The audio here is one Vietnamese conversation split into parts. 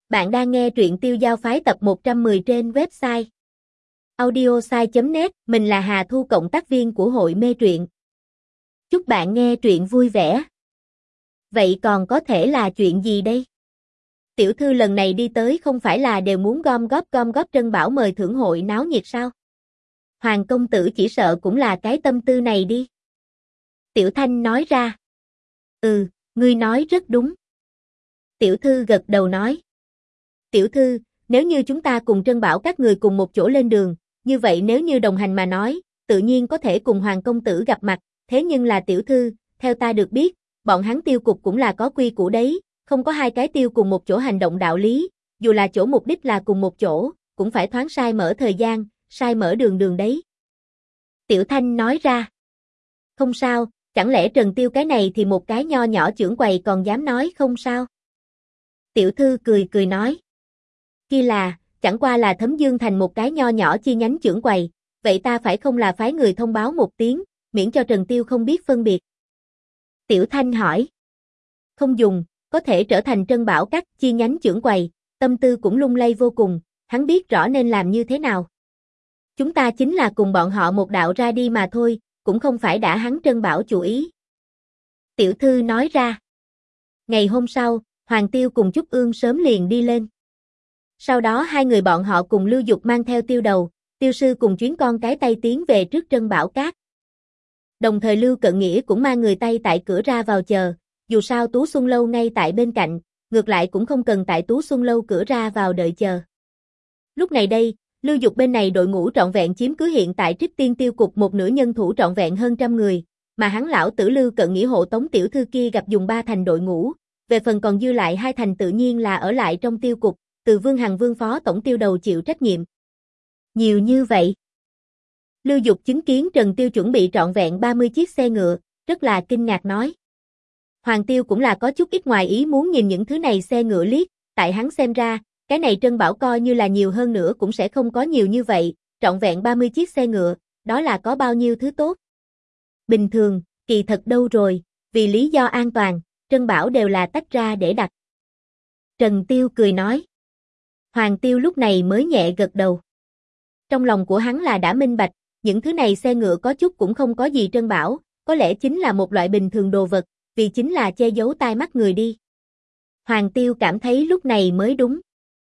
Bạn đang nghe truyện Tiêu Giao Phái tập 110 trên website audiosai.net. Mình là Hà Thu, cộng tác viên của hội mê truyện. Chúc bạn nghe truyện vui vẻ. Vậy còn có thể là chuyện gì đây? Tiểu thư lần này đi tới không phải là đều muốn gom góp trân bảo mời thưởng hội náo nhiệt sao? Hoàng công tử chỉ sợ cũng là cái tâm tư này đi. Tiểu Thanh nói ra. Ngươi nói rất đúng. Tiểu thư gật đầu nói. Tiểu thư, nếu như chúng ta cùng Trân Bảo các người cùng một chỗ lên đường, như vậy nếu như đồng hành mà nói, tự nhiên có thể cùng Hoàng công tử gặp mặt, thế nhưng là tiểu thư, theo ta được biết, bọn hắn tiêu cục cũng là có quy củ đấy, không có hai cái tiêu cùng một chỗ hành động đạo lý, dù là chỗ mục đích là cùng một chỗ, cũng phải thoáng sai mở thời gian, sai mở đường đấy. Tiểu Thanh nói ra. Không sao, chẳng lẽ Trần Tiêu cái này thì một cái nho nhỏ trưởng quầy còn dám nói không sao? Tiểu thư cười nói. Kia là, chẳng qua là Thấm Dương Thành một cái nho nhỏ chi nhánh trưởng quầy, vậy ta phải không là phái người thông báo một tiếng, miễn cho Trần Tiêu không biết phân biệt. Tiểu Thanh hỏi. Không dùng, có thể trở thành Trân Bảo các chi nhánh trưởng quầy, tâm tư cũng lung lay vô cùng, hắn biết rõ nên làm như thế nào. Chúng ta chính là cùng bọn họ một đạo ra đi mà thôi, cũng không phải đã hắn Trân Bảo chủ ý. Tiểu thư nói ra. Ngày hôm sau, Hoàng Tiêu cùng Trúc Ương sớm liền đi lên. Sau đó hai người bọn họ cùng Lưu Dục mang theo Tiêu Đầu, Tiêu Sư cùng chuyến con cái tay tiến về trước Trân Bảo Các. Đồng thời Lưu Cận Nghĩa cũng mang người Tây tại cửa ra vào chờ, dù sao Tú Xuân Lâu ngay tại bên cạnh, ngược lại cũng không cần tại Tú Xuân Lâu cửa ra vào đợi chờ. Lúc này đây, Lưu Dục bên này đội ngũ trọn vẹn chiếm cứ hiện tại Trích Tiên Tiêu cục một nửa nhân thủ trọn vẹn hơn 100 người, mà hắn lão tử Lưu Cận Nghĩa hộ tống tiểu thư kia gặp dùng 3 thành đội ngũ, về phần còn dư lại 2 thành tự nhiên là ở lại trong tiêu cục, từ Vương Hằng Vương phó tổng tiêu đầu chịu trách nhiệm. Nhiều như vậy. Lưu Dục chứng kiến Trần Tiêu chuẩn bị trọn vẹn 30 chiếc xe ngựa, rất là kinh ngạc nói. Hoàng Tiêu cũng là có chút ít ngoài ý muốn nhìn những thứ này xe ngựa liếc, tại hắn xem ra, cái này Trân Bảo coi như là nhiều hơn nữa cũng sẽ không có nhiều như vậy, trọn vẹn 30 chiếc xe ngựa, đó là có bao nhiêu thứ tốt. Bình thường, kỳ thật đâu rồi, vì lý do an toàn, Trân Bảo đều là tách ra để đặt. Trần Tiêu cười nói. Hoàng Tiêu lúc này mới nhẹ gật đầu. Trong lòng của hắn là đã minh bạch, những thứ này xe ngựa có chút cũng không có gì Trân Bảo, có lẽ chính là một loại bình thường đồ vật, vì chính là che giấu tai mắt người đi. Hoàng Tiêu cảm thấy lúc này mới đúng.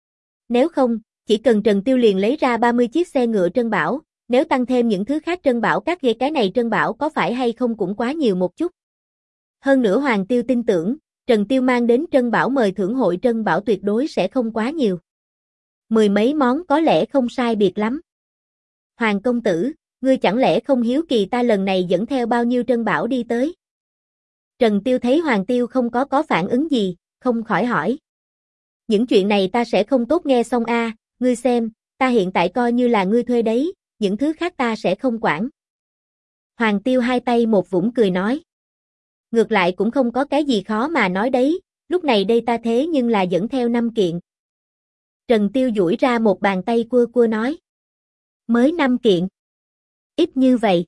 Nếu không, chỉ cần Trần Tiêu liền lấy ra 30 chiếc xe ngựa Trân Bảo, nếu tăng thêm những thứ khác Trân Bảo các ghê cái này Trân Bảo có phải hay không cũng quá nhiều một chút. Hơn nữa Hoàng Tiêu tin tưởng, Trần Tiêu mang đến Trân Bảo mời thưởng hội Trân Bảo tuyệt đối sẽ không quá nhiều. 10 mấy món có lẽ không sai biệt lắm. Hoàng công tử, ngươi chẳng lẽ không hiếu kỳ ta lần này dẫn theo bao nhiêu Trân Bảo đi tới? Trần Tiêu thấy Hoàng Tiêu không có phản ứng gì, không khỏi hỏi. Những chuyện này ta sẽ không tốt nghe xong a, ngươi xem, ta hiện tại coi như là ngươi thuê đấy, những thứ khác ta sẽ không quản. Hoàng Tiêu hai tay một vũng cười nói. Ngược lại cũng không có cái gì khó mà nói đấy, lúc này đây ta thế nhưng là dẫn theo 5 kiện. Trần Tiêu duỗi ra một bàn tay cua nói. Mới 5 kiện. Ít như vậy.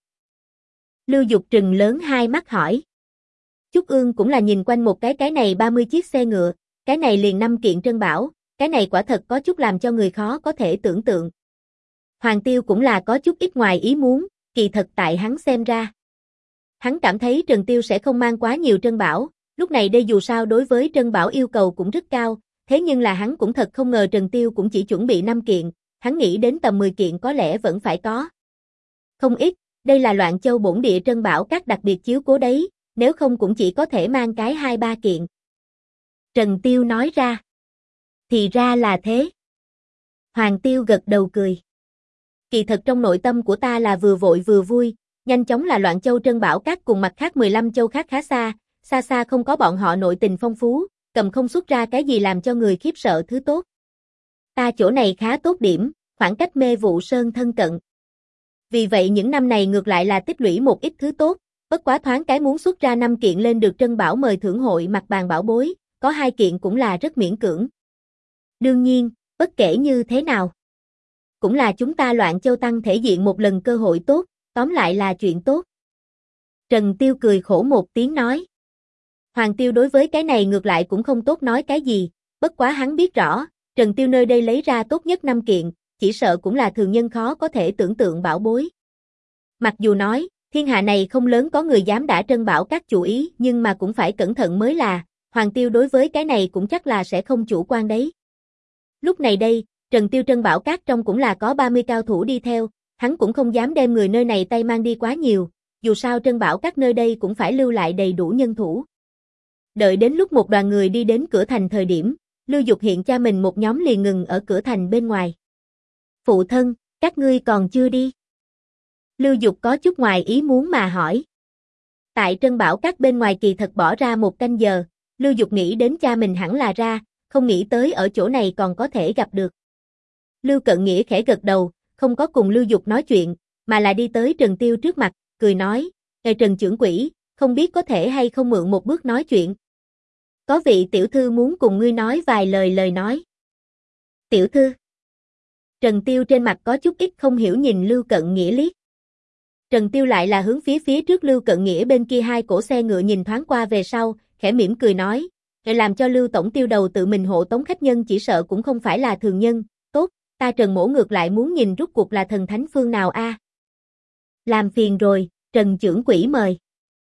Lưu Dục trừng lớn hai mắt hỏi. Trúc Ương cũng là nhìn quanh một cái này 30 chiếc xe ngựa, cái này liền 5 kiện Trân Bảo, cái này quả thật có chút làm cho người khó có thể tưởng tượng. Hoàng Tiêu cũng là có chút ít ngoài ý muốn, kỳ thật tại hắn xem ra. Hắn cảm thấy Trần Tiêu sẽ không mang quá nhiều Trân Bảo, lúc này đây dù sao đối với Trân Bảo yêu cầu cũng rất cao, thế nhưng là hắn cũng thật không ngờ Trần Tiêu cũng chỉ chuẩn bị 5 kiện, hắn nghĩ đến tầm 10 kiện có lẽ vẫn phải có. Không ít, đây là Loạn Châu bổn địa Trân Bảo các đặc biệt chiếu cố đấy, nếu không cũng chỉ có thể mang cái 2-3 kiện. Trần Tiêu nói ra. Thì ra là thế. Hoàng Tiêu gật đầu cười. Kỳ thật trong nội tâm của ta là vừa vội vừa vui, nhanh chóng là Loạn Châu Trân Bảo các cùng mặt khác 15 châu khác khá xa không có bọn họ nội tình phong phú, cầm không xuất ra cái gì làm cho người khiếp sợ thứ tốt. Ta chỗ này khá tốt điểm, khoảng cách Mê Vụ Sơn thân cận. Vì vậy những năm này ngược lại là tích lũy một ít thứ tốt, bất quá thoáng cái muốn xuất ra 5 kiện lên được Trân Bảo mời thưởng hội mặt bàn bảo bối, có 2 kiện cũng là rất miễn cưỡng. Đương nhiên, bất kể như thế nào, cũng là chúng ta Loạn Châu tăng thể diện một lần cơ hội tốt, tóm lại là chuyện tốt. Trần Tiêu cười khổ một tiếng nói. Hoàng Tiêu đối với cái này ngược lại cũng không tốt nói cái gì, bất quá hắn biết rõ, Trần Tiêu nơi đây lấy ra tốt nhất 5 kiện, chỉ sợ cũng là thường nhân khó có thể tưởng tượng bảo bối. Mặc dù nói, thiên hạ này không lớn có người dám đã Trân Bảo Các chủ ý, nhưng mà cũng phải cẩn thận mới là, Hoàng Tiêu đối với cái này cũng chắc là sẽ không chủ quan đấy. Lúc này đây, Trần Tiêu Trân Bảo Các trong cũng là có 30 cao thủ đi theo, hắn cũng không dám đem người nơi này tay mang đi quá nhiều, dù sao Trân Bảo Các nơi đây cũng phải lưu lại đầy đủ nhân thủ. Đợi đến lúc một đoàn người đi đến cửa thành thời điểm, Lưu Dục hiện cha mình một nhóm liền ngừng ở cửa thành bên ngoài. Phụ thân, các ngươi còn chưa đi? Lưu Dục có chút ngoài ý muốn mà hỏi. Tại Trân Bảo Các bên ngoài kỳ thật bỏ ra 1 canh giờ, Lưu Dục nghĩ đến cha mình hẳn là ra, không nghĩ tới ở chỗ này còn có thể gặp được. Lưu Cận Nghĩa khẽ gật đầu, không có cùng Lưu Dục nói chuyện, mà là đi tới Trần Tiêu trước mặt, cười nói, Trần trưởng quỹ, không biết có thể hay không mượn một bước nói chuyện. Có vị tiểu thư muốn cùng ngươi nói vài lời nói. Tiểu thư. Trần Tiêu trên mặt có chút ít không hiểu nhìn Lưu Cận Nghĩa liếc. Trần Tiêu lại là hướng phía trước Lưu Cận Nghĩa bên kia 2 cỗ xe ngựa nhìn thoáng qua về sau, khẽ mỉm cười nói, làm cho Lưu tổng tiêu đầu tự mình hộ tống khách nhân chỉ sợ cũng không phải là thường nhân, tốt, ta Trần mỗ ngược lại muốn nhìn rút cuộc là thần thánh phương nào a. Làm phiền rồi, Trần trưởng quỹ mời.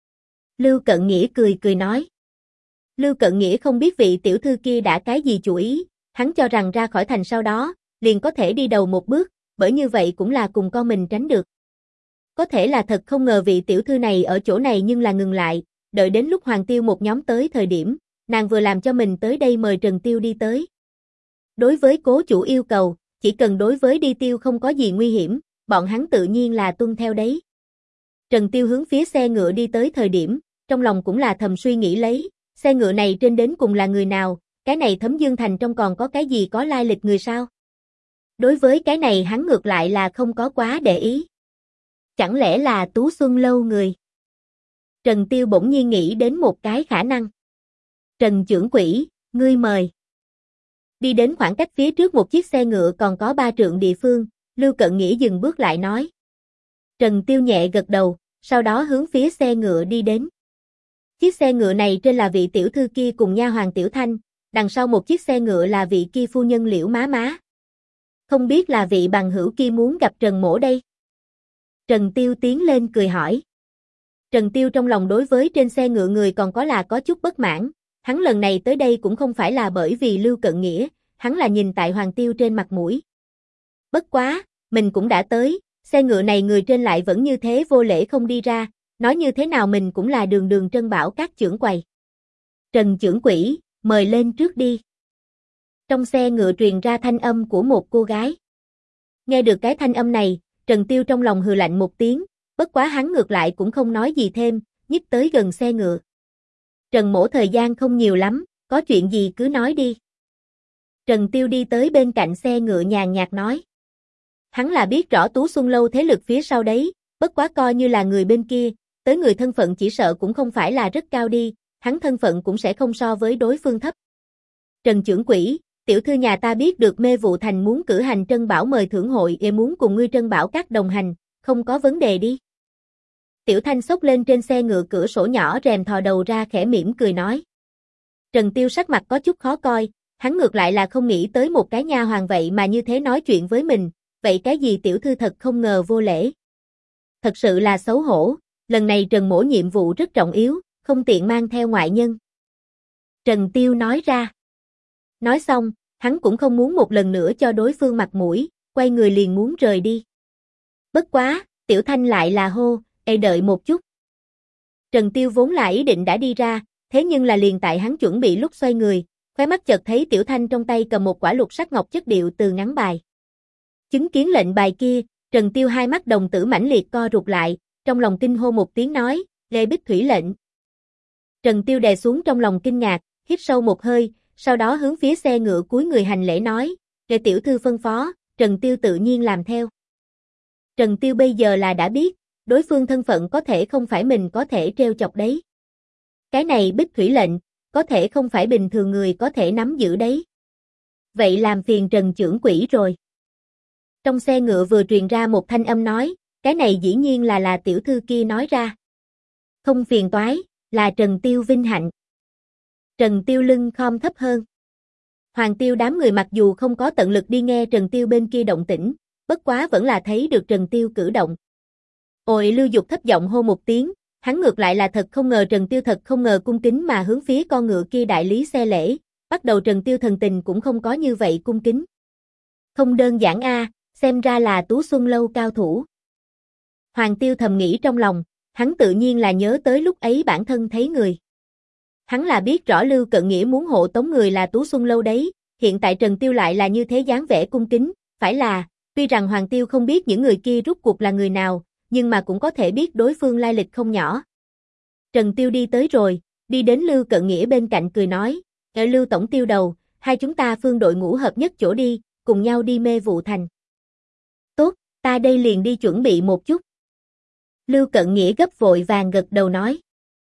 Lưu Cận Nghĩa cười nói. Lưu Cận Nghĩa không biết vị tiểu thư kia đã cái gì chủ ý, hắn cho rằng ra khỏi thành sau đó, liền có thể đi đầu một bước, bởi như vậy cũng là cùng con mình tránh được. Có thể là thật không ngờ vị tiểu thư này ở chỗ này nhưng là ngừng lại, đợi đến lúc Hoàng Tiêu một nhóm tới thời điểm, nàng vừa làm cho mình tới đây mời Trần Tiêu đi tới. Đối với cố chủ yêu cầu, chỉ cần đối với đi tiêu không có gì nguy hiểm, bọn hắn tự nhiên là tuân theo đấy. Trần Tiêu hướng phía xe ngựa đi tới thời điểm, trong lòng cũng là thầm suy nghĩ lấy, xe ngựa này trên đến cùng là người nào, cái này Thấm Dương Thành trong còn có cái gì có lai lịch người sao? Đối với cái này hắn ngược lại là không có quá để ý. Chẳng lẽ là Tú Xuân Lâu người? Trần Tiêu bỗng nhiên nghĩ đến một cái khả năng. Trần trưởng quỹ, ngươi mời. Đi đến khoảng cách phía trước một chiếc xe ngựa còn có 3 trượng địa phương, Lưu Cận Nghĩa dừng bước lại nói. Trần Tiêu nhẹ gật đầu, sau đó hướng phía xe ngựa đi đến. Chiếc xe ngựa này trên là vị tiểu thư kia cùng nha hoàng Tiểu Thanh, đằng sau một chiếc xe ngựa là vị kia phu nhân Liễu Má Má. Không biết là vị bằng hữu kia muốn gặp Trần mỗ đây. Trần Tiêu tiến lên cười hỏi. Trần Tiêu trong lòng đối với trên xe ngựa người còn có chút bất mãn, hắn lần này tới đây cũng không phải là bởi vì Lưu Cận Nghĩa, hắn là nhìn tại Hoàng Tiêu trên mặt mũi. Bất quá, mình cũng đã tới, xe ngựa này người trên lại vẫn như thế vô lễ không đi ra, nói như thế nào mình cũng là đường Trân Bảo Các trưởng quầy. Trần trưởng quỹ, mời lên trước đi. Trong xe ngựa truyền ra thanh âm của một cô gái. Nghe được cái thanh âm này, Trần Tiêu trong lòng hừ lạnh một tiếng, bất quá hắn ngược lại cũng không nói gì thêm, nhích tới gần xe ngựa. Trần mỗ thời gian không nhiều lắm, có chuyện gì cứ nói đi. Trần Tiêu đi tới bên cạnh xe ngựa nhàn nhạt nói. Hắn là biết rõ Tú Xuân Lâu thế lực phía sau đấy, bất quá coi như là người bên kia, tới người thân phận chỉ sợ cũng không phải là rất cao đi, hắn thân phận cũng sẽ không so với đối phương thấp. Trần trưởng quỹ, tiểu thư nhà ta biết được Mê Vụ Thành muốn cử hành Trân Bảo mời thưởng hội, muốn cùng ngươi Trân Bảo Các đồng hành, không có vấn đề đi. Tiểu Thanh xốc lên trên xe ngựa cửa sổ nhỏ rèm thò đầu ra khẽ mỉm cười nói. Trần Tiêu sắc mặt có chút khó coi, hắn ngược lại là không nghĩ tới một cái nha hoàn vậy mà như thế nói chuyện với mình, vậy cái gì tiểu thư thật không ngờ vô lễ. Thật sự là xấu hổ, lần này Trần mỗ nhiệm vụ rất trọng yếu, không tiện mang theo ngoại nhân. Trần Tiêu nói ra. Nói xong, hắn cũng không muốn một lần nữa cho đối phương mặt mũi, quay người liền muốn rời đi. Bất quá, Tiểu Thanh lại là hô, đợi một chút. Trần Tiêu vốn là ý định đã đi ra, thế nhưng là liền tại hắn chuẩn bị lúc xoay người, khóe mắt chợt thấy Tiểu Thanh trong tay cầm một quả lục sắc ngọc chất điệu từ ngắn bài. Chứng kiến lệnh bài kia, Trần Tiêu hai mắt đồng tử mãnh liệt co rụt lại, trong lòng kinh hô một tiếng nói, Lê Bích Thủy lệnh. Trần Tiêu đè xuống trong lòng kinh ngạc, hít sâu một hơi, sau đó hướng phía xe ngựa cúi người hành lễ nói, Lê tiểu thư phân phó, Trần Tiêu tự nhiên làm theo. Trần Tiêu bây giờ là đã biết, đối phương thân phận có thể không phải mình có thể treo chọc đấy. Cái này Bích Thủy lệnh, có thể không phải bình thường người có thể nắm giữ đấy. Vậy làm phiền Trần trưởng quỹ rồi. Trong xe ngựa vừa truyền ra một thanh âm nói, cái này dĩ nhiên là tiểu thư kia nói ra. Không phiền toái, là Trần Tiêu vinh hạnh. Trần Tiêu lưng khom thấp hơn. Hoàng Tiêu đám người mặc dù không có tận lực đi nghe Trần Tiêu bên kia động tĩnh, bất quá vẫn là thấy được Trần Tiêu cử động. Ôi Lưu Dục thấp giọng hô một tiếng, hắn ngược lại là thật không ngờ Trần Tiêu thật không ngờ cung kính mà hướng phía con ngựa kia đại lý xe lễ, bắt đầu Trần Tiêu thần tình cũng không có như vậy cung kính. Không đơn giản a, xem ra là Tú Xuân Lâu cao thủ. Hoàng Tiêu thầm nghĩ trong lòng, hắn tự nhiên là nhớ tới lúc ấy bản thân thấy người. Hắn là biết rõ Lưu Cận Nghĩa muốn hộ tống người là Tú Xuân Lâu đấy, hiện tại Trần Tiêu lại là như thế dáng vẻ cung kính, phải là, tuy rằng Hoàng Tiêu không biết những người kia rút cuộc là người nào, nhưng mà cũng có thể biết đối phương lai lịch không nhỏ. Trần Tiêu đi tới rồi, đi đến Lưu Cận Nghĩa bên cạnh cười nói, Lưu Tổng Tiêu đầu, hai chúng ta phương đội ngũ hợp nhất chỗ đi, cùng nhau đi Mê Vụ Thành. Tốt, ta đây liền đi chuẩn bị một chút. Lưu Cận Nghĩa gấp vội vàng gật đầu nói.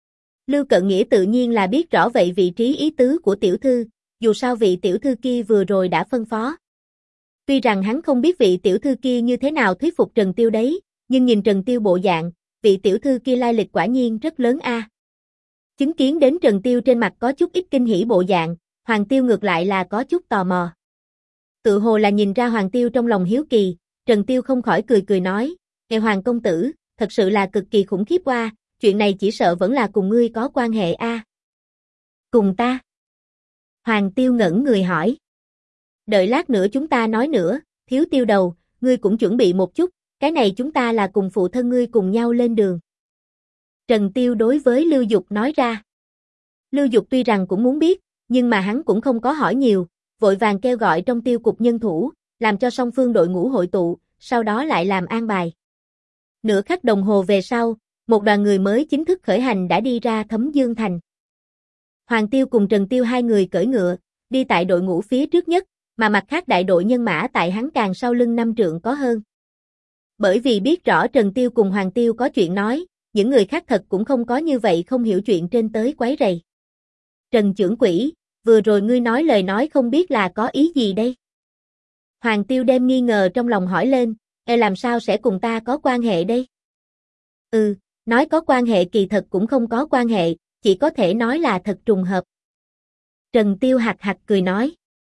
Lưu Cận Nghĩa tự nhiên là biết rõ vậy vị trí ý tứ của tiểu thư, dù sao vị tiểu thư kia vừa rồi đã phân phó. Tuy rằng hắn không biết vị tiểu thư kia như thế nào thuyết phục Trần Tiêu đấy, nhưng nhìn Trần Tiêu bộ dạng, vị tiểu thư kia lai lịch quả nhiên rất lớn a. Chứng kiến đến Trần Tiêu trên mặt có chút ít kinh hỉ bộ dạng, Hoàng Tiêu ngược lại là có chút tò mò. Tự hồ là nhìn ra Hoàng Tiêu trong lòng hiếu kỳ, Trần Tiêu không khỏi cười cười nói, nghe Hoàng công tử, thật sự là cực kỳ khủng khiếp qua, chuyện này chỉ sợ vẫn là cùng ngươi có quan hệ a. Cùng ta? Hoàng Tiêu ngẩn người hỏi. Đợi lát nữa chúng ta nói nữa, Thiếu Tiêu đầu, ngươi cũng chuẩn bị một chút, cái này chúng ta là cùng phụ thân ngươi cùng nhau lên đường. Trần Tiêu đối với Lưu Dục nói ra. Lưu Dục tuy rằng cũng muốn biết, nhưng mà hắn cũng không có hỏi nhiều, vội vàng kêu gọi trong Tiêu cục nhân thủ, làm cho song phương đội ngũ hội tụ, sau đó lại làm an bài. Nửa khắc đồng hồ về sau, một đoàn người mới chính thức khởi hành đã đi ra Thấm Dương Thành. Hoàng Tiêu cùng Trần Tiêu hai người cưỡi ngựa, đi tại đội ngũ phía trước nhất, mà mặt khác đại đội nhân mã tại hắn càng sau lưng 5 trượng có hơn. Bởi vì biết rõ Trần Tiêu cùng Hoàng Tiêu có chuyện nói, những người khác thật cũng không có như vậy không hiểu chuyện trên tới quấy rầy. Trần trưởng quỹ, vừa rồi ngươi nói lời nói không biết là có ý gì đây? Hoàng Tiêu đem nghi ngờ trong lòng hỏi lên, làm sao sẽ cùng ta có quan hệ đây? Nói có quan hệ kỳ thật cũng không có quan hệ, chỉ có thể nói là thật trùng hợp. Trần Tiêu hạc hạc cười nói.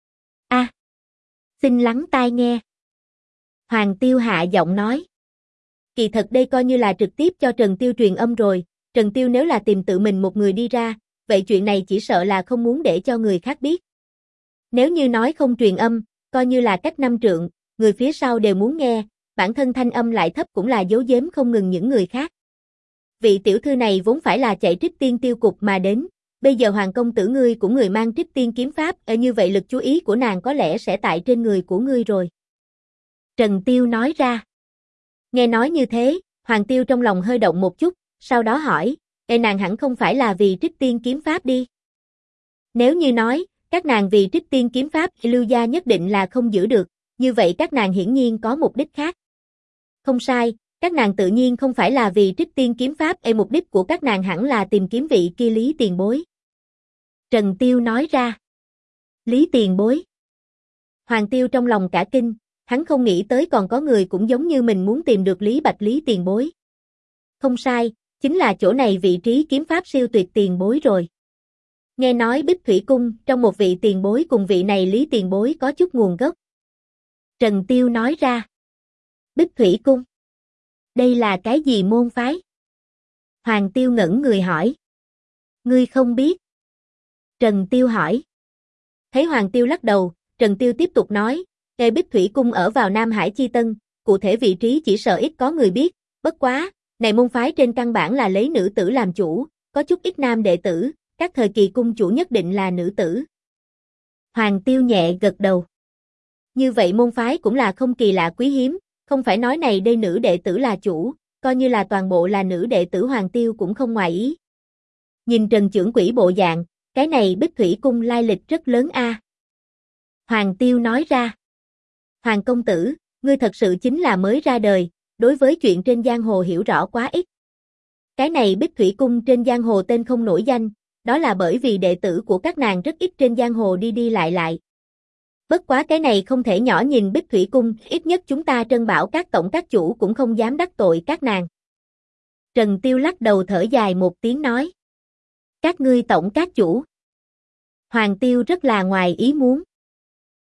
Xin lắng tai nghe. Hoàng Tiêu hạ giọng nói. Kỳ thật đây coi như là trực tiếp cho Trần Tiêu truyền âm rồi, Trần Tiêu nếu là tìm tự mình một người đi ra, vậy chuyện này chỉ sợ là không muốn để cho người khác biết. Nếu như nói không truyền âm, coi như là cách 5 trượng, người phía sau đều muốn nghe, bản thân thanh âm lại thấp cũng là giấu giếm không ngừng những người khác. Vị tiểu thư này vốn phải là chạy Trích Tiên Tiêu cục mà đến, bây giờ Hoàng công tử ngươi cũng người mang Trích Tiên kiếm pháp, như vậy lực chú ý của nàng có lẽ sẽ tại trên người của ngươi rồi. Trần Tiêu nói ra. Nghe nói như thế, Hoàng Tiêu trong lòng hơi động một chút, sau đó hỏi, nàng hẳn không phải là vì Trích Tiên kiếm pháp đi. Nếu như nói, các nàng vì Trích Tiên kiếm pháp, Lưu gia nhất định là không giữ được, như vậy các nàng hiển nhiên có mục đích khác. Không sai, các nàng tự nhiên không phải là vì Trích Tiên kiếm pháp, mục đích của các nàng hẳn là tìm kiếm vị kia Lý tiền bối. Trần Tiêu nói ra. Lý tiền bối. Hoàng Tiêu trong lòng cả kinh, hắn không nghĩ tới còn có người cũng giống như mình muốn tìm được Lý Bạch Lý tiền bối. Không sai, chính là chỗ này vị trí kiếm pháp siêu tuyệt tiền bối rồi. Nghe nói Bích Thủy Cung, trong một vị tiền bối cùng vị này Lý tiền bối có chút nguồn gốc. Trần Tiêu nói ra. Bích Thủy Cung. Đây là cái gì môn phái? Hoàng Tiêu ngẩn người hỏi. Ngươi không biết? Trần Tiêu hỏi. Thấy Hoàng Tiêu lắc đầu, Trần Tiêu tiếp tục nói, Bích Thủy Cung ở vào Nam Hải Chi Tân, cụ thể vị trí chỉ sợ ít có người biết, bất quá, này môn phái trên căn bản là lấy nữ tử làm chủ, có chút ít nam đệ tử, các thời kỳ cung chủ nhất định là nữ tử. Hoàng Tiêu nhẹ gật đầu. Như vậy môn phái cũng là không kỳ lạ quý hiếm, không phải nói này đây nữ đệ tử là chủ, coi như là toàn bộ là nữ đệ tử Hoàng Tiêu cũng không ngoài ý. Nhìn Trần trưởng quỹ bộ dạng, cái này Bích Thủy Cung lai lịch rất lớn a. Hoàng Tiêu nói ra. Hoàng công tử, ngươi thật sự chính là mới ra đời, đối với chuyện trên giang hồ hiểu rõ quá ít. Cái này Bích Thủy Cung trên giang hồ tên không nổi danh, đó là bởi vì đệ tử của các nàng rất ít trên giang hồ đi đi lại. Bất quá cái này không thể nhỏ nhìn Bích Thủy Cung, ít nhất chúng ta Trân Bảo các tổng các chủ cũng không dám đắc tội các nàng. Trần Tiêu lắc đầu thở dài một tiếng nói. Các ngươi tổng các chủ. Hoàng Tiêu rất là ngoài ý muốn.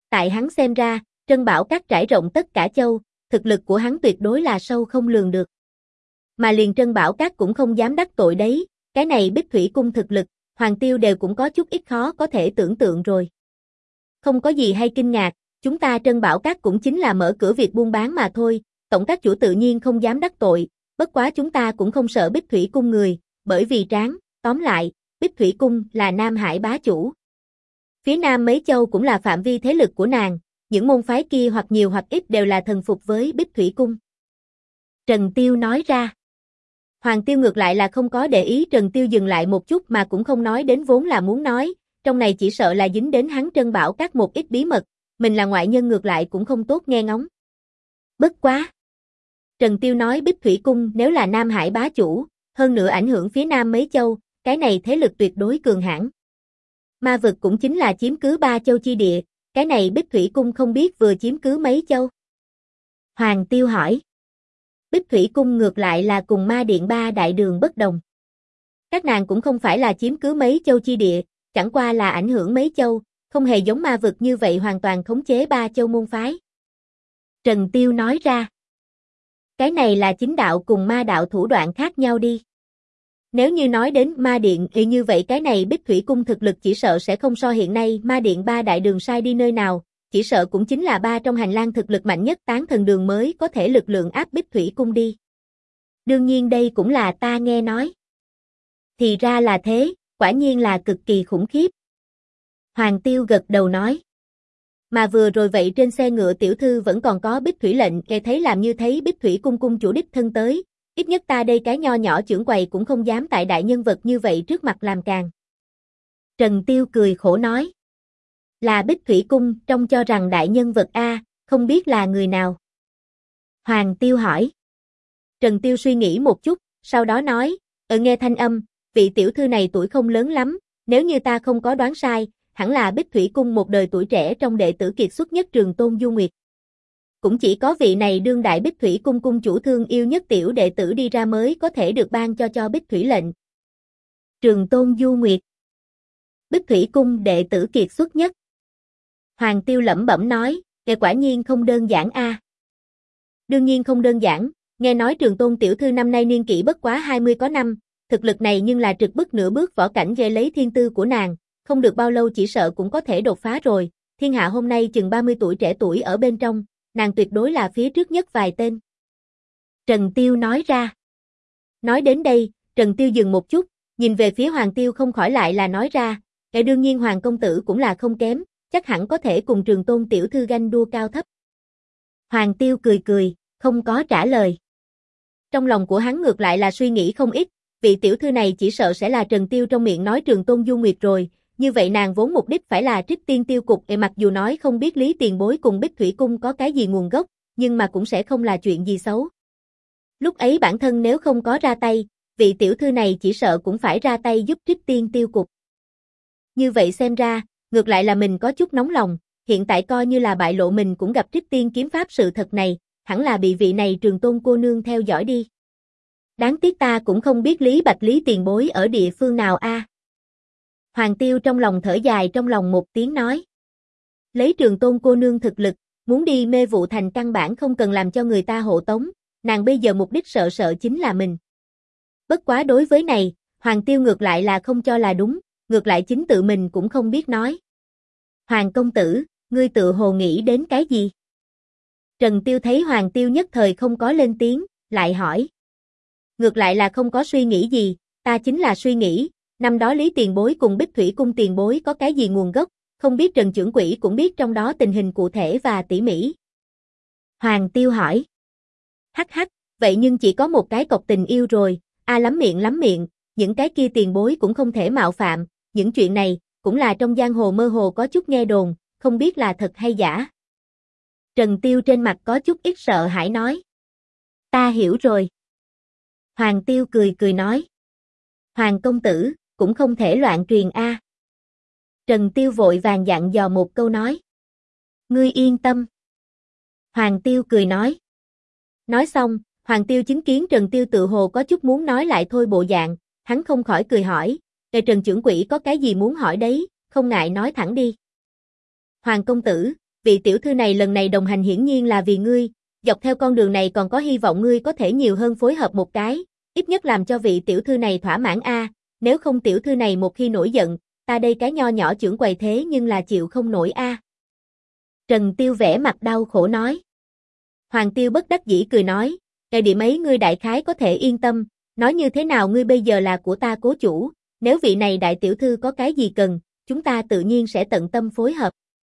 Tại hắn xem ra, Trân Bảo Các trải rộng tất cả châu, thực lực của hắn tuyệt đối là sâu không lường được. Mà liền Trân Bảo Các cũng không dám đắc tội đấy, cái này Bích Thủy Cung thực lực, Hoàng Tiêu đều cũng có chút ít khó có thể tưởng tượng rồi. Không có gì hay kinh ngạc, chúng ta Trân Bảo Các cũng chính là mở cửa việc buôn bán mà thôi, tổng các chủ tự nhiên không dám đắc tội, bất quá chúng ta cũng không sợ Bích Thủy Cung người, bởi vì Tráng, tóm lại, Bích Thủy Cung là Nam Hải bá chủ. Phía Nam mấy châu cũng là phạm vi thế lực của nàng, những môn phái kia hoặc nhiều hoặc ít đều là thần phục với Bích Thủy Cung. Trần Tiêu nói ra. Hoàng Tiêu ngược lại là không có để ý Trần Tiêu dừng lại một chút mà cũng không nói đến vốn là muốn nói, trong này chỉ sợ là dính đến hắn Trân Bảo Các một ít bí mật, mình là ngoại nhân ngược lại cũng không tốt nghe ngóng. Bất quá. Trần Tiêu nói Bích Thủy Cung nếu là Nam Hải bá chủ, hơn nữa ảnh hưởng phía Nam mấy châu, cái này thế lực tuyệt đối cường hãn. Ma vực cũng chính là chiếm cứ 3 châu chi địa, cái này Bích Thủy Cung không biết vừa chiếm cứ mấy châu. Hoàng Tiêu hỏi. Bích Thủy Cung ngược lại là cùng Ma Điện 3 đại đường bất đồng. Các nàng cũng không phải là chiếm cứ mấy châu chi địa, chẳng qua là ảnh hưởng mấy châu, không hề giống ma vực như vậy hoàn toàn khống chế 3 châu môn phái. Trần Tiêu nói ra. Cái này là chính đạo cùng ma đạo thủ đoạn khác nhau đi. Nếu như nói đến Ma Điện thì như vậy cái này Bích Thủy Cung thực lực chỉ sợ sẽ không so hiện nay Ma Điện 3 đại đường sai đi nơi nào, chỉ sợ cũng chính là 3 trong hành lang thực lực mạnh nhất Tán Thần Đường mới có thể lực lượng áp Bích Thủy Cung đi. Đương nhiên đây cũng là ta nghe nói. Thì ra là thế, quả nhiên là cực kỳ khủng khiếp. Hoàng Tiêu gật đầu nói. Mà vừa rồi vậy trên xe ngựa tiểu thư vẫn còn có Bích Thủy lệnh, nghe thấy làm như thấy Bích Thủy Cung cung chủ đích thân tới, ít nhất ta đây cái nho nhỏ trưởng quầy cũng không dám tại đại nhân vật như vậy trước mặt làm càng. Trần Tiêu cười khổ nói. Là Bích Thủy Cung, trông cho rằng đại nhân vật A, không biết là người nào. Hoàng Tiêu hỏi. Trần Tiêu suy nghĩ một chút, sau đó nói, nghe thanh âm, vị tiểu thư này tuổi không lớn lắm, nếu như ta không có đoán sai, hẳn là Bích Thủy Cung một đời tuổi trẻ trong đệ tử kiệt xuất nhất Trường Tôn Du Nguyệt. Cũng chỉ có vị này đương đại Bích Thủy Cung cung chủ thương yêu nhất tiểu đệ tử đi ra mới có thể được ban cho Bích Thủy lệnh. Trường Tôn Du Nguyệt. Bích Thủy Cung đệ tử kiệt xuất nhất. Hoàng Tiêu lẩm bẩm nói, quả nhiên không đơn giản a. Đương nhiên không đơn giản, nghe nói Trường Tôn tiểu thư năm nay niên kỷ bất quá 20 có năm, thực lực này nhưng là trực bức nửa bước võ cảnh về lấy thiên tư của nàng, không được bao lâu chỉ sợ cũng có thể đột phá rồi, thiên hạ hôm nay chừng 30 tuổi trẻ tuổi ở bên trong, nàng tuyệt đối là phía trước nhất vài tên. Trần Tiêu nói ra. Nói đến đây, Trần Tiêu dừng một chút, nhìn về phía Hoàng Tiêu không khỏi lại là nói ra, đương nhiên Hoàng công tử cũng là không kém, chắc hẳn có thể cùng Trường Tôn tiểu thư ganh đua cao thấp. Hoàng Tiêu cười cười, không có trả lời. Trong lòng của hắn ngược lại là suy nghĩ không ít, vị tiểu thư này chỉ sợ sẽ là Trần Tiêu trong miệng nói Trường Tôn Du Nguyệt rồi, như vậy nàng vốn mục đích phải là Trích Tiên Tiêu Cục, mặc dù nói không biết Lý Tiền Bối cùng Bích Thủy Cung có cái gì nguồn gốc, nhưng mà cũng sẽ không là chuyện gì xấu. Lúc ấy bản thân nếu không có ra tay, vị tiểu thư này chỉ sợ cũng phải ra tay giúp Trích Tiên Tiêu Cục. Như vậy xem ra, ngược lại là mình có chút nóng lòng, hiện tại coi như là bại lộ mình cũng gặp Trích Tiên kiếm pháp sự thật này, hẳn là bị vị này Trường Tôn cô nương theo dõi đi. Đáng tiếc ta cũng không biết Lý Bạch Lý Tiền Bối ở địa phương nào a. Hoàng Tiêu trong lòng thở dài trong lòng một tiếng nói. Lấy Trường Tôn cô nương thực lực, muốn đi Mê Vụ Thành căn bản không cần làm cho người ta hộ tống, nàng bây giờ mục đích sợ chính là mình. Bất quá đối với này, Hoàng Tiêu ngược lại là không cho là đúng, ngược lại chính tự mình cũng không biết nói. Hoàng công tử, ngươi tự hồ nghĩ đến cái gì? Trần Tiêu thấy Hoàng Tiêu nhất thời không có lên tiếng, lại hỏi. Ngược lại là không có suy nghĩ gì, ta chính là suy nghĩ, năm đó Lý Tiền Bối cùng Bích Thủy Cung tiền bối có cái gì nguồn gốc, không biết Trần Chưởng Quỹ cũng biết trong đó tình hình cụ thể và tỉ mỉ. Hoàng Tiêu hỏi. Hắc hắc, vậy nhưng chỉ có một cái cọc tình yêu rồi, lắm miệng, những cái kia tiền bối cũng không thể mạo phạm, những chuyện này, cũng là trong giang hồ mơ hồ có chút nghe đồn, không biết là thật hay giả. Trần Tiêu trên mặt có chút ít sợ hãi nói. Ta hiểu rồi. Hoàng Tiêu cười nói. Hoàng công tử, cũng không thể loạn truyền a. Trần Tiêu vội vàng dặn dò một câu nói. Ngươi yên tâm. Hoàng Tiêu cười nói. Nói xong, Hoàng Tiêu chứng kiến Trần Tiêu tự hồ có chút muốn nói lại thôi bộ dạng, hắn không khỏi cười hỏi, Trần Chưởng Quỹ có cái gì muốn hỏi đấy, không ngại nói thẳng đi. Hoàng công tử, vị tiểu thư này lần này đồng hành hiển nhiên là vì ngươi, dọc theo con đường này còn có hy vọng ngươi có thể nhiều hơn phối hợp một cái, ít nhất làm cho vị tiểu thư này thỏa mãn a, nếu không tiểu thư này một khi nổi giận, ta đây cái nho nhỏ trưởng quầy thế nhưng là chịu không nổi a. Trần Tiêu vẻ mặt đau khổ nói. Hoàng Tiêu bất đắc dĩ cười nói, cái điểm ấy ngươi đại khái có thể yên tâm, nói như thế nào ngươi bây giờ là của ta cố chủ, nếu vị này đại tiểu thư có cái gì cần, chúng ta tự nhiên sẽ tận tâm phối hợp.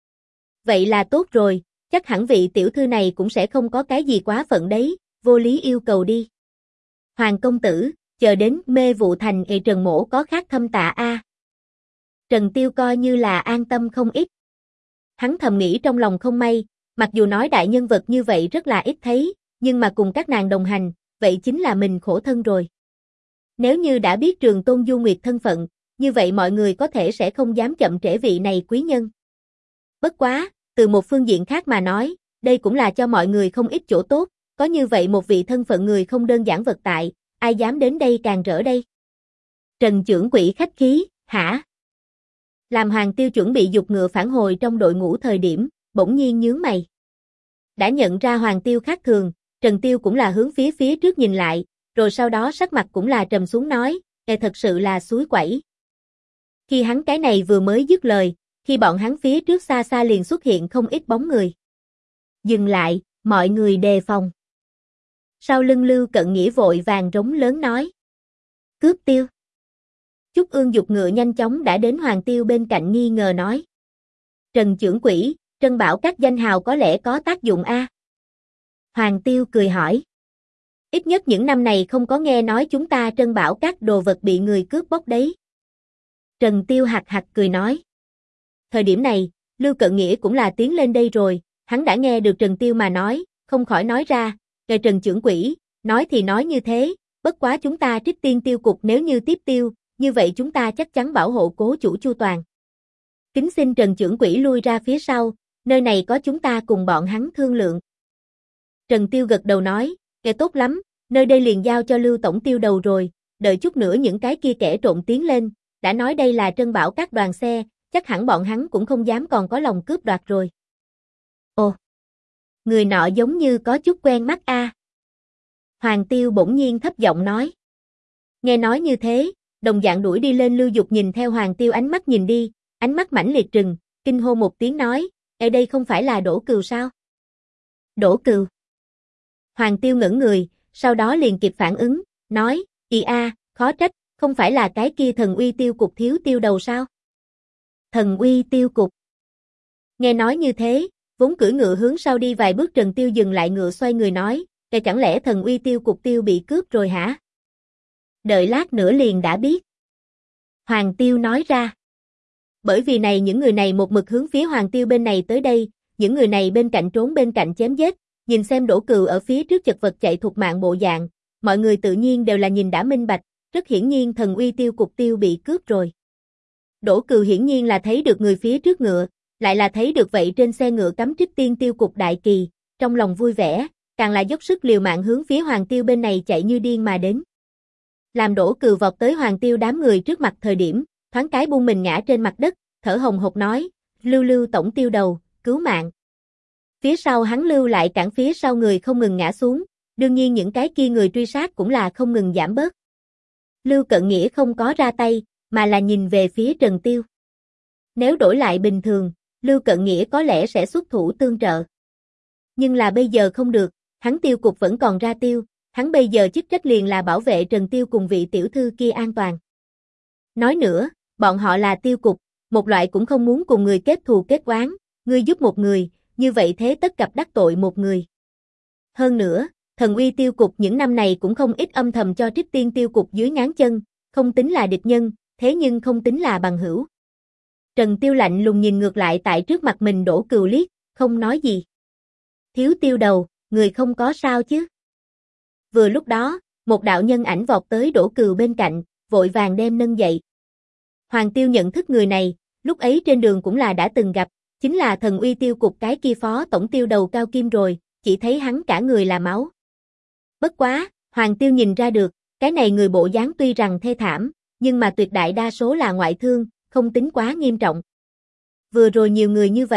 Vậy là tốt rồi, chắc hẳn vị tiểu thư này cũng sẽ không có cái gì quá phận đấy, vô lý yêu cầu đi. Hoàng công tử, chờ đến Mê Vụ Thành Trần mỗ có khác thâm tạ a. Trần Tiêu coi như là an tâm không ít. Hắn thầm nghĩ trong lòng không may, mặc dù nói đại nhân vật như vậy rất là ít thấy, nhưng mà cùng các nàng đồng hành, vậy chính là mình khổ thân rồi. Nếu như đã biết Trường Tôn Du Nguyệt thân phận, như vậy mọi người có thể sẽ không dám chậm trễ vị này quý nhân. Bất quá, từ một phương diện khác mà nói, đây cũng là cho mọi người không ít chỗ tốt, có như vậy một vị thân phận người không đơn giản vật tại, ai dám đến đây càng rỡ đây. Trần trưởng quỹ khách khí, hả? Làm Hoàng Tiêu chuẩn bị giục ngựa phản hồi trong đội ngũ thời điểm, bỗng nhiên nhướng mày. Đã nhận ra Hoàng Tiêu khác thường, Trần Tiêu cũng là hướng phía trước nhìn lại, rồi sau đó sắc mặt cũng là trầm xuống nói, thật sự là suối quẩy. Khi hắn cái này vừa mới dứt lời, khi bọn hắn phía trước xa xa liền xuất hiện không ít bóng người. Dừng lại, mọi người đề phòng. Sau lưng Lưu Cận Nghĩa vội vàng rống lớn nói. Cướp Tiêu. Trúc Ương giục ngựa nhanh chóng đã đến Hoàng Tiêu bên cạnh nghi ngờ nói. Trần trưởng quỹ, Trân Bảo các danh hào có lẽ có tác dụng a. Hoàng Tiêu cười hỏi. Ít nhất những năm này không có nghe nói chúng ta Trân Bảo các đồ vật bị người cướp bóc đấy. Trần Tiêu hạc hạc cười nói. Thời điểm này, Lưu Cận Nghĩa cũng là tiến lên đây rồi, hắn đã nghe được Trần Tiêu mà nói, không khỏi nói ra, "Ngài Trần trưởng quỹ, nói thì nói như thế, bất quá chúng ta Trích Tiên Tiêu cục nếu như tiếp tiêu, như vậy chúng ta chắc chắn bảo hộ cố chủ chu toàn. Kính xin Trần trưởng quỹ lui ra phía sau, nơi này có chúng ta cùng bọn hắn thương lượng." Trần Tiêu gật đầu nói, "Nghe tốt lắm, nơi đây liền giao cho Lưu tổng tiêu đầu rồi, đợi chút nữa những cái kia kẻ trộm tiến lên, đã nói đây là Trân Bảo các đoàn xe, chắc hẳn bọn hắn cũng không dám còn có lòng cướp đoạt rồi." Ồ, người nọ giống như có chút quen mắt a. Hoàng Tiêu bỗng nhiên thấp giọng nói. Nghe nói như thế, đồng dạng đuổi đi lên Lưu Dục nhìn theo Hoàng Tiêu ánh mắt nhìn đi, ánh mắt mãnh liệt trừng, kinh hô một tiếng nói, ở đây không phải là Đỗ Cừu sao? Đỗ Cừu. Hoàng Tiêu ngẩn người, sau đó liền kịp phản ứng, nói, khó trách, không phải là cái kia Thần Uy Tiêu cục thiếu tiêu đầu sao? Thần Uy Tiêu cục. Nghe nói như thế, vốn cưỡi ngựa hướng sau đi vài bước Trần Tiêu dừng lại ngựa xoay người nói, chẳng lẽ Thần Uy Tiêu cục tiêu bị cướp rồi hả? Đợi lát nữa liền đã biết. Hoàng Tiêu nói ra. Bởi vì này những người này một mực hướng phía Hoàng Tiêu bên này tới đây, những người này bên cạnh trốn bên cạnh chém giết, nhìn xem Đỗ Cừu ở phía trước chật vật chạy thục mạng bộ dạng, mọi người tự nhiên đều là nhìn đã minh bạch, rất hiển nhiên Thần Uy Tiêu cục tiêu bị cướp rồi. Đỗ Cừu hiển nhiên là thấy được người phía trước ngựa, lại là thấy được vậy trên xe ngựa cắm Trích Tiên Tiêu cục đại kỳ, trong lòng vui vẻ, càng là dốc sức liều mạng hướng phía Hoàng Tiêu bên này chạy như điên mà đến. Làm Đỗ Cừu vọt tới Hoàng Tiêu đám người trước mặt thời điểm, thoáng cái buông mình ngã trên mặt đất, thở hồng hộc nói, Lưu tổng tiêu đầu, cứu mạng. Phía sau hắn lưu lại cản phía sau người không ngừng ngã xuống, đương nhiên những cái kia người truy sát cũng là không ngừng giảm bớt. Lưu Cận Nghĩa không có ra tay, mà là nhìn về phía Trần Tiêu. Nếu đổi lại bình thường, Lưu Cận Nghĩa có lẽ sẽ xuất thủ tương trợ. Nhưng là bây giờ không được, hắn tiêu cục vẫn còn ra tiêu, hắn bây giờ chức trách liền là bảo vệ Trần Tiêu cùng vị tiểu thư kia an toàn. Nói nữa, bọn họ là tiêu cục, một loại cũng không muốn cùng người kết thù kết oán, ngươi giúp một người, như vậy thế tất cặp đắc tội một người. Hơn nữa, Thần Uy Tiêu cục những năm này cũng không ít âm thầm cho Trích Tiên Tiêu cục dưới ngáng chân, không tính là địch nhân, thế nhưng không tính là bằng hữu. Trần Tiêu lạnh lùng nhìn ngược lại tại trước mặt mình Đỗ Cừu liếc, không nói gì. Thiếu tiêu đầu, người không có sao chứ? Vừa lúc đó, một đạo nhân ảnh vọt tới Đỗ Cừu bên cạnh, vội vàng đem nâng dậy. Hoàng Tiêu nhận thức người này, lúc ấy trên đường cũng là đã từng gặp, chính là Thần Uy Tiêu cục cái kia phó tổng tiêu đầu Cao Kim rồi, chỉ thấy hắn cả người là máu. Bất quá, Hoàng Tiêu nhìn ra được, cái này người bộ dáng tuy rằng thê thảm, nhưng mà tuyệt đại đa số là ngoại thương, không tính quá nghiêm trọng. Vừa rồi nhiều người như vậy,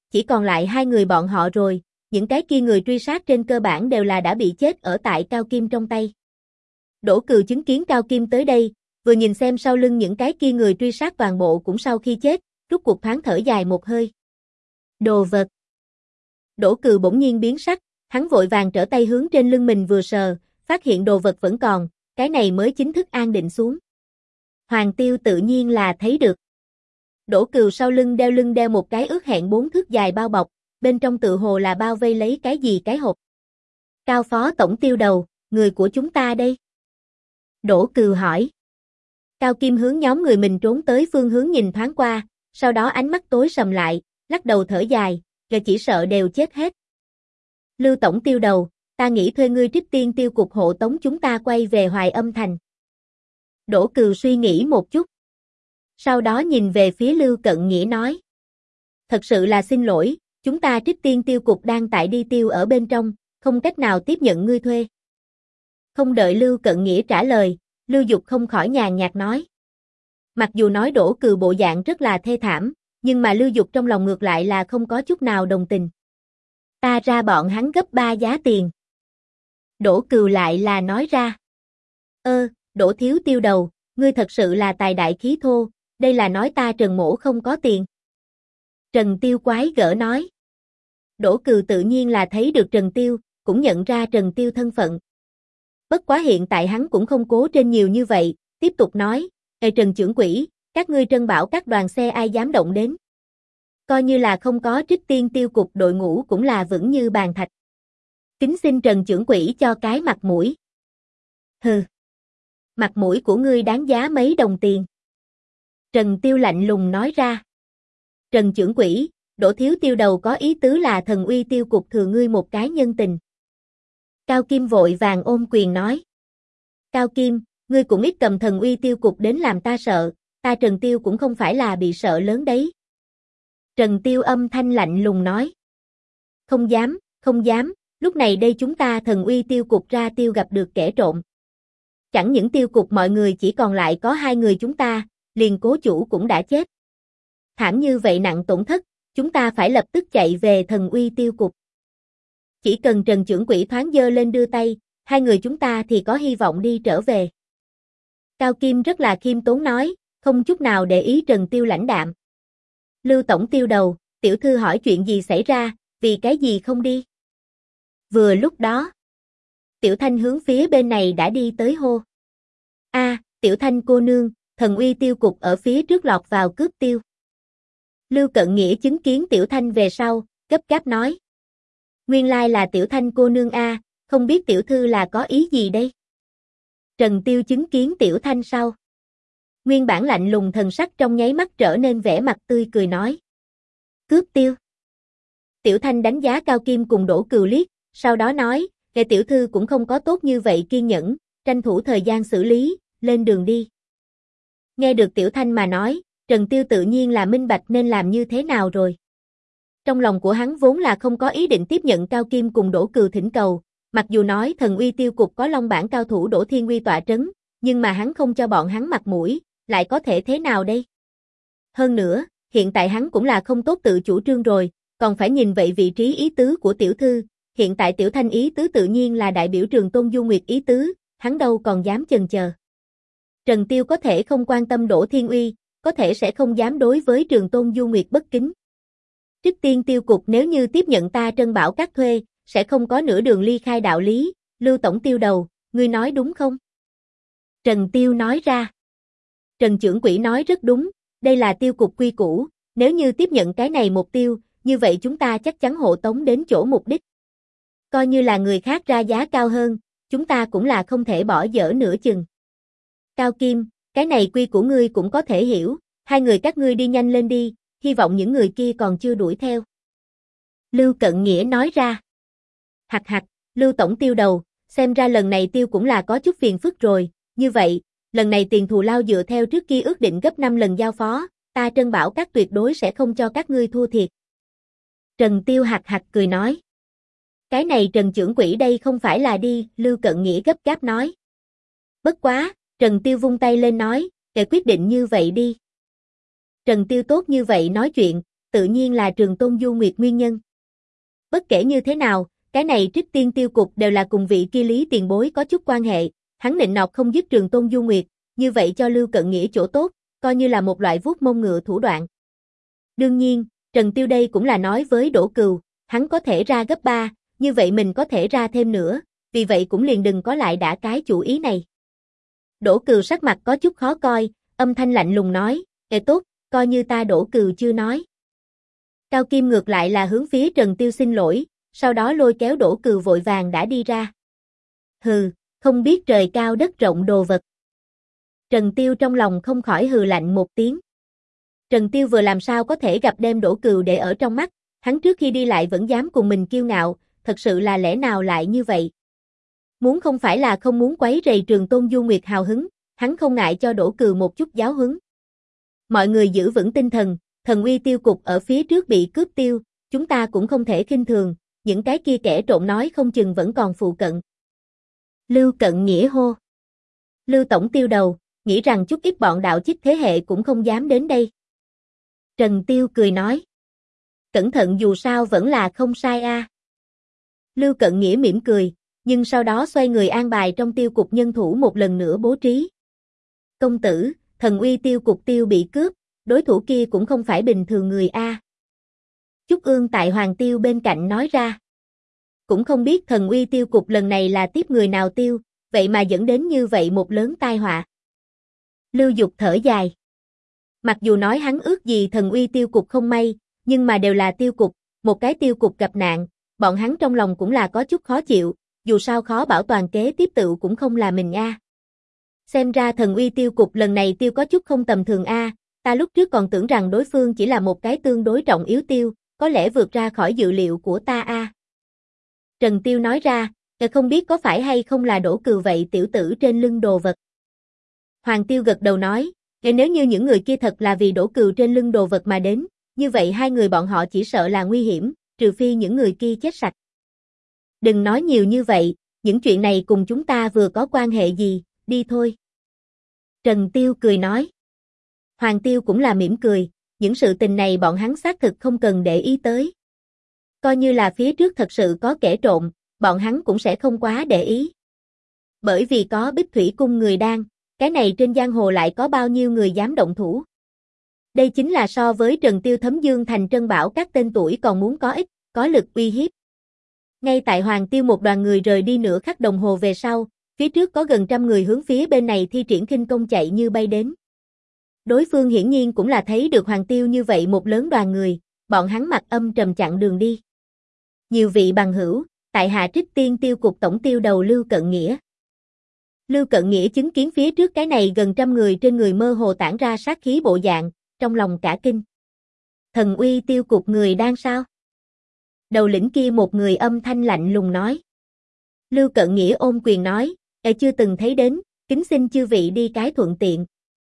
chỉ còn lại hai người bọn họ rồi, những cái kia người truy sát trên cơ bản đều là đã bị chết ở tại Cao Kim trong tay. Đỗ Cừu chứng kiến Cao Kim tới đây, vừa nhìn xem sau lưng những cái kia người truy sát toàn bộ cũng sau khi chết, rút cuộc thoáng thở dài một hơi. Đồ vật. Đỗ Cừu bỗng nhiên biến sắc, hắn vội vàng trở tay hướng trên lưng mình vừa sờ, phát hiện đồ vật vẫn còn, cái này mới chính thức an định xuống. Hoàng Tiêu tự nhiên là thấy được. Đỗ Cừu sau lưng đeo một cái ước hẹn 4 thước dài bao bọc, bên trong tự hồ là bao vây lấy cái gì cái hộp. Cao Phó Tổng Tiêu đầu, người của chúng ta đây. Đỗ Cừu hỏi. Cao Kim hướng nhóm người mình trốn tới phương hướng nhìn thoáng qua, sau đó ánh mắt tối sầm lại, lắc đầu thở dài, rồi chỉ sợ đều chết hết. Lưu Tổng Tiêu đầu, ta nghĩ thuê ngươi Trích Tiên Tiêu cục hộ tống chúng ta quay về Hoài Âm Thành. Đỗ Cừu suy nghĩ một chút. Sau đó nhìn về phía Lưu Cận Nghĩa nói. Thật sự là xin lỗi, chúng ta Trích Tiên Tiêu cục đang tại đi tiêu ở bên trong, không cách nào tiếp nhận ngươi thuê. Không đợi Lưu Cận Nghĩa trả lời, Lưu Dục không khỏi nhàn nhạt nói. Mặc dù nói Đỗ Cừu bộ dạng rất là thê thảm, nhưng mà Lưu Dục trong lòng ngược lại là không có chút nào đồng tình. Ta ra bọn hắn gấp 3 giá tiền. Đỗ Cừu lại là nói ra. Đỗ thiếu tiêu đầu, ngươi thật sự là tài đại khí thô, đây là nói ta Trần Mỗ không có tiền. Trần Tiêu quái gở nói. Đỗ Cừu tự nhiên là thấy được Trần Tiêu, cũng nhận ra Trần Tiêu thân phận. Bất quá hiện tại hắn cũng không cố trên nhiều như vậy, tiếp tục nói, Trần trưởng quỹ, các ngươi Trân Bảo các đoàn xe ai dám động đến. Coi như là không có Trích Tiên Tiêu cục đội ngũ cũng là vững như bàn thạch. Kính xin Trần trưởng quỹ cho cái mặt mũi. Hừ. Mặt mũi của ngươi đáng giá mấy đồng tiền. Trần Tiêu lạnh lùng nói ra. Trần trưởng quỹ, Đỗ thiếu tiêu đầu có ý tứ là Thần Uy Tiêu cục thừa ngươi một cái nhân tình. Cao Kim vội vàng ôm quyền nói. Cao Kim, ngươi cũng ít cầm Thần Uy Tiêu cục đến làm ta sợ, ta Trần Tiêu cũng không phải là bị sợ lớn đấy. Trần Tiêu âm thanh lạnh lùng nói. Không dám, không dám, lúc này đây chúng ta Thần Uy Tiêu cục ra tiêu gặp được kẻ trộm. Chẳng những tiêu cục mọi người chỉ còn lại có 2 người chúng ta, liền cố chủ cũng đã chết. Thảm như vậy nặng tổn thất, chúng ta phải lập tức chạy về Thần Uy Tiêu cục. Chỉ cần Trần trưởng quỹ thoáng giơ lên đưa tay, 2 người chúng ta thì có hy vọng đi trở về. Cao Kim rất là khiêm tốn nói, không chút nào để ý Trần Tiêu lãnh đạm. Lưu Tổng Tiêu đầu, tiểu thư hỏi chuyện gì xảy ra, vì cái gì không đi? Vừa lúc đó, Tiểu Thanh hướng phía bên này đã đi tới hô. Tiểu Thanh cô nương, Thần Uy Tiêu cục ở phía trước lọt vào cướp tiêu. Lưu Cận Nghĩa chứng kiến Tiểu Thanh về sau, gấp gáp nói. Nguyên lai là Tiểu Thanh cô nương không biết tiểu thư là có ý gì đây? Trần Tiêu chứng kiến Tiểu Thanh sau. Nguyên bản lạnh lùng thần sắc trong nháy mắt trở nên vẻ mặt tươi cười nói. Cướp tiêu. Tiểu Thanh đánh giá Cao Kim cùng Đỗ Cừu liếc, sau đó nói, kẻ tiểu thư cũng không có tốt như vậy kiên nhẫn, tranh thủ thời gian xử lý, lên đường đi. Nghe được Tiểu Thanh mà nói, Trần Tiêu tự nhiên là minh bạch nên làm như thế nào rồi. Trong lòng của hắn vốn là không có ý định tiếp nhận Cao Kim cùng Đỗ Cừu thỉnh cầu, mặc dù nói Thần Uy Tiêu cục có Long bản cao thủ Đỗ Thiên Uy tọa trấn, nhưng mà hắn không cho bọn hắn mặt mũi, lại có thể thế nào đây? Hơn nữa, hiện tại hắn cũng là không tốt tự chủ trương rồi, còn phải nhìn vậy vị trí ý tứ của tiểu thư, hiện tại Tiểu Thanh ý tứ tự nhiên là đại biểu Trường Tôn Du Nguyệt ý tứ, hắn đâu còn dám chần chờ. Trần Tiêu có thể không quan tâm Đỗ Thiên Uy, có thể sẽ không dám đối với Trường Tôn Du Nguyệt bất kính. Trích Tiên Tiêu cục nếu như tiếp nhận ta Trân Bảo các thuê, sẽ không có nửa đường ly khai đạo lý, Lưu Tổng Tiêu đầu, ngươi nói đúng không? Trần Tiêu nói ra. Trần trưởng quỹ nói rất đúng, đây là tiêu cục quy củ, nếu như tiếp nhận cái này mục tiêu, như vậy chúng ta chắc chắn hộ tống đến chỗ mục đích. Coi như là người khác ra giá cao hơn, chúng ta cũng là không thể bỏ dở nửa chừng. Cao Kim, cái này quy của ngươi cũng có thể hiểu, 2 người các ngươi đi nhanh lên đi, hy vọng những người kia còn chưa đuổi theo. Lưu Cận Nghĩa nói ra. Hặc hặc, Lưu Tổng Tiêu đầu, xem ra lần này tiêu cũng là có chút phiền phức rồi, như vậy, lần này tiền thù lao dựa theo trước kia ước định gấp 5 lần giao phó, ta Trân Bảo các tuyệt đối sẽ không cho các ngươi thua thiệt. Trần Tiêu hặc hặc cười nói. Cái này Trần trưởng quỹ đây không phải là đi, Lưu Cận Nghĩa gấp gáp nói. Bất quá, Trần Tiêu vung tay lên nói, để quyết định như vậy đi. Trần Tiêu tốt như vậy nói chuyện, tự nhiên là Trường Tôn Du Nguyệt nguyên nhân. Bất kể như thế nào, cái này Trích Tiên Tiêu Cục đều là cùng vị kia Lý tiền bối có chút quan hệ, hắn nịnh nọt không giúp Trường Tôn Du Nguyệt, như vậy cho Lưu Cận Nghĩa chỗ tốt, coi như là một loại vuốt mông ngựa thủ đoạn. Đương nhiên, Trần Tiêu đây cũng là nói với Đỗ Cừu, hắn có thể ra gấp 3, như vậy mình có thể ra thêm nữa, vì vậy cũng liền đừng có lại đả cái chủ ý này. Đỗ Cừu sắc mặt có chút khó coi, âm thanh lạnh lùng nói, tốt, coi như ta Đỗ Cừu chưa nói. Cao Kim ngược lại là hướng phía Trần Tiêu xin lỗi, sau đó lôi kéo Đỗ Cừu vội vàng đã đi ra. Hừ, không biết trời cao đất rộng đồ vật. Trần Tiêu trong lòng không khỏi hừ lạnh một tiếng. Trần Tiêu vừa làm sao có thể gặp đem Đỗ Cừu để ở trong mắt, hắn trước khi đi lại vẫn dám cùng mình kiêu ngạo, thật sự là lẽ nào lại như vậy. Muốn không phải là không muốn quấy rầy Trường Tôn Du Nguyệt hào hứng, hắn không ngại cho Đỗ Cừu một chút giáo huấn. Mọi người giữ vững tinh thần, Thần Uy Tiêu Cục ở phía trước bị cướp tiêu, chúng ta cũng không thể khinh thường, những cái kia kẻ trộm nói không chừng vẫn còn phụ cận. Lưu Cận Nghĩa hô. Lưu Tổng Tiêu đầu, nghĩ rằng chút ít bọn đạo chích thế hệ cũng không dám đến đây. Trần Tiêu cười nói. Cẩn thận dù sao vẫn là không sai a. Lưu Cận Nghĩa mỉm cười, nhưng sau đó xoay người an bài trong tiêu cục nhân thủ một lần nữa bố trí. Công tử, Thần Uy Tiêu Cục tiêu bị cướp, đối thủ kia cũng không phải bình thường người a. Trúc Ương tại Hoàng Tiêu bên cạnh nói ra. Cũng không biết Thần Uy Tiêu Cục lần này là tiếp người nào tiêu, vậy mà dẫn đến như vậy một lớn tai họa. Lưu Dục thở dài. Mặc dù nói hắn ước gì Thần Uy Tiêu Cục không may, nhưng mà đều là tiêu cục, một cái tiêu cục gặp nạn, bọn hắn trong lòng cũng là có chút khó chịu, dù sao khó bảo toàn kế tiếp tự cũng không là mình a. Xem ra Thần Uy Tiêu Cục lần này tiêu có chút không tầm thường a, ta lúc trước còn tưởng rằng đối phương chỉ là một cái tương đối trọng yếu tiêu, có lẽ vượt ra khỏi dự liệu của ta a. Trần Tiêu nói ra, không biết có phải hay không là Đỗ Cừu vậy tiểu tử trên lưng đồ vật. Hoàng Tiêu gật đầu nói, nếu như những người kia thật là vì Đỗ Cừu trên lưng đồ vật mà đến, như vậy hai người bọn họ chỉ sợ là nguy hiểm, trừ phi những người kia chết sạch. Đừng nói nhiều như vậy, những chuyện này cùng chúng ta vừa có quan hệ gì, đi thôi. Trần Tiêu cười nói. Hoàng Tiêu cũng là mỉm cười, những sự tình này bọn hắn xác thực không cần để ý tới. Coi như là phía trước thật sự có kẻ trộm, bọn hắn cũng sẽ không quá để ý. Bởi vì có Bích Thủy Cung người đang, cái này trên giang hồ lại có bao nhiêu người dám động thủ. Đây chính là so với Trần Tiêu Thấm Dương Thành Trân Bảo các tên tuổi còn muốn có ích, có lực uy hiếp. Ngay tại Hoàng Tiêu một đoàn người rời đi nửa khắc đồng hồ về sau, phía trước có gần 100 người hướng phía bên này thi triển khinh công chạy như bay đến. Đối phương hiển nhiên cũng là thấy được Hoàng Tiêu như vậy một lớn đoàn người, bọn hắn mặt âm trầm chặn đường đi. Nhiều vị bằng hữu, tại hạ Trích Tiên Tiêu Cục Tổng Tiêu đầu Lưu Cận Nghĩa. Lưu Cận Nghĩa chứng kiến phía trước cái này gần 100 người trên người mơ hồ tản ra sát khí bộ dạng, trong lòng cả kinh. Thần Uy Tiêu Cục người đang sao? Đầu lĩnh kia một người âm thanh lạnh lùng nói. Lưu Cận Nghĩa ôm quyền nói, chưa từng thấy đến, kính xin chư vị đi cái thuận tiện.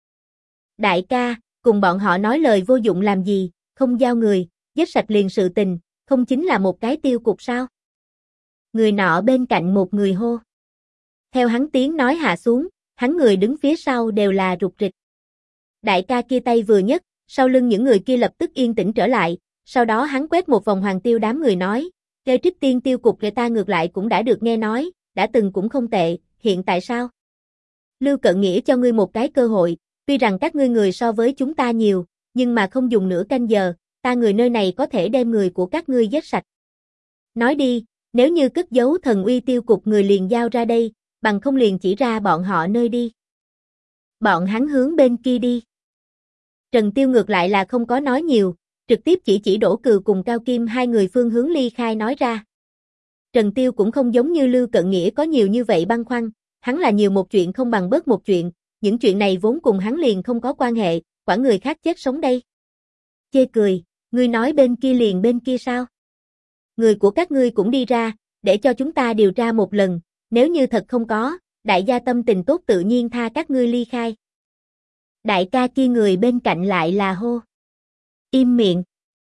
Đại ca, cùng bọn họ nói lời vô dụng làm gì, không giao người, giết sạch liền sự tình, không chính là một cái tiêu cục sao? Người nọ bên cạnh một người hô. Theo hắn tiếng nói hạ xuống, hắn người đứng phía sau đều là rục rịch. Đại ca kia tay vừa nhấc, sau lưng những người kia lập tức yên tĩnh trở lại, sau đó hắn quét một vòng Hoàng Tiêu đám người nói, kêu Trích Tiên Tiêu Cục người ta ngược lại cũng đã được nghe nói, đã từng cũng không tệ, hiện tại sao? Lưu Cận Nghĩa cho ngươi một cái cơ hội, tuy rằng các ngươi người so với chúng ta nhiều, nhưng mà không dùng nửa canh giờ, ta người nơi này có thể đem người của các ngươi giết sạch. Nói đi, nếu như cất giấu Thần Uy Tiêu Cục người liền giao ra đây, bằng không liền chỉ ra bọn họ nơi đi. Bọn hắn hướng bên kia đi. Trần Tiêu ngược lại là không có nói nhiều, trực tiếp chỉ Đỗ Cừu cùng Cao Kim hai người phương hướng ly khai nói ra. Trần Tiêu cũng không giống như Lưu Cận Nghĩa có nhiều như vậy băn khoăn, hắn là nhiều một chuyện không bằng bớt một chuyện, những chuyện này vốn cùng hắn liền không có quan hệ, quản người khác chết sống đây. Chê cười, ngươi nói bên kia liền bên kia sao? Người của các ngươi cũng đi ra, để cho chúng ta điều tra một lần, nếu như thật không có, đại gia tâm tình tốt tự nhiên tha các ngươi ly khai. Đại ca kia người bên cạnh lại là hô. Im miệng.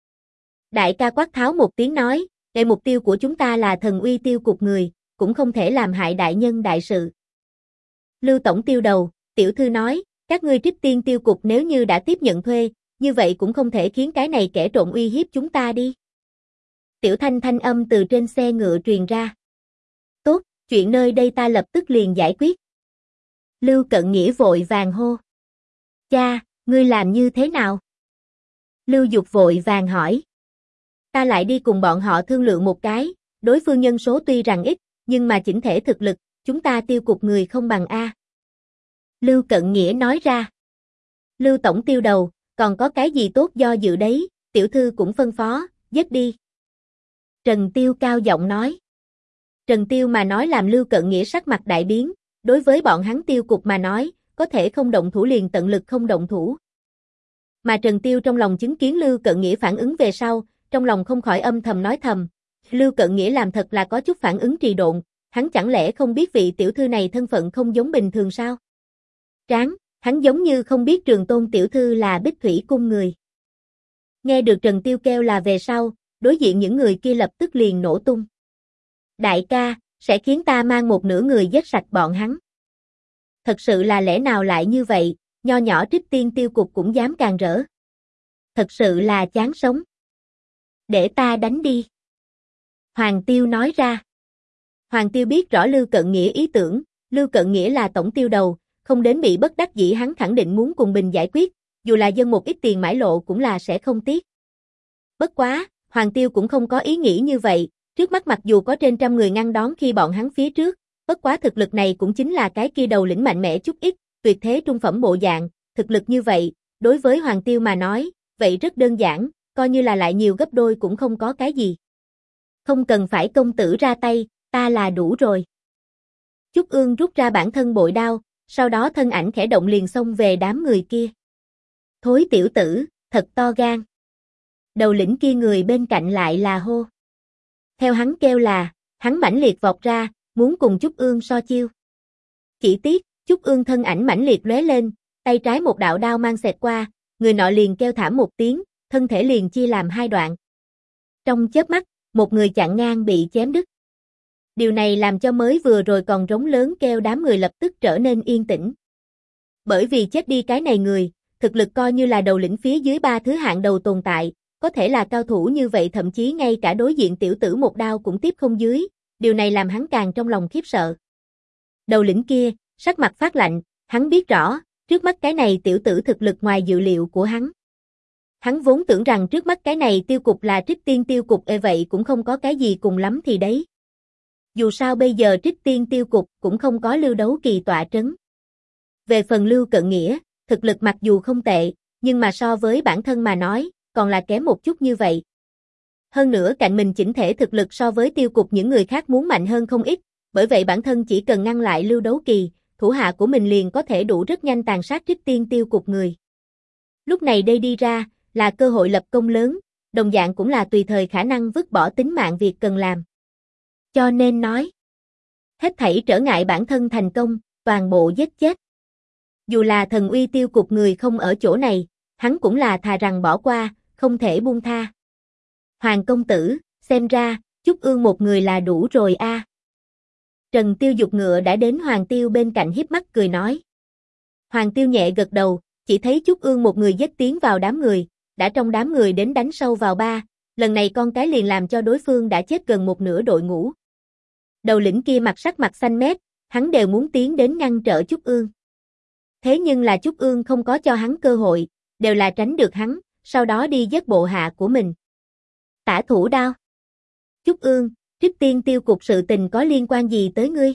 Đại ca quát tháo một tiếng nói, để mục tiêu của chúng ta là Thần Uy Tiêu Cục người, cũng không thể làm hại đại nhân đại sự. Lưu Tổng Tiêu đầu, tiểu thư nói, các ngươi Trích Tiên Tiêu Cục nếu như đã tiếp nhận thuê, như vậy cũng không thể khiến cái này kẻ trộm uy hiếp chúng ta đi. Tiểu Thanh thanh âm từ trên xe ngựa truyền ra. Tốt, chuyện nơi đây ta lập tức liền giải quyết. Lưu Cận Nghĩa vội vàng hô. Cha, ngươi làm như thế nào? Lưu Dục vội vàng hỏi. Ta lại đi cùng bọn họ thương lượng một cái, đối phương nhân số tuy rằng ít, nhưng mà chỉnh thể thực lực, chúng ta Tiêu cục người không bằng A. Lưu Cận Nghĩa nói ra. Lưu tổng tiêu đầu, còn có cái gì tốt do dự đấy, tiểu thư cũng phân phó, giết đi. Trần Tiêu cao giọng nói. Trần Tiêu mà nói làm Lưu Cận Nghĩa sắc mặt đại biến, đối với bọn hắn Tiêu cục mà nói, có thể không động thủ liền tận lực không động thủ. Mà Trần Tiêu trong lòng chứng kiến Lưu Cận Nghĩa phản ứng về sau, trong lòng không khỏi âm thầm nói thầm, Lưu Cận Nghĩa làm thật là có chút phản ứng trì độn, hắn chẳng lẽ không biết vị tiểu thư này thân phận không giống bình thường sao? Tráng, hắn giống như không biết Trường Tôn tiểu thư là Bích Thủy cung người. Nghe được Trần Tiêu kêu là về sau, đối diện những người kia lập tức liền nổ tung. Đại ca, sẽ khiến ta mang một nửa người giết sạch bọn hắn. Thật sự là lẽ nào lại như vậy, nho nhỏ Trích Tiên Tiêu cục cũng dám càng rỡ. Thật sự là chán sống. Để ta đánh đi. Hoàng Tiêu nói ra. Hoàng Tiêu biết rõ Lưu Cận Nghĩa ý tưởng, Lưu Cận Nghĩa là tổng tiêu đầu, không đến bị bất đắc dĩ hắn khẳng định muốn cùng Bình giải quyết, dù là dâng một ít tiền mãi lộ cũng là sẽ không tiếc. Bất quá, Hoàng Tiêu cũng không có ý nghĩ như vậy, trước mắt mặc dù có trên trăm người ngăn đón khi bọn hắn phía trước, bất quá thực lực này cũng chính là cái kia đầu lĩnh mạnh mẽ chút ít, tuyệt thế trung phẩm bộ dạng, thực lực như vậy, đối với Hoàng Tiêu mà nói, vậy rất đơn giản, coi như là lại nhiều gấp đôi cũng không có cái gì. Không cần phải công tử ra tay, ta là đủ rồi. Trúc Ương rút ra bản thân bội đao, sau đó thân ảnh khẽ động liền xông về đám người kia. Thối tiểu tử, thật to gan. Đầu lĩnh kia người bên cạnh lại là hô. Theo hắn kêu là, hắn mãnh liệt vọt ra, muốn cùng Trúc Ương so chiêu. Chỉ tiếc, Trúc Ương thân ảnh mãnh liệt lóe lên, tay trái một đạo đao mang xẹt qua, người nọ liền kêu thảm một tiếng, thân thể liền chia làm hai đoạn. Trong chớp mắt, một người chặn ngang bị chém đứt. Điều này làm cho mới vừa rồi còn rống lớn kêu đám người lập tức trở nên yên tĩnh. Bởi vì chết đi cái này người, thực lực coi như là đầu lĩnh phía dưới ba thứ hạng đầu tồn tại, có thể là cao thủ như vậy thậm chí ngay cả đối diện tiểu tử một đao cũng tiếp không dưới, điều này làm hắn càng trong lòng khiếp sợ. Đầu lĩnh kia, sắc mặt phát lạnh, hắn biết rõ, trước mắt cái này tiểu tử thực lực ngoài dự liệu của hắn. Hắn vốn tưởng rằng trước mắt cái này tiêu cục là Trích Tiên tiêu cục vậy cũng không có cái gì cùng lắm thì đấy. Dù sao bây giờ Trích Tiên tiêu cục cũng không có Lưu Đấu Kỳ tọa trấn. Về phần Lưu Cận Nghĩa, thực lực mặc dù không tệ, nhưng mà so với bản thân mà nói, còn là kém một chút như vậy. Hơn nữa cạnh mình chỉnh thể thực lực so với tiêu cục những người khác muốn mạnh hơn không ít, bởi vậy bản thân chỉ cần ngăn lại Lưu Đấu Kỳ, thủ hạ của mình liền có thể đủ rất nhanh tàn sát Trích Tiên tiêu cục người. Lúc này đây đi ra, là cơ hội lập công lớn, đồng dạng cũng là tùy thời khả năng vứt bỏ tính mạng việc cần làm. Cho nên nói, hết thảy trở ngại bản thân thành công, toàn bộ giết chết. Dù là thần uy tiêu cục người không ở chỗ này, hắn cũng là thà rằng bỏ qua, không thể buông tha. Hoàng công tử, xem ra, Trúc Ương một người là đủ rồi a. Trần Tiêu giục ngựa đã đến Hoàng Tiêu bên cạnh hiếp mắt cười nói. Hoàng Tiêu nhẹ gật đầu, chỉ thấy Trúc Ương một người dết tiến vào đám người, đã trong đám người đến đánh sâu vào ba, lần này con cái liền làm cho đối phương đã chết gần một nửa đội ngũ. Đầu lĩnh kia sắc mặt xanh mét, hắn đều muốn tiến đến ngăn trở Trúc Ương. Thế nhưng là Trúc Ương không có cho hắn cơ hội, đều là tránh được hắn, sau đó đi giết bộ hạ của mình. Tả thủ đao. Trúc Ương, Trích Tiên tiêu cục sự tình có liên quan gì tới ngươi?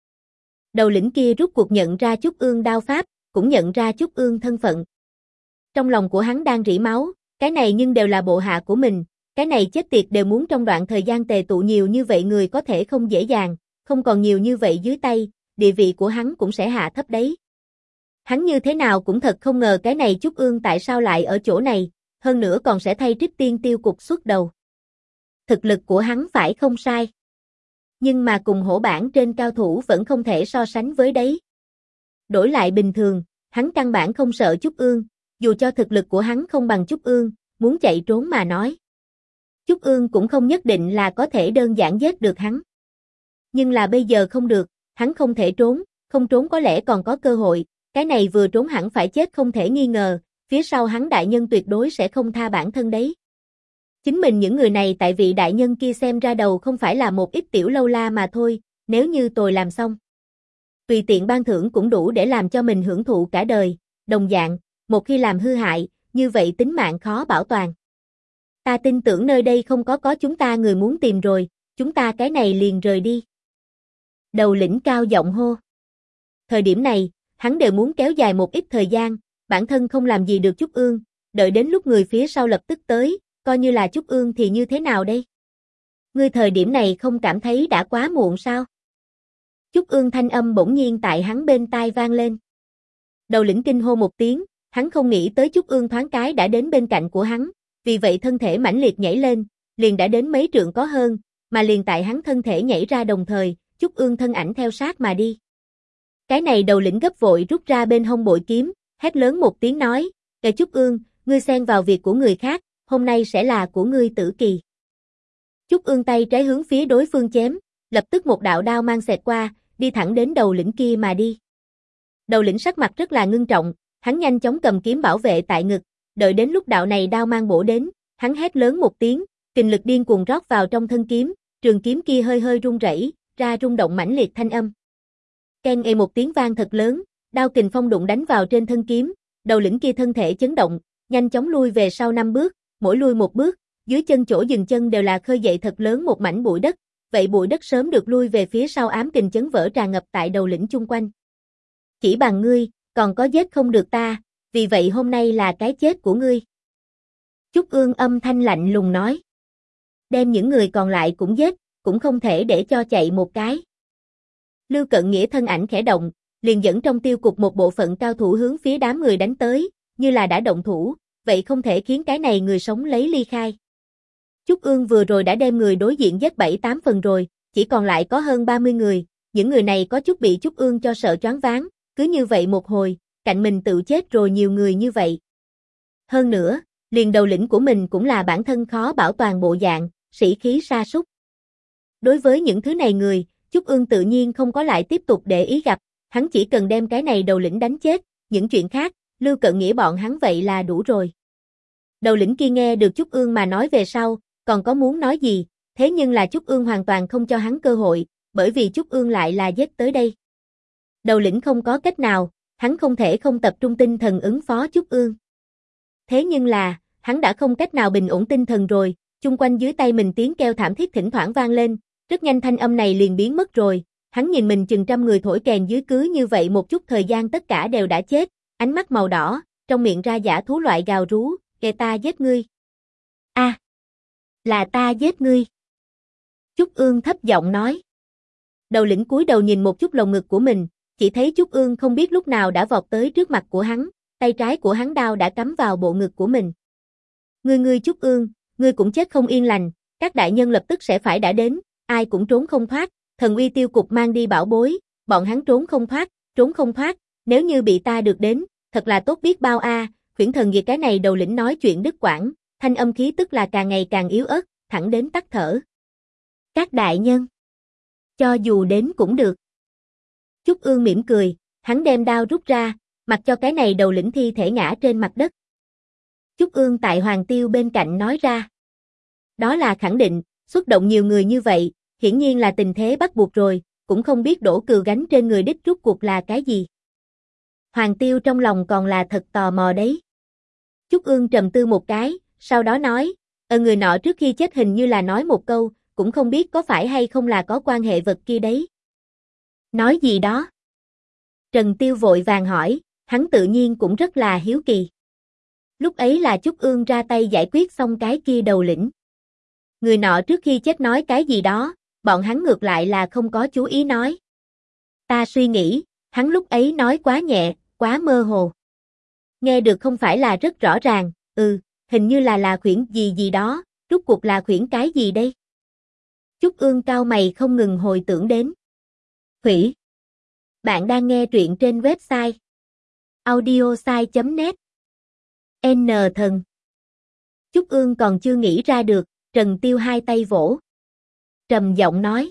Đầu lĩnh kia rút cuộc nhận ra Trúc Ương đao pháp, cũng nhận ra Trúc Ương thân phận. Trong lòng của hắn đang rỉ máu, cái này nhưng đều là bộ hạ của mình, cái này chết tiệt đều muốn trong đoạn thời gian tề tụ nhiều như vậy người có thể không dễ dàng, không còn nhiều như vậy dưới tay, địa vị của hắn cũng sẽ hạ thấp đấy. Hắn như thế nào cũng thật không ngờ cái này Trúc Ương tại sao lại ở chỗ này, hơn nữa còn sẽ thay Trích Tiên tiêu cục xuất đầu. Thực lực của hắn phải không sai. Nhưng mà cùng hổ bảng trên cao thủ vẫn không thể so sánh với đấy. Đổi lại bình thường, hắn căn bản không sợ Trúc Ương, dù cho thực lực của hắn không bằng Trúc Ương, muốn chạy trốn mà nói. Trúc Ương cũng không nhất định là có thể đơn giản giết được hắn. Nhưng là bây giờ không được, hắn không thể trốn, không trốn có lẽ còn có cơ hội, cái này vừa trốn hẳn phải chết không thể nghi ngờ, phía sau hắn đại nhân tuyệt đối sẽ không tha bản thân đấy. Chính mình những người này tại vị đại nhân kia xem ra đầu không phải là một ít tiểu lâu la mà thôi, nếu như tôi làm xong. Tùy tiện ban thưởng cũng đủ để làm cho mình hưởng thụ cả đời, đồng dạng, một khi làm hư hại, như vậy tính mạng khó bảo toàn. Ta tin tưởng nơi đây không có chúng ta người muốn tìm rồi, chúng ta cái này liền rời đi. Đầu lĩnh cao giọng hô. Thời điểm này, hắn đều muốn kéo dài một ít thời gian, bản thân không làm gì được Trúc Ương, đợi đến lúc người phía sau lập tức tới, coi như là Trúc Ương thì như thế nào đây? Ngươi thời điểm này không cảm thấy đã quá muộn sao? Trúc Ương thanh âm bỗng nhiên tại hắn bên tai vang lên. Đầu lĩnh kinh hô một tiếng, hắn không nghĩ tới Trúc Ương thoáng cái đã đến bên cạnh của hắn, vì vậy thân thể mãnh liệt nhảy lên, liền đã đến mấy trượng có hơn, mà liền tại hắn thân thể nhảy ra đồng thời, Trúc Ương thân ảnh theo sát mà đi. Cái này đầu lĩnh gấp vội rút ra bên hông bội kiếm, hét lớn một tiếng nói, "Kẻ Trúc Ương, ngươi xen vào việc của người khác, hôm nay sẽ là của ngươi tử kỳ." Trúc Ương tay trái hướng phía đối phương chém, lập tức một đạo đao mang xẹt qua, đi thẳng đến đầu lĩnh kia mà đi. Đầu lĩnh sắc mặt rất là ngưng trọng, hắn nhanh chóng cầm kiếm bảo vệ tại ngực, đợi đến lúc đạo này đao mang bổ đến, hắn hét lớn một tiếng, kình lực điên cuồng rót vào trong thân kiếm, trường kiếm kia hơi hơi rung rẩy, ra rung động mãnh liệt thanh âm. Keng ê một tiếng vang thật lớn, đao kình phong đụng đánh vào trên thân kiếm, đầu lĩnh kia thân thể chấn động, nhanh chóng lui về sau 5 bước, mỗi lui một bước, dưới chân chỗ dừng chân đều là khơi dậy thật lớn một mảnh bụi đất, vậy bụi đất sớm được lui về phía sau ám kình chấn vỡ tràn ngập tại đầu lĩnh chung quanh. Chỉ bằng ngươi, còn có giết không được ta, vì vậy hôm nay là cái chết của ngươi. Trúc Ương âm thanh lạnh lùng nói. Đem những người còn lại cũng giết, cũng không thể để cho chạy một cái. Lưu Cận Nghĩa thân ảnh khẽ động, liền dẫn trong tiêu cục một bộ phận cao thủ hướng phía đám người đánh tới, như là đã động thủ, vậy không thể khiến cái này người sống lấy ly khai. Trúc Ương vừa rồi đã đem người đối diện giết 7-8 phần rồi, chỉ còn lại có hơn 30 người, những người này có chút bị Trúc Ương cho sợ choáng váng, cứ như vậy một hồi, cạnh mình tự chết rồi nhiều người như vậy. Hơn nữa, liền đầu lĩnh của mình cũng là bản thân khó bảo toàn bộ dạng, sĩ khí sa sút. Đối với những thứ này người, Trúc Ương tự nhiên không có lại tiếp tục để ý gặp, hắn chỉ cần đem cái này đầu lĩnh đánh chết, những chuyện khác, Lưu Cận Nghĩa bọn hắn vậy là đủ rồi. Đầu lĩnh kia nghe được Trúc Ương mà nói về sau, còn có muốn nói gì, thế nhưng là Trúc Ương hoàn toàn không cho hắn cơ hội, bởi vì Trúc Ương lại là giết tới đây. Đầu lĩnh không có cách nào, hắn không thể không tập trung tinh thần ứng phó Trúc Ương. Thế nhưng là, hắn đã không cách nào bình ổn tinh thần rồi, chung quanh dưới tay mình tiếng kêu thảm thiết thỉnh thoảng vang lên, rất nhanh thanh âm này liền biến mất rồi, hắn nhìn mình chừng trăm người thổi kèn dưới cứ như vậy một chút thời gian tất cả đều đã chết, ánh mắt màu đỏ, trong miệng ra dã thú loại gào rú, kề ta giết ngươi. A, là ta giết ngươi. Trúc Ương thấp giọng nói. Đầu lĩnh cúi đầu nhìn một chút lồng ngực của mình, chỉ thấy Trúc Ương không biết lúc nào đã vọt tới trước mặt của hắn, tay trái của hắn đao đã cắm vào bộ ngực của mình. Ngươi Trúc Ương, ngươi cũng chết không yên lành, các đại nhân lập tức sẽ phải đã đến, ai cũng trốn không thoát, thần uy tiêu cục mang đi bảo bối, bọn hắn trốn không thoát, nếu như bị ta được đến, thật là tốt biết bao a. Khuyển thần về cái này đầu lĩnh nói chuyện đứt quãng, thanh âm khí tức là càng ngày càng yếu ớt, thẳng đến tắt thở. Các đại nhân, cho dù đến cũng được. Trúc Ương mỉm cười, hắn đem đao rút ra, mặc cho cái này đầu lĩnh thi thể ngã trên mặt đất. Trúc Ương tại Hoàng Tiêu bên cạnh nói ra. Đó là khẳng định, xuất động nhiều người như vậy, hiển nhiên là tình thế bắt buộc rồi, cũng không biết đổ cừu gánh trên người đích rút cuộc là cái gì. Hoàng Tiêu trong lòng còn là thật tò mò đấy. Trúc Ương trầm tư một cái, sau đó nói, người nọ trước khi chết hình như là nói một câu, cũng không biết có phải hay không là có quan hệ vật kia đấy. Nói gì đó? Trần Tiêu vội vàng hỏi, hắn tự nhiên cũng rất là hiếu kỳ. Lúc ấy là Trúc Ương ra tay giải quyết xong cái kia đầu lĩnh. Người nọ trước khi chết nói cái gì đó, bọn hắn ngược lại là không có chú ý nói. Ta suy nghĩ, hắn lúc ấy nói quá nhẹ, quá mơ hồ. Nghe được không phải là rất rõ ràng, hình như là khuyển gì đó, rốt cuộc là khuyển cái gì đây? Trúc Ương cau mày không ngừng hồi tưởng đến. Khủy. Bạn đang nghe truyện trên website audiosai.net. N thần. Trúc Ương còn chưa nghĩ ra được, Trần Tiêu hai tay vỗ. Trầm giọng nói.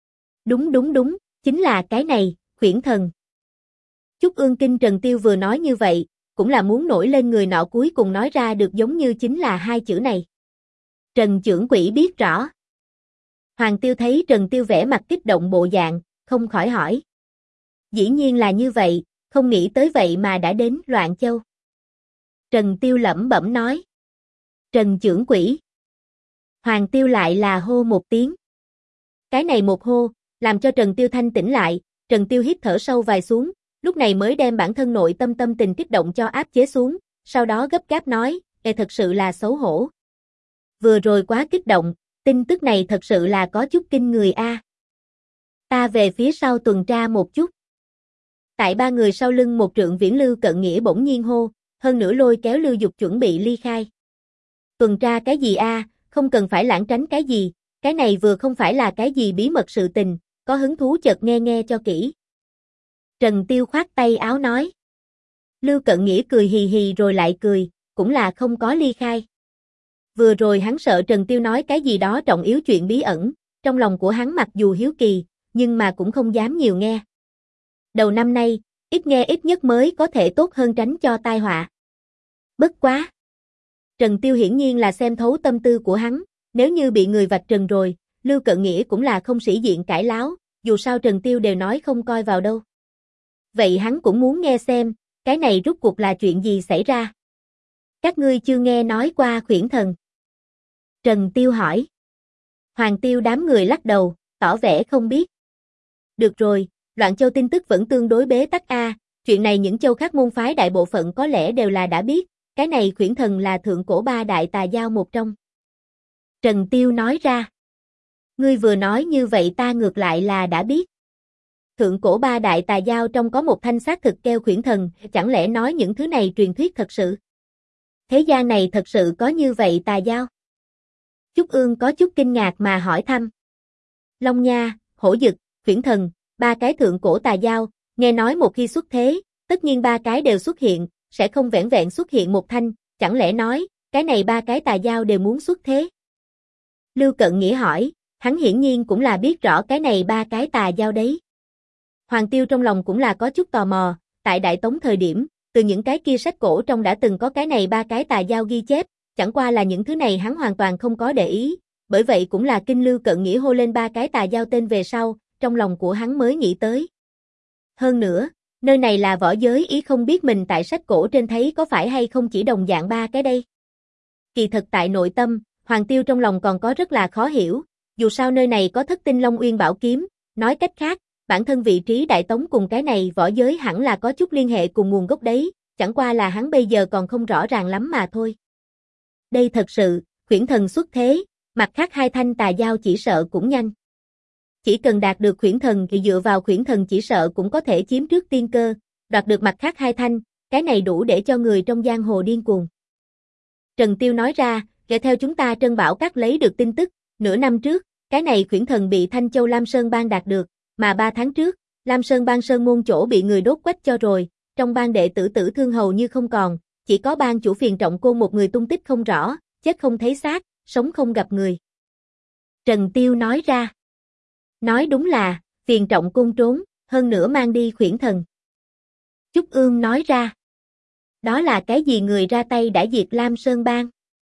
Đúng, chính là cái này, khuyển thần. Trúc Ương kinh Trần Tiêu vừa nói như vậy, cũng là muốn nổi lên người nọ cuối cùng nói ra được giống như chính là hai chữ này. Trần chưởng quỹ biết rõ. Hoàng Tiêu thấy Trần Tiêu vẻ mặt kích động bộ dạng, không khỏi hỏi. Dĩ nhiên là như vậy, không nghĩ tới vậy mà đã đến Loạn Châu. Trần Tiêu lẩm bẩm nói. Trần chưởng quỹ. Hoàng Tiêu lại là hô một tiếng. Cái này một hô, làm cho Trần Tiêu thanh tỉnh lại, Trần Tiêu hít thở sâu vài xuống, lúc này mới đem bản thân nội tâm tâm tình kích động cho áp chế xuống, sau đó gấp gáp nói, thật sự là xấu hổ. Vừa rồi quá kích động, tin tức này thật sự là có chút kinh người a. Ta về phía sau tuần tra một chút. Tại ba người sau lưng một trượng viễn Lưu Cận Nghĩa bỗng nhiên hô, hơn nữa lôi kéo Lưu Dục chuẩn bị ly khai. Tuần tra cái gì a, không cần phải lảng tránh cái gì, cái này vừa không phải là cái gì bí mật sự tình, có hứng thú chợt nghe nghe cho kỹ. Trần Tiêu khoát tay áo nói. Lưu Cận Nghĩa cười hì hì rồi lại cười, cũng là không có ly khai. Vừa rồi hắn sợ Trần Tiêu nói cái gì đó trọng yếu chuyện bí ẩn, trong lòng của hắn mặc dù hiếu kỳ, nhưng mà cũng không dám nhiều nghe. Đầu năm nay, ít nghe ít nhất mới có thể tốt hơn tránh cho tai họa. Bất quá. Trần Tiêu hiển nhiên là xem thấu tâm tư của hắn, nếu như bị người vạch trần rồi, Lưu Cận Nghĩa cũng là không sĩ diện cãi láo, dù sao Trần Tiêu đều nói không coi vào đâu. Vậy hắn cũng muốn nghe xem, cái này rốt cuộc là chuyện gì xảy ra. Các ngươi chưa nghe nói qua Khuyển Thần? Trần Tiêu hỏi. Hoàng Tiêu đám người lắc đầu, tỏ vẻ không biết. Được rồi, Loạn Châu tin tức vẫn tương đối bế tắc a, chuyện này những châu khác môn phái đại bộ phận có lẽ đều là đã biết, cái này Khuyển Thần là thượng cổ ba đại tà giao một trong. Trần Tiêu nói ra. Ngươi vừa nói như vậy ta ngược lại là đã biết. Thượng cổ ba đại tà giao trong có một thanh xác thực kêu Khuyển Thần, chẳng lẽ nói những thứ này truyền thuyết thật sự? Thế gian này thật sự có như vậy tà giao? Trúc Ương có chút kinh ngạc mà hỏi thăm. Long Nha, Hổ Dực, Khuyển Thần, ba cái thượng cổ tà giao, nghe nói một khi xuất thế, tất nhiên ba cái đều xuất hiện, sẽ không vẻn vẹn xuất hiện một thanh, chẳng lẽ nói, cái này ba cái tà giao đều muốn xuất thế? Lưu Cận Nghĩa hỏi, hắn hiển nhiên cũng là biết rõ cái này ba cái tà giao đấy. Hoàng Tiêu trong lòng cũng là có chút tò mò, tại Đại Tống thời điểm, từ những cái kia sách cổ trong đã từng có cái này ba cái tà giao ghi chép, chẳng qua là những thứ này hắn hoàn toàn không có để ý, bởi vậy cũng là kinh Lưu Cận Nghĩa hô lên ba cái tà giao tên về sau, trong lòng của hắn mới nghĩ tới. Hơn nữa, nơi này là võ giới ý không biết mình tại sách cổ trên thấy có phải hay không chỉ đồng dạng ba cái đây. Kỳ thật tại nội tâm, Hoàng Tiêu trong lòng còn có rất là khó hiểu, dù sao nơi này có Thất Tinh Long Uyên Bảo Kiếm, nói cách khác, bản thân vị trí Đại Tống cùng cái này võ giới hẳn là có chút liên hệ cùng nguồn gốc đấy, chẳng qua là hắn bây giờ còn không rõ ràng lắm mà thôi. Đây thật sự, Khuyển Thần xuất thế, mặt khác hai thanh tà giao chỉ sợ cũng nhanh. Chỉ cần đạt được Khuyển Thần thì dựa vào Khuyển Thần chỉ sợ cũng có thể chiếm trước tiên cơ, đoạt được mặt khác hai thanh, cái này đủ để cho người trong giang hồ điên cuồng. Trần Tiêu nói ra, theo chúng ta Trân Bảo Các lấy được tin tức, nửa năm trước, cái này Khuyển Thần bị Thanh Châu Lam Sơn Bang đạt được, mà 3 tháng trước, Lam Sơn Bang Sơn môn chỗ bị người đốt quách cho rồi, trong bang đệ tử tử thương hầu như không còn, chỉ có bang chủ Phiền Trọng Côn một người tung tích không rõ, chết không thấy xác, sống không gặp người. Trần Tiêu nói ra. Nói đúng là, Phiền Trọng Côn trốn, hơn nữa mang đi Khuyển Thần. Trúc Ương nói ra. Đó là cái gì người ra tay đã diệt Lam Sơn Bang?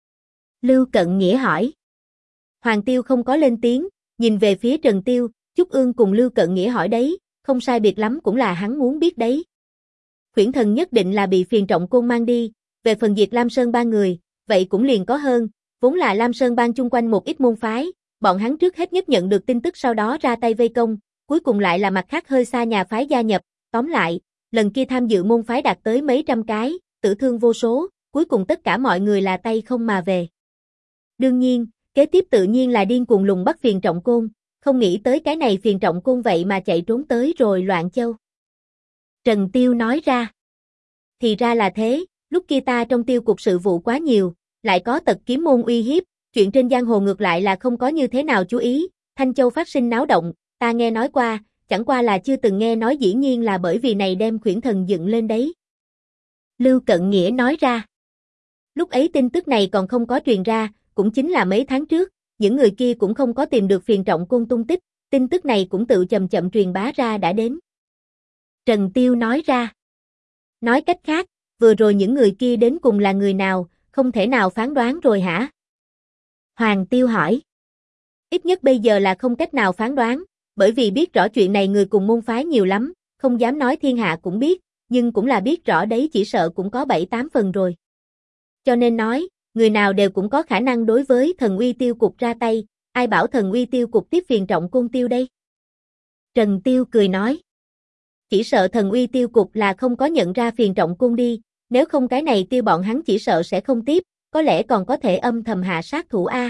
Lưu Cận Nghĩa hỏi. Hoàng Tiêu không có lên tiếng, nhìn về phía Trần Tiêu, Trúc Ương cùng Lưu Cận Nghĩa hỏi đấy, không sai biệt lắm cũng là hắn muốn biết đấy. Khuyển Thần nhất định là bị Phiền Trọng Côn mang đi, về phần diệt Lam Sơn Bang người, vậy cũng liền có hơn, vốn là Lam Sơn Bang chung quanh một ít môn phái, bọn hắn trước hết nhất nhận được tin tức sau đó ra tay vây công, cuối cùng lại là mặt khác hơi xa nhà phái gia nhập, tóm lại, lần kia tham dự môn phái đạt tới mấy trăm cái, tử thương vô số, cuối cùng tất cả mọi người là tay không mà về. Đương nhiên, kế tiếp tự nhiên là điên cuồng lùng bắt Phiền Trọng Côn, không nghĩ tới cái này Phiền Trọng Côn vậy mà chạy trốn tới rồi Loạn Châu. Trần Tiêu nói ra. Thì ra là thế, lúc kia ta trong tiêu cục sự vụ quá nhiều, lại có Tật Kiếm môn uy hiếp, chuyện trên giang hồ ngược lại là không có như thế nào chú ý, Thanh Châu phát sinh náo động, ta nghe nói qua, chẳng qua là chưa từng nghe nói dĩ nhiên là bởi vì này đem Khuyển Thần dựng lên đấy. Lưu Cận Nghĩa nói ra. Lúc ấy tin tức này còn không có truyền ra, cũng chính là mấy tháng trước, những người kia cũng không có tìm được Phiền Trọng Côn tung tích, tin tức này cũng tự chậm chậm truyền bá ra đã đến. Trần Tiêu nói ra. Nói cách khác, vừa rồi những người kia đến cùng là người nào, không thể nào phán đoán rồi hả? Hoàng Tiêu hỏi. Ít nhất bây giờ là không cách nào phán đoán, bởi vì biết rõ chuyện này người cùng môn phái nhiều lắm, không dám nói thiên hạ cũng biết, nhưng cũng là biết rõ đấy, chỉ sợ cũng có 7-8 phần rồi. Cho nên nói, người nào đều cũng có khả năng đối với thần uy tiêu cục ra tay, ai bảo thần uy tiêu cục tiếp phiền Trọng Côn Tiêu đây? Trần Tiêu cười nói. Chỉ sợ thần uy tiêu cục là không có nhận ra phiền Trọng Côn đi, nếu không cái này tiêu bọn hắn chỉ sợ sẽ không tiếp, có lẽ còn có thể âm thầm hạ sát thủ A.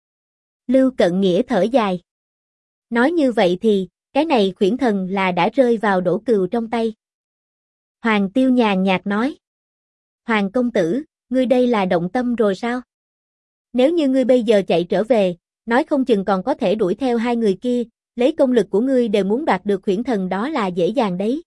Lưu Cận Nghĩa thở dài. Nói như vậy thì, cái này khuyển thần là đã rơi vào Đỗ Cừu trong tay. Hoàng Tiêu nhàn nhạt nói. Hoàng công tử, ngươi đây là động tâm rồi sao? Nếu như ngươi bây giờ chạy trở về, nói không chừng còn có thể đuổi theo hai người kia, lấy công lực của ngươi đều muốn đoạt được khuyển thần đó là dễ dàng đấy.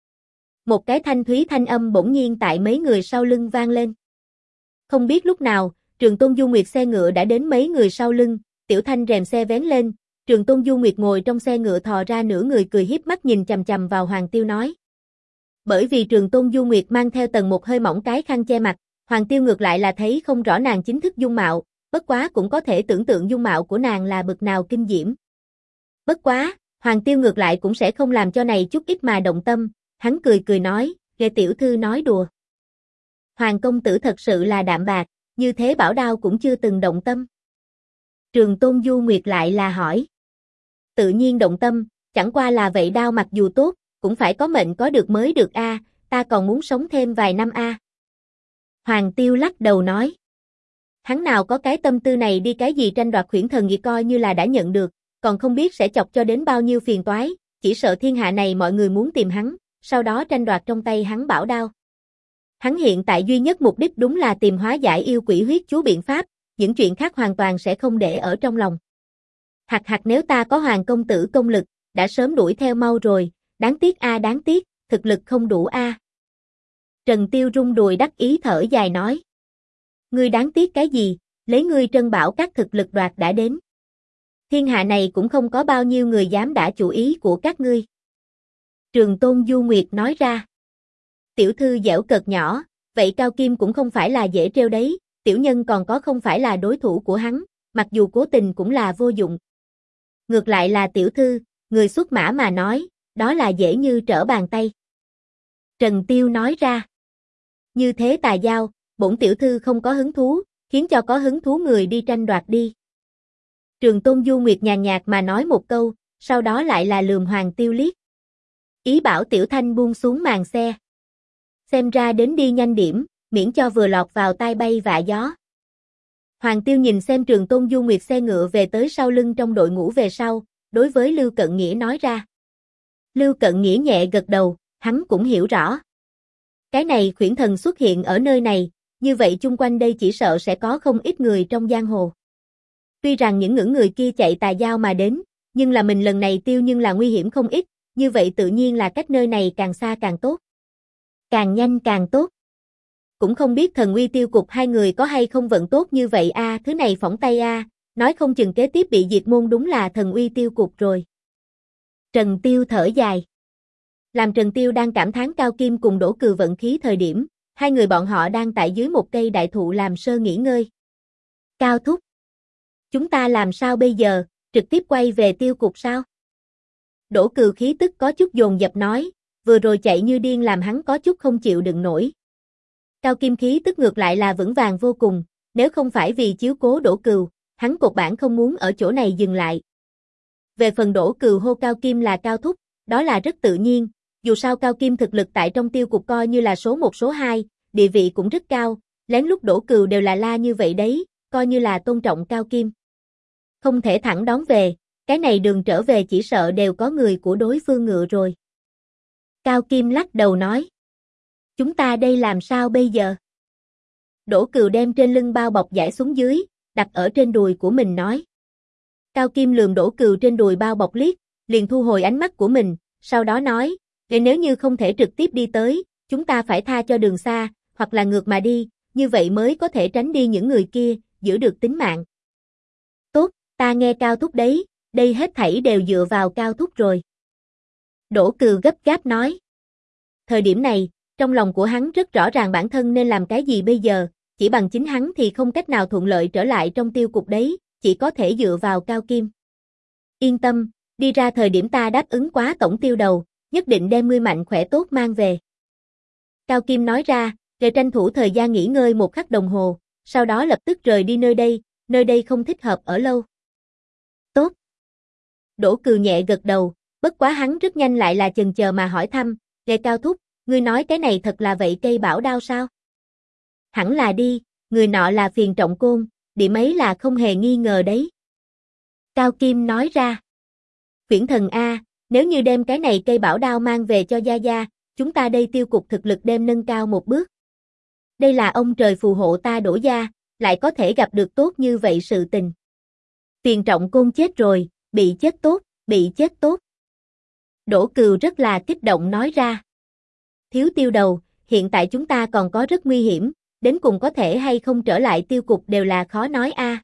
Một cái thanh thúy thanh âm bỗng nhiên tại mấy người sau lưng vang lên. Không biết lúc nào, Trường Tôn Du Nguyệt xe ngựa đã đến mấy người sau lưng, tiểu thanh rèm xe vén lên, Trường Tôn Du Nguyệt ngồi trong xe ngựa thò ra nửa người cười hiếp mắt nhìn chằm chằm vào Hoàng Tiêu nói. Bởi vì Trường Tôn Du Nguyệt mang theo tầng một hơi mỏng cái khăn che mặt, Hoàng Tiêu ngược lại là thấy không rõ nàng chính thức dung mạo, bất quá cũng có thể tưởng tượng dung mạo của nàng là bực nào kinh diễm. Bất quá, Hoàng Tiêu ngược lại cũng sẽ không làm cho này chút ít mà động tâm, hắn cười cười nói, nghe tiểu thư nói đùa. Hoàng công tử thật sự là đạm bạc, như thế Bảo Đao cũng chưa từng động tâm. Trường Tôn Du Nguyệt lại là hỏi. Tự nhiên động tâm, chẳng qua là vậy đao mặc dù tốt, cũng phải có mệnh có được mới được a, ta còn muốn sống thêm vài năm a. Hoàng Tiêu lắc đầu nói. Hắn nào có cái tâm tư này đi cái gì tranh đoạt khuyển thần gì coi như là đã nhận được, còn không biết sẽ chọc cho đến bao nhiêu phiền toái, chỉ sợ thiên hạ này mọi người muốn tìm hắn, sau đó tranh đoạt trong tay hắn Bảo Đao. Hắn hiện tại duy nhất mục đích đúng là tìm hóa giải yêu quỷ huyết chú biện pháp, những chuyện khác hoàn toàn sẽ không để ở trong lòng. Hạc nếu ta có Hoàng công tử công lực, đã sớm đuổi theo mau rồi, đáng tiếc a đáng tiếc, thực lực không đủ a. Trần Tiêu rung đùi đắc ý thở dài nói. Ngươi đáng tiếc cái gì, lấy ngươi Trân Bảo các thực lực đoạt đã đến. Thiên hạ này cũng không có bao nhiêu người dám đả chủ ý của các ngươi. Trường Tôn Du Nguyệt nói ra. Tiểu thư giễu cợt nhỏ, vậy Cao Kim cũng không phải là dễ trêu đấy, tiểu nhân còn có không phải là đối thủ của hắn, mặc dù cố tình cũng là vô dụng. Ngược lại là tiểu thư, người xuất mã mà nói, đó là dễ như trở bàn tay. Trần Tiêu nói ra. Như thế tà giao, bổn tiểu thư không có hứng thú, khiến cho có hứng thú người đi tranh đoạt đi. Trường Tôn Du Nguyệt nhàn nhạt mà nói một câu, sau đó lại là lườm Hoàng Tiêu liếc. Ý bảo tiểu thanh buông xuống màn xe. Xem ra đến đi nhanh điểm, miễn cho vừa lọt vào tai bay vạ gió. Hoàng Tiêu nhìn xem Trường Tôn Du Nguyệt xe ngựa về tới sau lưng trong đội ngũ về sau, đối với Lưu Cận Nghĩa nói ra. Lưu Cận Nghĩa nhẹ gật đầu, hắn cũng hiểu rõ. Cái này khuyển thần xuất hiện ở nơi này, như vậy chung quanh đây chỉ sợ sẽ có không ít người trong giang hồ. Tuy rằng những người kia chạy tà giao mà đến, nhưng là mình lần này tiêu nhưng là nguy hiểm không ít, như vậy tự nhiên là cách nơi này càng xa càng tốt. Càng nhanh càng tốt. Cũng không biết thần uy tiêu cục hai người có hay không vận tốt như vậy a, thứ này phỏng tay a, nói không chừng kế tiếp bị diệt môn đúng là thần uy tiêu cục rồi. Trần Tiêu thở dài. Làm Trần Tiêu đang cảm thán Cao Kim cùng Đỗ Cừu vận khí thời điểm, hai người bọn họ đang tại dưới một cây đại thụ làm sơ nghỉ ngơi. Cao thúc. Chúng ta làm sao bây giờ, trực tiếp quay về tiêu cục sao? Đỗ Cừu khí tức có chút dồn dập nói, vừa rồi chạy như điên làm hắn có chút không chịu đựng nổi. Cao Kim khí tức ngược lại là vững vàng vô cùng, nếu không phải vì chiếu cố Đỗ Cừu, hắn cột bản không muốn ở chỗ này dừng lại. Về phần Đỗ Cừu hô Cao Kim là Cao thúc, đó là rất tự nhiên, dù sao Cao Kim thực lực tại trong tiêu cục coi như là số 1 số 2, địa vị cũng rất cao, lén lút Đỗ Cừu đều là la như vậy đấy, coi như là tôn trọng Cao Kim. Không thể thẳng đón về, cái này đường trở về chỉ sợ đều có người của đối phương ngựa rồi. Cao Kim lắc đầu nói. Chúng ta đây làm sao bây giờ? Đỗ Cừu đem trên lưng bao bọc giải xuống dưới, đặt ở trên đùi của mình nói. Cao Kim lườm Đỗ Cừu trên đùi bao bọc liếc, liền thu hồi ánh mắt của mình, sau đó nói, nếu như không thể trực tiếp đi tới, chúng ta phải tha cho đường xa, hoặc là ngược mà đi, như vậy mới có thể tránh đi những người kia, giữ được tính mạng. Tốt, ta nghe Cao thúc đấy, đây hết thảy đều dựa vào Cao thúc rồi. Đỗ Cừu gấp gáp nói. Thời điểm này, Trong lòng của hắn rất rõ ràng bản thân nên làm cái gì bây giờ, chỉ bằng chính hắn thì không cách nào thuận lợi trở lại trong tiêu cục đấy, chỉ có thể dựa vào Cao Kim. Yên tâm, đi ra thời điểm ta đáp ứng quá tổng tiêu đầu, nhất định đem ngươi mạnh khỏe tốt mang về. Cao Kim nói ra, rồi tranh thủ thời gian nghỉ ngơi 1 khắc đồng hồ, sau đó lập tức rời đi nơi đây không thích hợp ở lâu. Tốt. Đỗ Cừ nhẹ gật đầu, bất quá hắn rất nhanh lại là chần chờ mà hỏi thăm, "Lê Cao thúc, ngươi nói cái này thật là vậy cây bảo đao sao?" "Hẳn là đi, người nọ là Phiền Trọng Côn, điểm ấy là không hề nghi ngờ đấy." Cao Kim nói ra. "Quyển thần A, nếu như đem cái này cây bảo đao mang về cho Gia Gia, chúng ta đây tiêu cục thực lực đem nâng cao một bước. Đây là ông trời phù hộ ta Đỗ gia, lại có thể gặp được tốt như vậy sự tình." Phiền Trọng Côn chết rồi, bị chết tốt. Đỗ Cừu rất là kích động nói ra. "Thiếu tiêu đầu, hiện tại chúng ta còn có rất nguy hiểm, đến cùng có thể hay không trở lại tiêu cục đều là khó nói a."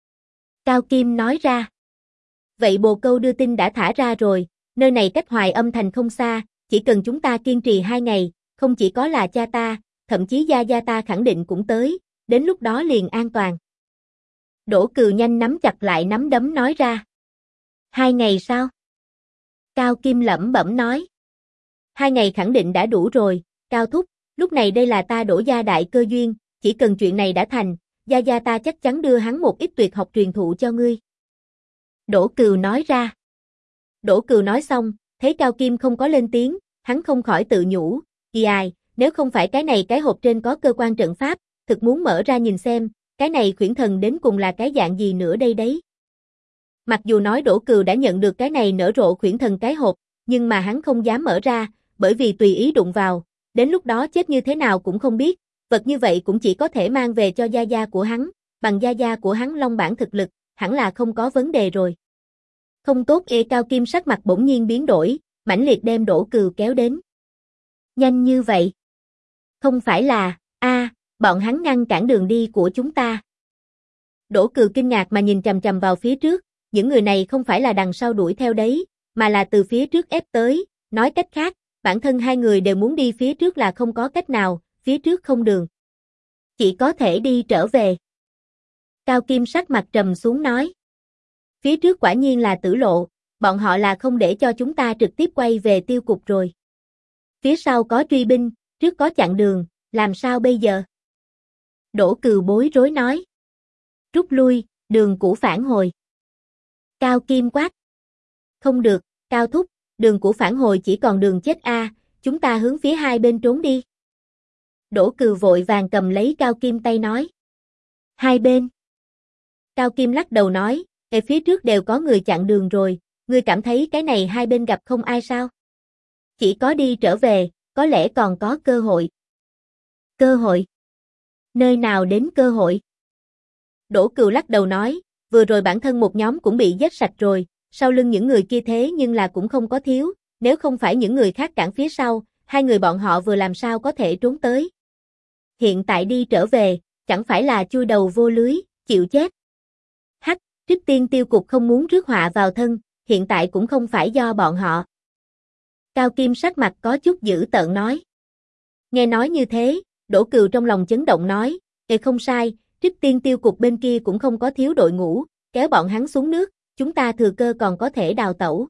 Cao Kim nói ra. "Vậy bồ câu đưa tin đã thả ra rồi, nơi này cách Hoài Âm thành không xa, chỉ cần chúng ta kiên trì 2 ngày, không chỉ có là cha ta, thậm chí Gia Gia ta khẳng định cũng tới, đến lúc đó liền an toàn." Đỗ Cừu nhanh nắm chặt lại nắm đấm nói ra. 2 ngày sao? Cao Kim lẩm bẩm nói. 2 ngày khẳng định đã đủ rồi, Cao thúc, lúc này đây là ta Đỗ gia đại cơ duyên, chỉ cần chuyện này đã thành, Gia Gia ta chắc chắn đưa hắn một ít tuyệt học truyền thụ cho ngươi. Đỗ Cừu nói ra. Đỗ Cừu nói xong, thấy Cao Kim không có lên tiếng, hắn không khỏi tự nhủ, ai, nếu không phải cái này cái hộp trên có cơ quan trận pháp, thực muốn mở ra nhìn xem, cái này khuyển thần đến cùng là cái dạng gì nữa đây đấy. Mặc dù nói Đỗ Cừu đã nhận được cái này nở rộ khuyển thần cái hộp, nhưng mà hắn không dám mở ra, bởi vì tùy ý đụng vào, đến lúc đó chết như thế nào cũng không biết, vật như vậy cũng chỉ có thể mang về cho Gia Gia của hắn, bằng Gia Gia của hắn long bản thực lực, hẳn là không có vấn đề rồi. Không tốt Cao Kim sắc mặt bỗng nhiên biến đổi, mãnh liệt đem Đỗ Cừu kéo đến. Nhanh như vậy? Không phải là, bọn hắn ngăn cản đường đi của chúng ta. Đỗ Cừu kinh ngạc mà nhìn chằm chằm vào phía trước, những người này không phải là đằng sau đuổi theo đấy, mà là từ phía trước ép tới, nói cách khác, bản thân 2 người đều muốn đi phía trước là không có cách nào, phía trước không đường. Chỉ có thể đi trở về. Cao Kim sắc mặt trầm xuống nói. Phía trước quả nhiên là tử lộ, bọn họ là không để cho chúng ta trực tiếp quay về tiêu cục rồi. Phía sau có truy binh, trước có chặn đường, làm sao bây giờ? Đỗ Cừu bối rối nói. Rút lui, đường cũ phản hồi. Cao Kim quát. Không được, Cao thúc, đường cũ phản hồi chỉ còn đường chết chúng ta hướng phía 2 bên trốn đi. Đỗ Cừu vội vàng cầm lấy Cao Kim tay nói. 2 bên. Cao Kim lắc đầu nói, phía trước đều có người chặn đường rồi, ngươi cảm thấy cái này 2 bên gặp không ai sao? Chỉ có đi trở về, có lẽ còn có cơ hội. Cơ hội? Nơi nào đến cơ hội? Đỗ Cừu lắc đầu nói, vừa rồi bản thân một nhóm cũng bị giết sạch rồi, sau lưng những người kia thế nhưng là cũng không có thiếu, nếu không phải những người khác cản phía sau, 2 người bọn họ vừa làm sao có thể trốn tới. Hiện tại đi trở về, chẳng phải là chui đầu vô lưới, chịu chết. Hắc, trước tiên tiêu cục không muốn rước họa vào thân, hiện tại cũng không phải do bọn họ. Cao Kim sắc mặt có chút dữ tợn nói. Nghe nói như thế, Đỗ Cừu trong lòng chấn động nói, không sai, trước tiên tiêu cục bên kia cũng không có thiếu đội ngũ, kéo bọn hắn xuống nước, chúng ta thừa cơ còn có thể đào tẩu.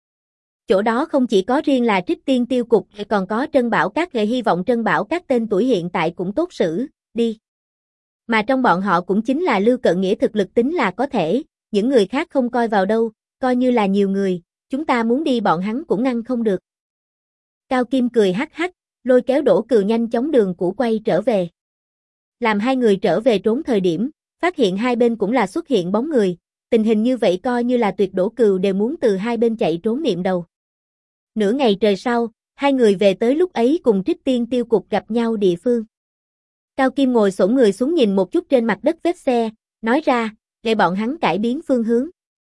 Chỗ đó không chỉ có riêng là Trích Tiên tiêu cục, còn có Trân Bảo Các, hy vọng Trân Bảo Các tên tuổi hiện tại cũng tốt xử, đi. Mà trong bọn họ cũng chính là Lưu Cận Nghĩa thực lực tính là có thể, những người khác không coi vào đâu, coi như là nhiều người, chúng ta muốn đi bọn hắn cũng ngăn không được. Cao Kim cười hắc hắc, lôi kéo Đỗ Cừu nhanh chóng đường cũ quay trở về. Làm 2 người trở về trốn thời điểm, phát hiện 2 bên cũng là xuất hiện bóng người, tình hình như vậy coi như là tuyệt Đỗ Cừu đều muốn từ 2 bên chạy trốn niệm đầu. Nửa ngày trời sau, 2 người về tới lúc ấy cùng Trích Tiên tiêu cục gặp nhau địa phương. Cao Kim ngồi xổm người xuống nhìn một chút trên mặt đất vết xe, nói ra, để bọn hắn cải biến phương hướng.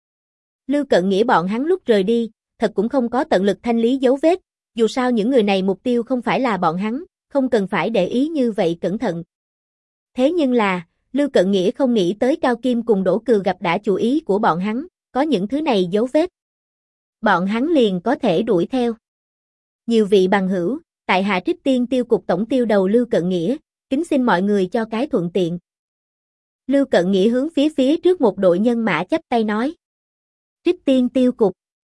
Lưu Cận Nghĩa bọn hắn lúc rời đi, thật cũng không có tận lực thanh lý dấu vết, dù sao những người này mục tiêu không phải là bọn hắn, không cần phải để ý như vậy cẩn thận. Thế nhưng là, Lưu Cận Nghĩa không nghĩ tới Cao Kim cùng Đỗ Cừu gặp đã chủ ý của bọn hắn, có những thứ này dấu vết. Bọn hắn liền có thể đuổi theo. Nhiều vị bằng hữu, tại hạ Trích Tiên Tiêu cục tổng tiêu đầu Lưu Cận Nghĩa, kính xin mọi người cho cái thuận tiện. Lưu Cận Nghĩa hướng phía trước một đội nhân mã chắp tay nói. Trích Tiên Tiêu cục.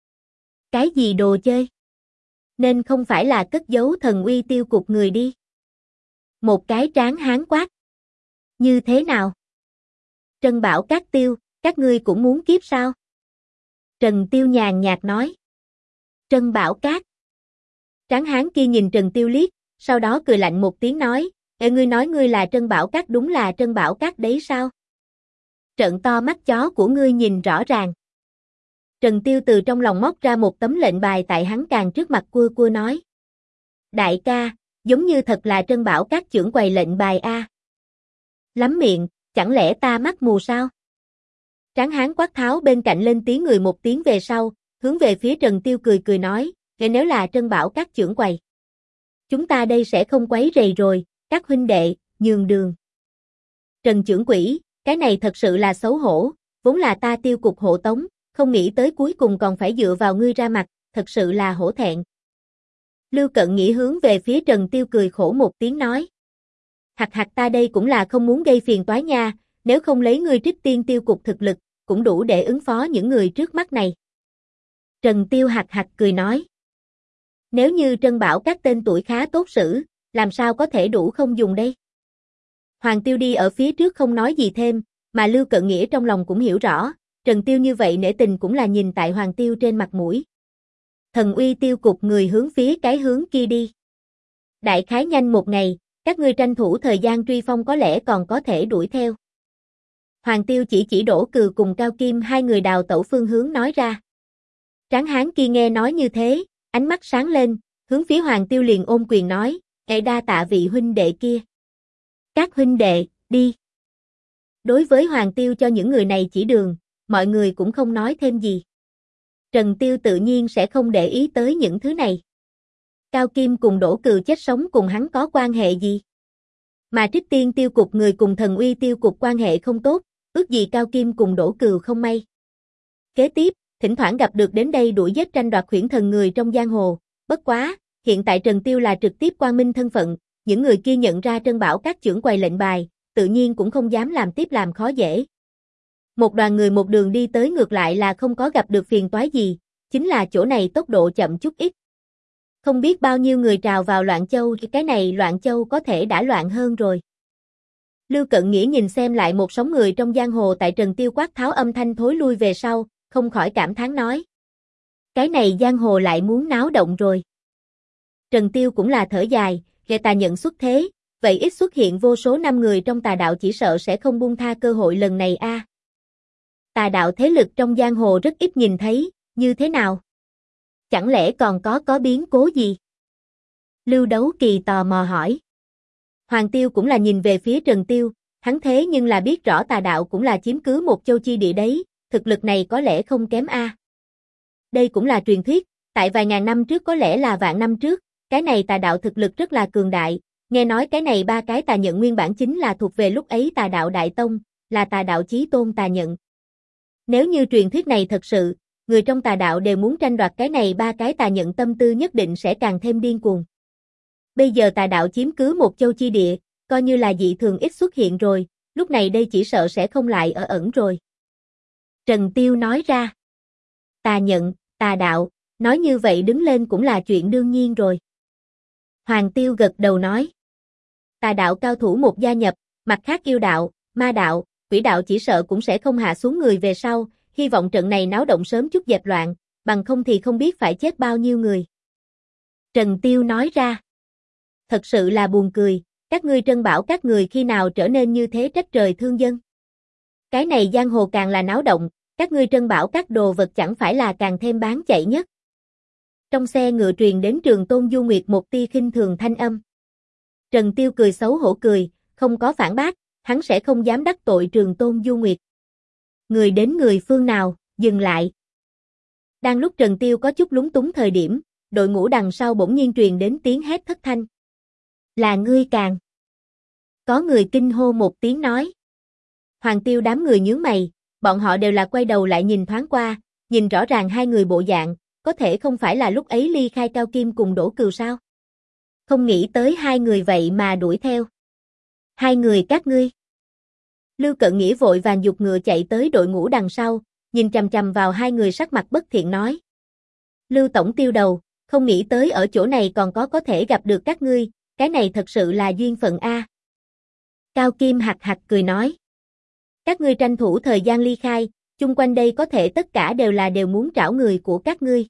Cái gì đồ chơi? Nên không phải là cất giấu thần uy tiêu cục người đi. Một cái tráng hán quát. Như thế nào? Trân Bảo Các Tiêu, các ngươi cũng muốn kiếp sao? Trần Tiêu nhàn nhạt nói. Trân Bảo Các. Tráng hán kia nhìn Trần Tiêu liếc, sau đó cười lạnh một tiếng nói, Ê ngươi nói ngươi là Trân Bảo Các đúng là Trân Bảo Các đấy sao? Trợn to mắt chó của ngươi nhìn rõ ràng. Trần Tiêu từ trong lòng móc ra một tấm lệnh bài tại hắn càng trước mặt cua nói. Đại ca, giống như thật là Trân Bảo Các trưởng quầy lệnh bài a. Lắm miệng, chẳng lẽ ta mắt mù sao? Tráng hán quát tháo bên cạnh lên tiếng người một tiếng về sau, hướng về phía Trần Tiêu cười nói, nếu là Trân Bảo Các trưởng quầy. Chúng ta đây sẽ không quấy rầy rồi, các huynh đệ, nhường đường. Trần trưởng quỹ, cái này thật sự là xấu hổ, vốn là ta Tiêu cục hộ tống, không nghĩ tới cuối cùng còn phải dựa vào ngươi ra mặt, thật sự là hổ thẹn. Lưu Cận Nghĩa hướng về phía Trần Tiêu cười khổ một tiếng nói. Hạc ta đây cũng là không muốn gây phiền toái nha, nếu không lấy ngươi Trích Tiên Tiêu cục thực lực, cũng đủ để ứng phó những người trước mắt này. Trần Tiêu hạc cười nói. Nếu như Trân Bảo Các tên tuổi khá tốt xử, làm sao có thể đủ không dùng đây? Hoàng Tiêu đi ở phía trước không nói gì thêm, mà Lưu Cận Nghĩa trong lòng cũng hiểu rõ, Trần Tiêu như vậy nể tình cũng là nhìn tại Hoàng Tiêu trên mặt mũi. Thần uy tiêu cục người hướng phía cái hướng kia đi. Đại khái nhanh một ngày, các ngươi tranh thủ thời gian truy phong có lẽ còn có thể đuổi theo. Hoàng Tiêu chỉ Đỗ Cừ cùng Cao Kim hai người đào tẩu phương hướng nói ra. Tráng hán kia nghe nói như thế, ánh mắt sáng lên, hướng phía Hoàng Tiêu liền ôm quyền nói, đa tạ vị huynh đệ kia. Các huynh đệ, đi. Đối với Hoàng Tiêu cho những người này chỉ đường, mọi người cũng không nói thêm gì. Trần Tiêu tự nhiên sẽ không để ý tới những thứ này. Cao Kim cùng Đỗ Cừ chết sống cùng hắn có quan hệ gì? Mà Trích Tiên Tiêu cục người cùng Thần Uy Tiêu cục quan hệ không tốt, ước gì Cao Kim cùng Đỗ Cừ không may. Kế tiếp, thỉnh thoảng gặp được đến đây đuổi giết tranh đoạt huyễn thần người trong giang hồ, bất quá, hiện tại Trần Tiêu là trực tiếp quang minh thân phận, những người kia nhận ra Trân Bảo Các trưởng quầy lệnh bài, tự nhiên cũng không dám làm tiếp làm khó dễ. Một đoàn người một đường đi tới ngược lại là không có gặp được phiền toái gì, chính là chỗ này tốc độ chậm chút ít. Không biết bao nhiêu người trào vào Loạn Châu, cái này Loạn Châu có thể đã loạn hơn rồi. Lưu Cận Nghĩa nhìn xem lại một sóng người trong giang hồ tại Trần Tiêu quát tháo âm thanh thối lui về sau, không khỏi cảm thán nói. Cái này giang hồ lại muốn náo động rồi. Trần Tiêu cũng là thở dài, ghê tà nhận xuất thế, vậy ít xuất hiện vô số năm người trong tà đạo chỉ sợ sẽ không buông tha cơ hội lần này a. Tà đạo thế lực trong giang hồ rất ít nhìn thấy, như thế nào? Chẳng lẽ còn có biến cố gì? Lưu Đấu Kỳ tò mò hỏi. Hoàng Tiêu cũng là nhìn về phía Trần Tiêu, hắn thế nhưng là biết rõ tà đạo cũng là chiếm cứ một châu chi địa đấy, thực lực này có lẽ không kém a. Đây cũng là truyền thuyết, tại vài ngàn năm trước có lẽ là vạn năm trước, cái này tà đạo thực lực rất là cường đại, nghe nói cái này ba cái tà nhận nguyên bản chính là thuộc về lúc ấy tà đạo đại tông, là tà đạo chí tôn tà nhận. Nếu như truyền thuyết này thật sự, người trong tà đạo đều muốn tranh đoạt cái này ba cái tà nhận tâm tư nhất định sẽ càng thêm điên cuồng. Bây giờ tà đạo chiếm cứ một châu chi địa, coi như là dị thường ít xuất hiện rồi, lúc này đây chỉ sợ sẽ không lại ở ẩn rồi. Trần Tiêu nói ra. Tà nhận, tà đạo, nói như vậy đứng lên cũng là chuyện đương nhiên rồi. Hoàng Tiêu gật đầu nói. Tà đạo cao thủ một gia nhập, mặt khác yêu đạo, ma đạo, quỷ đạo chỉ sợ cũng sẽ không hạ xuống người về sau, hy vọng trận này náo động sớm chút dẹp loạn, bằng không thì không biết phải chết bao nhiêu người. Trần Tiêu nói ra. Thật sự là buồn cười, các ngươi Trân Bảo các người khi nào trở nên như thế trách trời thương dân. Cái này giang hồ càng là náo động, các ngươi Trân Bảo các đồ vật chẳng phải là càng thêm bán chạy nhất. Trong xe ngựa truyền đến Trường Tôn Du Nguyệt một tia khinh thường thanh âm. Trần Tiêu cười xấu hổ cười, không có phản bác, hắn sẽ không dám đắc tội Trường Tôn Du Nguyệt. Người đến người phương nào, dừng lại. Đang lúc Trần Tiêu có chút lúng túng thời điểm, đội ngũ đằng sau bỗng nhiên truyền đến tiếng hét thất thanh. Là ngươi Càng. Có người kinh hô một tiếng nói. Hoàng Tiêu đám người nhướng mày, bọn họ đều là quay đầu lại nhìn thoáng qua, nhìn rõ ràng hai người bộ dạng, có thể không phải là lúc ấy ly khai Cao Kim cùng Đỗ Cừu sao? Không nghĩ tới hai người vậy mà đuổi theo. Hai người các ngươi. Lưu Cận Nghĩa vội vàng giục ngựa chạy tới đội ngũ đằng sau, nhìn chằm chằm vào hai người sắc mặt bất thiện nói. Lưu tổng tiêu đầu, không nghĩ tới ở chỗ này còn có thể gặp được các ngươi, cái này thật sự là duyên phận a. Cao Kim hạc hạc cười nói. Các ngươi tranh thủ thời gian ly khai, chung quanh đây có thể tất cả đều muốn trảo người của các ngươi.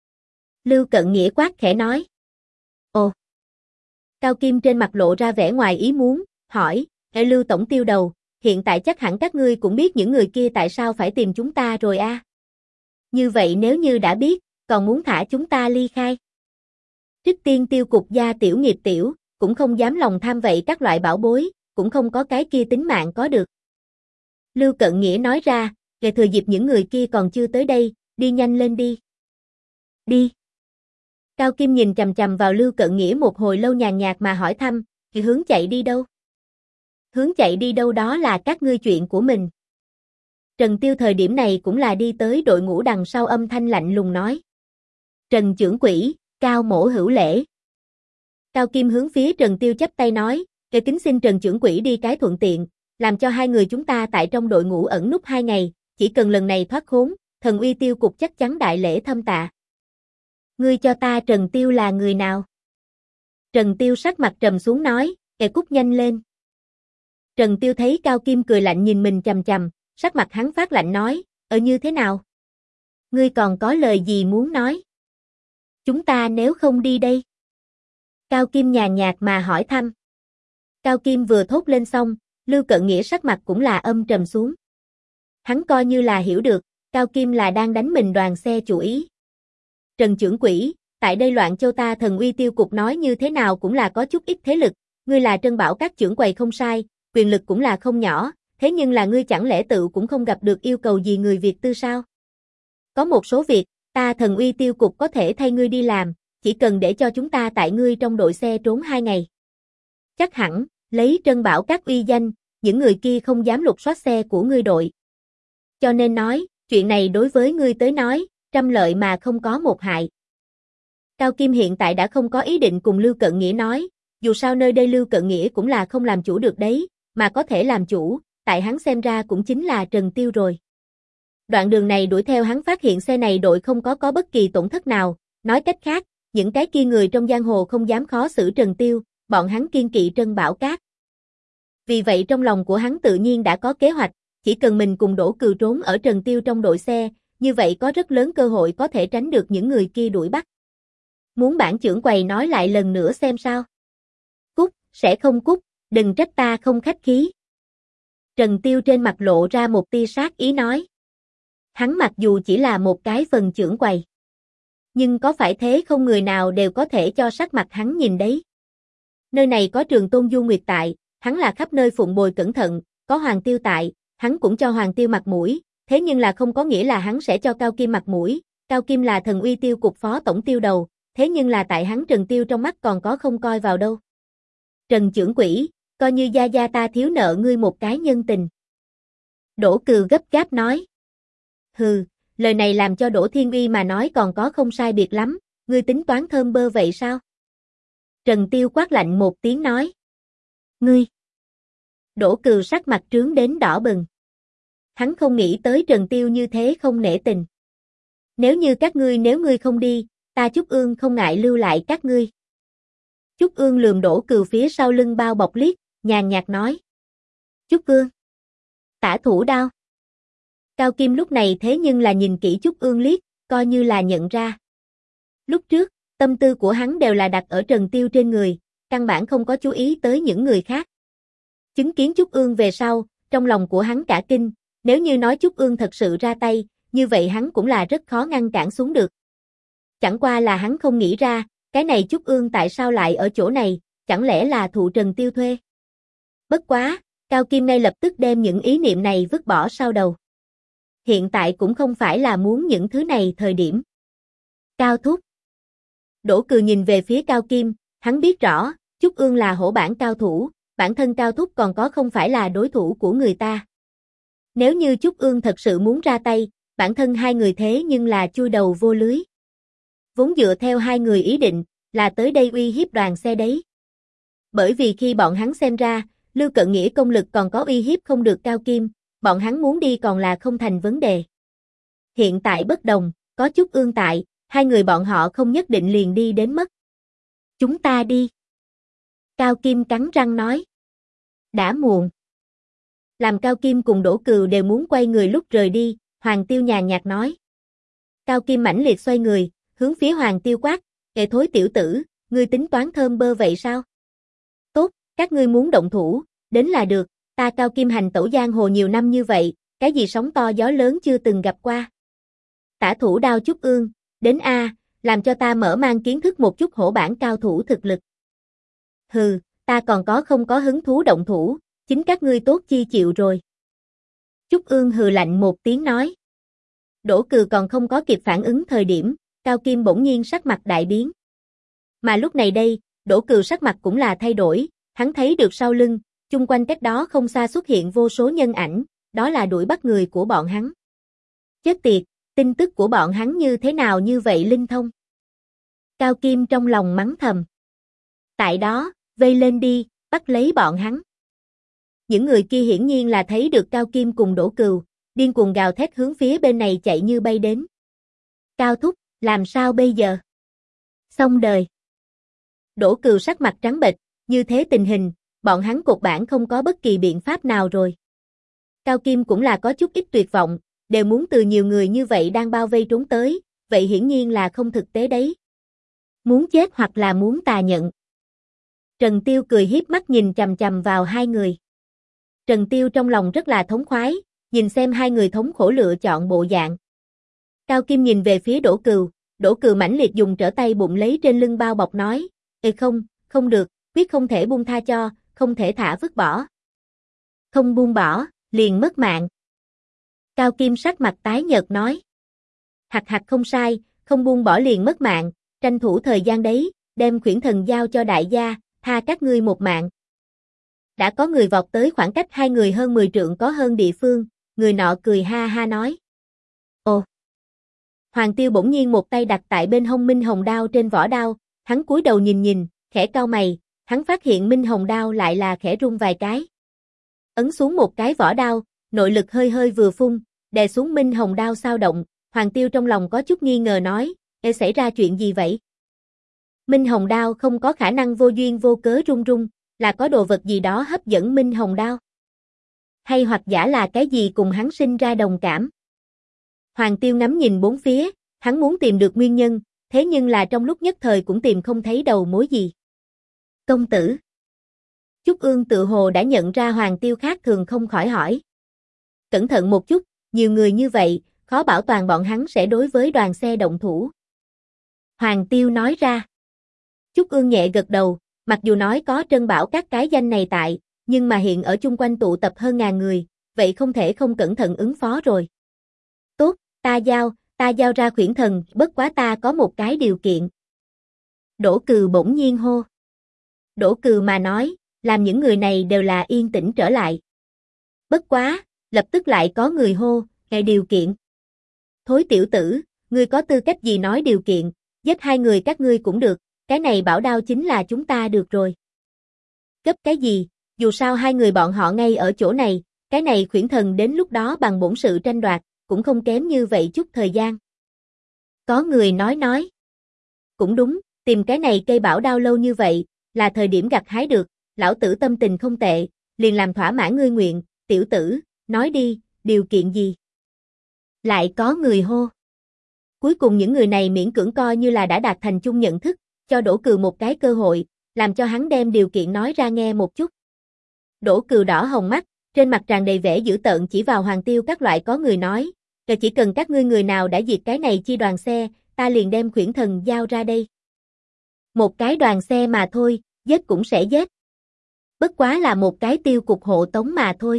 Lưu Cận Nghĩa quát khẽ nói. Ồ. Cao Kim trên mặt lộ ra vẻ ngoài ý muốn, hỏi, Lưu tổng tiêu đầu, hiện tại chắc hẳn các ngươi cũng biết những người kia tại sao phải tìm chúng ta rồi a. Như vậy nếu như đã biết, còn muốn thả chúng ta ly khai. Trích Tiên Tiêu cục gia tiểu nghiệp tiểu, cũng không dám lòng tham vậy các loại bảo bối, cũng không có cái kia tính mạng có được. Lưu Cận Nghĩa nói ra, để thừa dịp những người kia còn chưa tới đây, đi nhanh lên đi. Đi. Cao Kim nhìn chằm chằm vào Lưu Cận Nghĩa một hồi lâu nhàn nhạt mà hỏi thăm, thì hướng chạy đi đâu? Hướng chạy đi đâu đó là các ngươi chuyện của mình. Trần Tiêu thời điểm này cũng là đi tới đội ngũ đằng sau âm thanh lạnh lùng nói. Trần trưởng quỹ, Cao mỗ hữu lễ. Cao Kim hướng phía Trần Tiêu chắp tay nói, kể kính xin Trần trưởng quỹ đi cái thuận tiện, làm cho hai người chúng ta tại trong đội ngũ ẩn núp 2 ngày, chỉ cần lần này thoát khốn, thần uy tiêu cục chắc chắn đại lễ thâm tạ. Ngươi cho ta Trần Tiêu là người nào? Trần Tiêu sắc mặt trầm xuống nói, cút nhanh lên. Trần Tiêu thấy Cao Kim cười lạnh nhìn mình chằm chằm, sắc mặt hắn phát lạnh nói, như thế nào? Ngươi còn có lời gì muốn nói? Chúng ta nếu không đi đây? Cao Kim nhàn nhạt mà hỏi thăm. Cao Kim vừa thốt lên xong, Lưu Cận Nghĩa sắc mặt cũng là âm trầm xuống. Hắn coi như là hiểu được, Cao Kim là đang đánh mình đoàn xe chủ ý. Trần trưởng quỹ, tại đây Loạn Châu ta thần uy tiêu cục nói như thế nào cũng là có chút ít thế lực, ngươi là Trân Bảo các trưởng quầy không sai, quyền lực cũng là không nhỏ, thế nhưng là ngươi chẳng lẽ tự cũng không gặp được yêu cầu gì người Việt tư sao? Có một số việc, ta thần uy tiêu cục có thể thay ngươi đi làm, chỉ cần để cho chúng ta tại ngươi trong đội xe trốn 2 ngày. Chắc hẳn, lấy Trân Bảo các uy danh, những người kia không dám lục soát xe của ngươi đội. Cho nên nói, chuyện này đối với ngươi tới nói, trăm lợi mà không có một hại. Cao Kim hiện tại đã không có ý định cùng Lưu Cận Nghĩa nói, dù sao nơi đây Lưu Cận Nghĩa cũng là không làm chủ được đấy, mà có thể làm chủ, tại hắn xem ra cũng chính là Trần Tiêu rồi. Đoạn đường này đuổi theo hắn phát hiện xe này đội không có bất kỳ tổn thất nào, nói cách khác, những cái kia người trong giang hồ không dám khó xử Trần Tiêu, bọn hắn kiên kỵ Trân Bảo Các. Vì vậy trong lòng của hắn tự nhiên đã có kế hoạch, chỉ cần mình cùng Đỗ Cừu trốn ở Trần Tiêu trong đội xe, như vậy có rất lớn cơ hội có thể tránh được những người kia đuổi bắt. Muốn bản trưởng quầy nói lại lần nữa xem sao? Cút, sẽ không cút, đừng trách ta không khách khí. Trần Tiêu trên mặt lộ ra một tia sát ý nói. Hắn mặc dù chỉ là một cái phần trưởng quầy, nhưng có phải thế không người nào đều có thể cho sắc mặt hắn nhìn đấy. Nơi này có Trường Tôn Du Nguyệt tại, hắn là khắp nơi phụng bồi cẩn thận, có Hoàng Tiêu tại, hắn cũng cho Hoàng Tiêu mặt mũi, thế nhưng là không có nghĩa là hắn sẽ cho Cao Kim mặt mũi. Cao Kim là thần uy tiêu cục phó tổng tiêu đầu, thế nhưng là tại hắn Trần Tiêu trong mắt còn có không coi vào đâu. Trần trưởng quỹ, coi như gia gia ta thiếu nợ ngươi một cái nhân tình. Đỗ Cừu gấp gáp nói. Hừ, lời này làm cho Đỗ Thiên Uy mà nói còn có không sai biệt lắm, ngươi tính toán thơm bơ vậy sao? Trần Tiêu quát lạnh một tiếng nói. Ngươi! Đỗ Cừu sắc mặt trướng đến đỏ bừng. Hắn không nghĩ tới Trần Tiêu như thế không nể tình. Nếu ngươi không đi, ta Trúc Ương không ngại lưu lại các ngươi. Trúc Ương lườm Đỗ Cừu phía sau lưng bao bọc liếc, nhàn nhạt nói. Trúc Ương! Tả thủ đao! Cao Kim lúc này thế nhưng là nhìn kỹ Trúc Ương liếc, coi như là nhận ra. Lúc trước, tâm tư của hắn đều là đặt ở Trần Tiêu trên người, căn bản không có chú ý tới những người khác. Chứng kiến Trúc Ương về sau, trong lòng của hắn cả kinh, nếu như nói Trúc Ương thật sự ra tay, như vậy hắn cũng là rất khó ngăn cản xuống được. Chẳng qua là hắn không nghĩ ra, cái này Trúc Ương tại sao lại ở chỗ này, chẳng lẽ là thụ Trần Tiêu thuê. Bất quá, Cao Kim ngay lập tức đem những ý niệm này vứt bỏ sau đầu. Hiện tại cũng không phải là muốn những thứ này thời điểm. Cao thúc. Đỗ Cừu nhìn về phía Cao Kim, hắn biết rõ, Trúc Ương là hổ bản cao thủ, bản thân Cao thúc còn có không phải là đối thủ của người ta. Nếu như Trúc Ương thật sự muốn ra tay, bản thân hai người thế nhưng là chui đầu vô lưới. Vốn dựa theo hai người ý định, là tới đây uy hiếp đoàn xe đấy. Bởi vì khi bọn hắn xem ra, Lưu Cận Nghĩa công lực còn có uy hiếp không được Cao Kim, bọn hắn muốn đi còn là không thành vấn đề. Hiện tại bất đồng, có chút ương tại, hai người bọn họ không nhất định liền đi đến mất. Chúng ta đi. Cao Kim cắn răng nói. Đã muộn. Làm Cao Kim cùng Đỗ Cừu đều muốn quay người lúc rời đi, Hoàng Tiêu nhàn nhạt nói. Cao Kim mãnh liệt xoay người, hướng phía Hoàng Tiêu quát, "Ê thối tiểu tử, ngươi tính toán thơm bơ vậy sao? Tốt, các ngươi muốn động thủ, đến là được, ta Cao Kim hành tẩu giang hồ nhiều năm như vậy, cái gì sóng to gió lớn chưa từng gặp qua. Tả thủ đao Trúc Ương, đến a, làm cho ta mở mang kiến thức một chút hổ bản cao thủ thực lực." Hừ, ta còn không có hứng thú động thủ, chính các ngươi tốt chi chịu rồi. Trúc Ương hừ lạnh một tiếng nói. Đỗ Cừu còn không có kịp phản ứng thời điểm, Cao Kim bỗng nhiên sắc mặt đại biến. Mà lúc này đây, Đỗ Cừu sắc mặt cũng là thay đổi, hắn thấy được sau lưng, chung quanh cách đó không xa xuất hiện vô số nhân ảnh, đó là đuổi bắt người của bọn hắn. Chết tiệt, tin tức của bọn hắn như thế nào như vậy linh thông? Cao Kim trong lòng mắng thầm. Tại đó, vây lên đi, bắt lấy bọn hắn. Những người kia hiển nhiên là thấy được Cao Kim cùng Đỗ Cừu, điên cuồng gào thét hướng phía bên này chạy như bay đến. Cao thúc, làm sao bây giờ? Xong đời. Đỗ Cừu sắc mặt trắng bệch, như thế tình hình, bọn hắn cột bản không có bất kỳ biện pháp nào rồi. Cao Kim cũng là có chút ít tuyệt vọng, đều muốn từ nhiều người như vậy đang bao vây trốn tới, vậy hiển nhiên là không thực tế đấy. Muốn chết hoặc là muốn tà nhận. Trần Tiêu cười hiếp mắt nhìn chằm chằm vào hai người. Trần Tiêu trong lòng rất là thống khoái, nhìn xem hai người thống khổ lựa chọn bộ dạng. Cao Kim nhìn về phía Đỗ Cừu mãnh liệt dùng trở tay bụng lấy trên lưng bao bọc nói, "Ê không, không được, quyết không thể buông tha cho, không thể thả vứt bỏ. Không buông bỏ, liền mất mạng." Cao Kim sắc mặt tái nhợt nói. Hặc hặc không sai, không buông bỏ liền mất mạng, tranh thủ thời gian đấy, đem khuyển thần giao cho đại gia, tha các ngươi một mạng. Đã có người vọt tới khoảng cách hai người hơn 10 trượng có hơn địa phương, người nọ cười ha ha nói. Ồ! Hoàng Tiêu bỗng nhiên một tay đặt tại bên hông Minh Hồng đao trên vỏ đao, hắn cúi đầu nhìn, khẽ cau mày, hắn phát hiện Minh Hồng đao lại là khẽ rung vài cái. Ấn xuống một cái vỏ đao, nội lực hơi hơi vừa phun, đè xuống Minh Hồng đao sao động, Hoàng Tiêu trong lòng có chút nghi ngờ nói, "Ê xảy ra chuyện gì vậy?" Minh Hồng đao không có khả năng vô duyên vô cớ rung, là có đồ vật gì đó hấp dẫn Minh Hồng đao. Hay hoặc giả là cái gì cùng hắn sinh ra đồng cảm. Hoàng Tiêu ngắm nhìn bốn phía, hắn muốn tìm được nguyên nhân, thế nhưng là trong lúc nhất thời cũng tìm không thấy đầu mối gì. Công tử. Trúc Ương tự hồ đã nhận ra Hoàng Tiêu khác thường không khỏi hỏi. Cẩn thận một chút, nhiều người như vậy, khó bảo toàn bọn hắn sẽ đối với đoàn xe động thủ. Hoàng Tiêu nói ra. Trúc Ương nhẹ gật đầu, mặc dù nói có Trân Bảo các cái danh này tại, nhưng mà hiện ở chung quanh tụ tập hơn ngàn người, vậy không thể không cẩn thận ứng phó rồi. Tốt, ta giao ra khuyển thần, bất quá ta có một cái điều kiện. Đỗ Cừu bỗng nhiên hô. Đỗ Cừu mà nói, làm những người này đều là yên tĩnh trở lại. Bất quá, lập tức lại có người hô, nghe điều kiện. Thối tiểu tử, ngươi có tư cách gì nói điều kiện, giết hai người các ngươi cũng được, cái này bảo đao chính là chúng ta được rồi. Gấp cái gì, dù sao hai người bọn họ ngay ở chỗ này, cái này khuyển thần đến lúc đó bằng bổn sự tranh đoạt, cũng không kém như vậy chút thời gian. Có người nói. Cũng đúng, tìm cái này cây bảo đao lâu như vậy, là thời điểm gặt hái được, lão tử tâm tình không tệ, liền làm thỏa mãn ngươi nguyện, tiểu tử, nói đi, điều kiện gì? Lại có người hô. Cuối cùng những người này miễn cưỡng coi như là đã đạt thành chung nhận thức, cho Đỗ Cừu một cái cơ hội, làm cho hắn đem điều kiện nói ra nghe một chút. Đỗ Cừu đỏ hồng mắt, trên mặt tràn đầy vẻ dữ tợn chỉ vào Hoàng Tiêu các loại có người nói, chỉ cần các ngươi người nào đã diệt cái này chi đoàn xe, ta liền đem khuyển thần giao ra đây. Một cái đoàn xe mà thôi, giết cũng sẽ giết. Bất quá là một cái tiêu cục hộ tống mà thôi.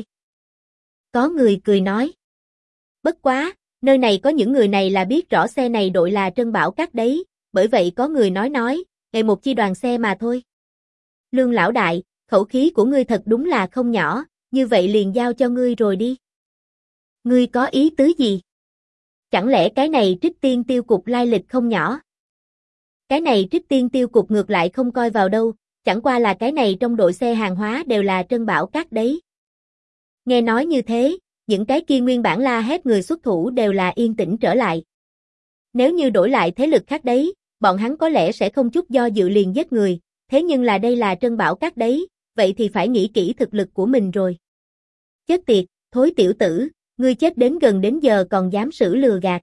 Có người cười nói. Bất quá, nơi này có những người này là biết rõ xe này đội là Trân Bảo các đấy, bởi vậy có người nói, ngày một chi đoàn xe mà thôi. Lương lão đại, khẩu khí của ngươi thật đúng là không nhỏ, như vậy liền giao cho ngươi rồi đi. Ngươi có ý tứ gì? Chẳng lẽ cái này Trích Tiên tiêu cục lai lịch không nhỏ? Cái này Trích Tiên Tiêu Cục ngược lại không coi vào đâu, chẳng qua là cái này trong đội xe hàng hóa đều là Trân Bảo Các đấy. Nghe nói như thế, những cái kia nguyên bản la hét người xuất thủ đều là yên tĩnh trở lại. Nếu như đổi lại thế lực khác đấy, bọn hắn có lẽ sẽ không chút do dự liền giết người, thế nhưng là đây là Trân Bảo Các đấy, vậy thì phải nghĩ kỹ thực lực của mình rồi. Chết tiệt, thối tiểu tử, ngươi chết đến gần đến giờ còn dám xử lừa gạt.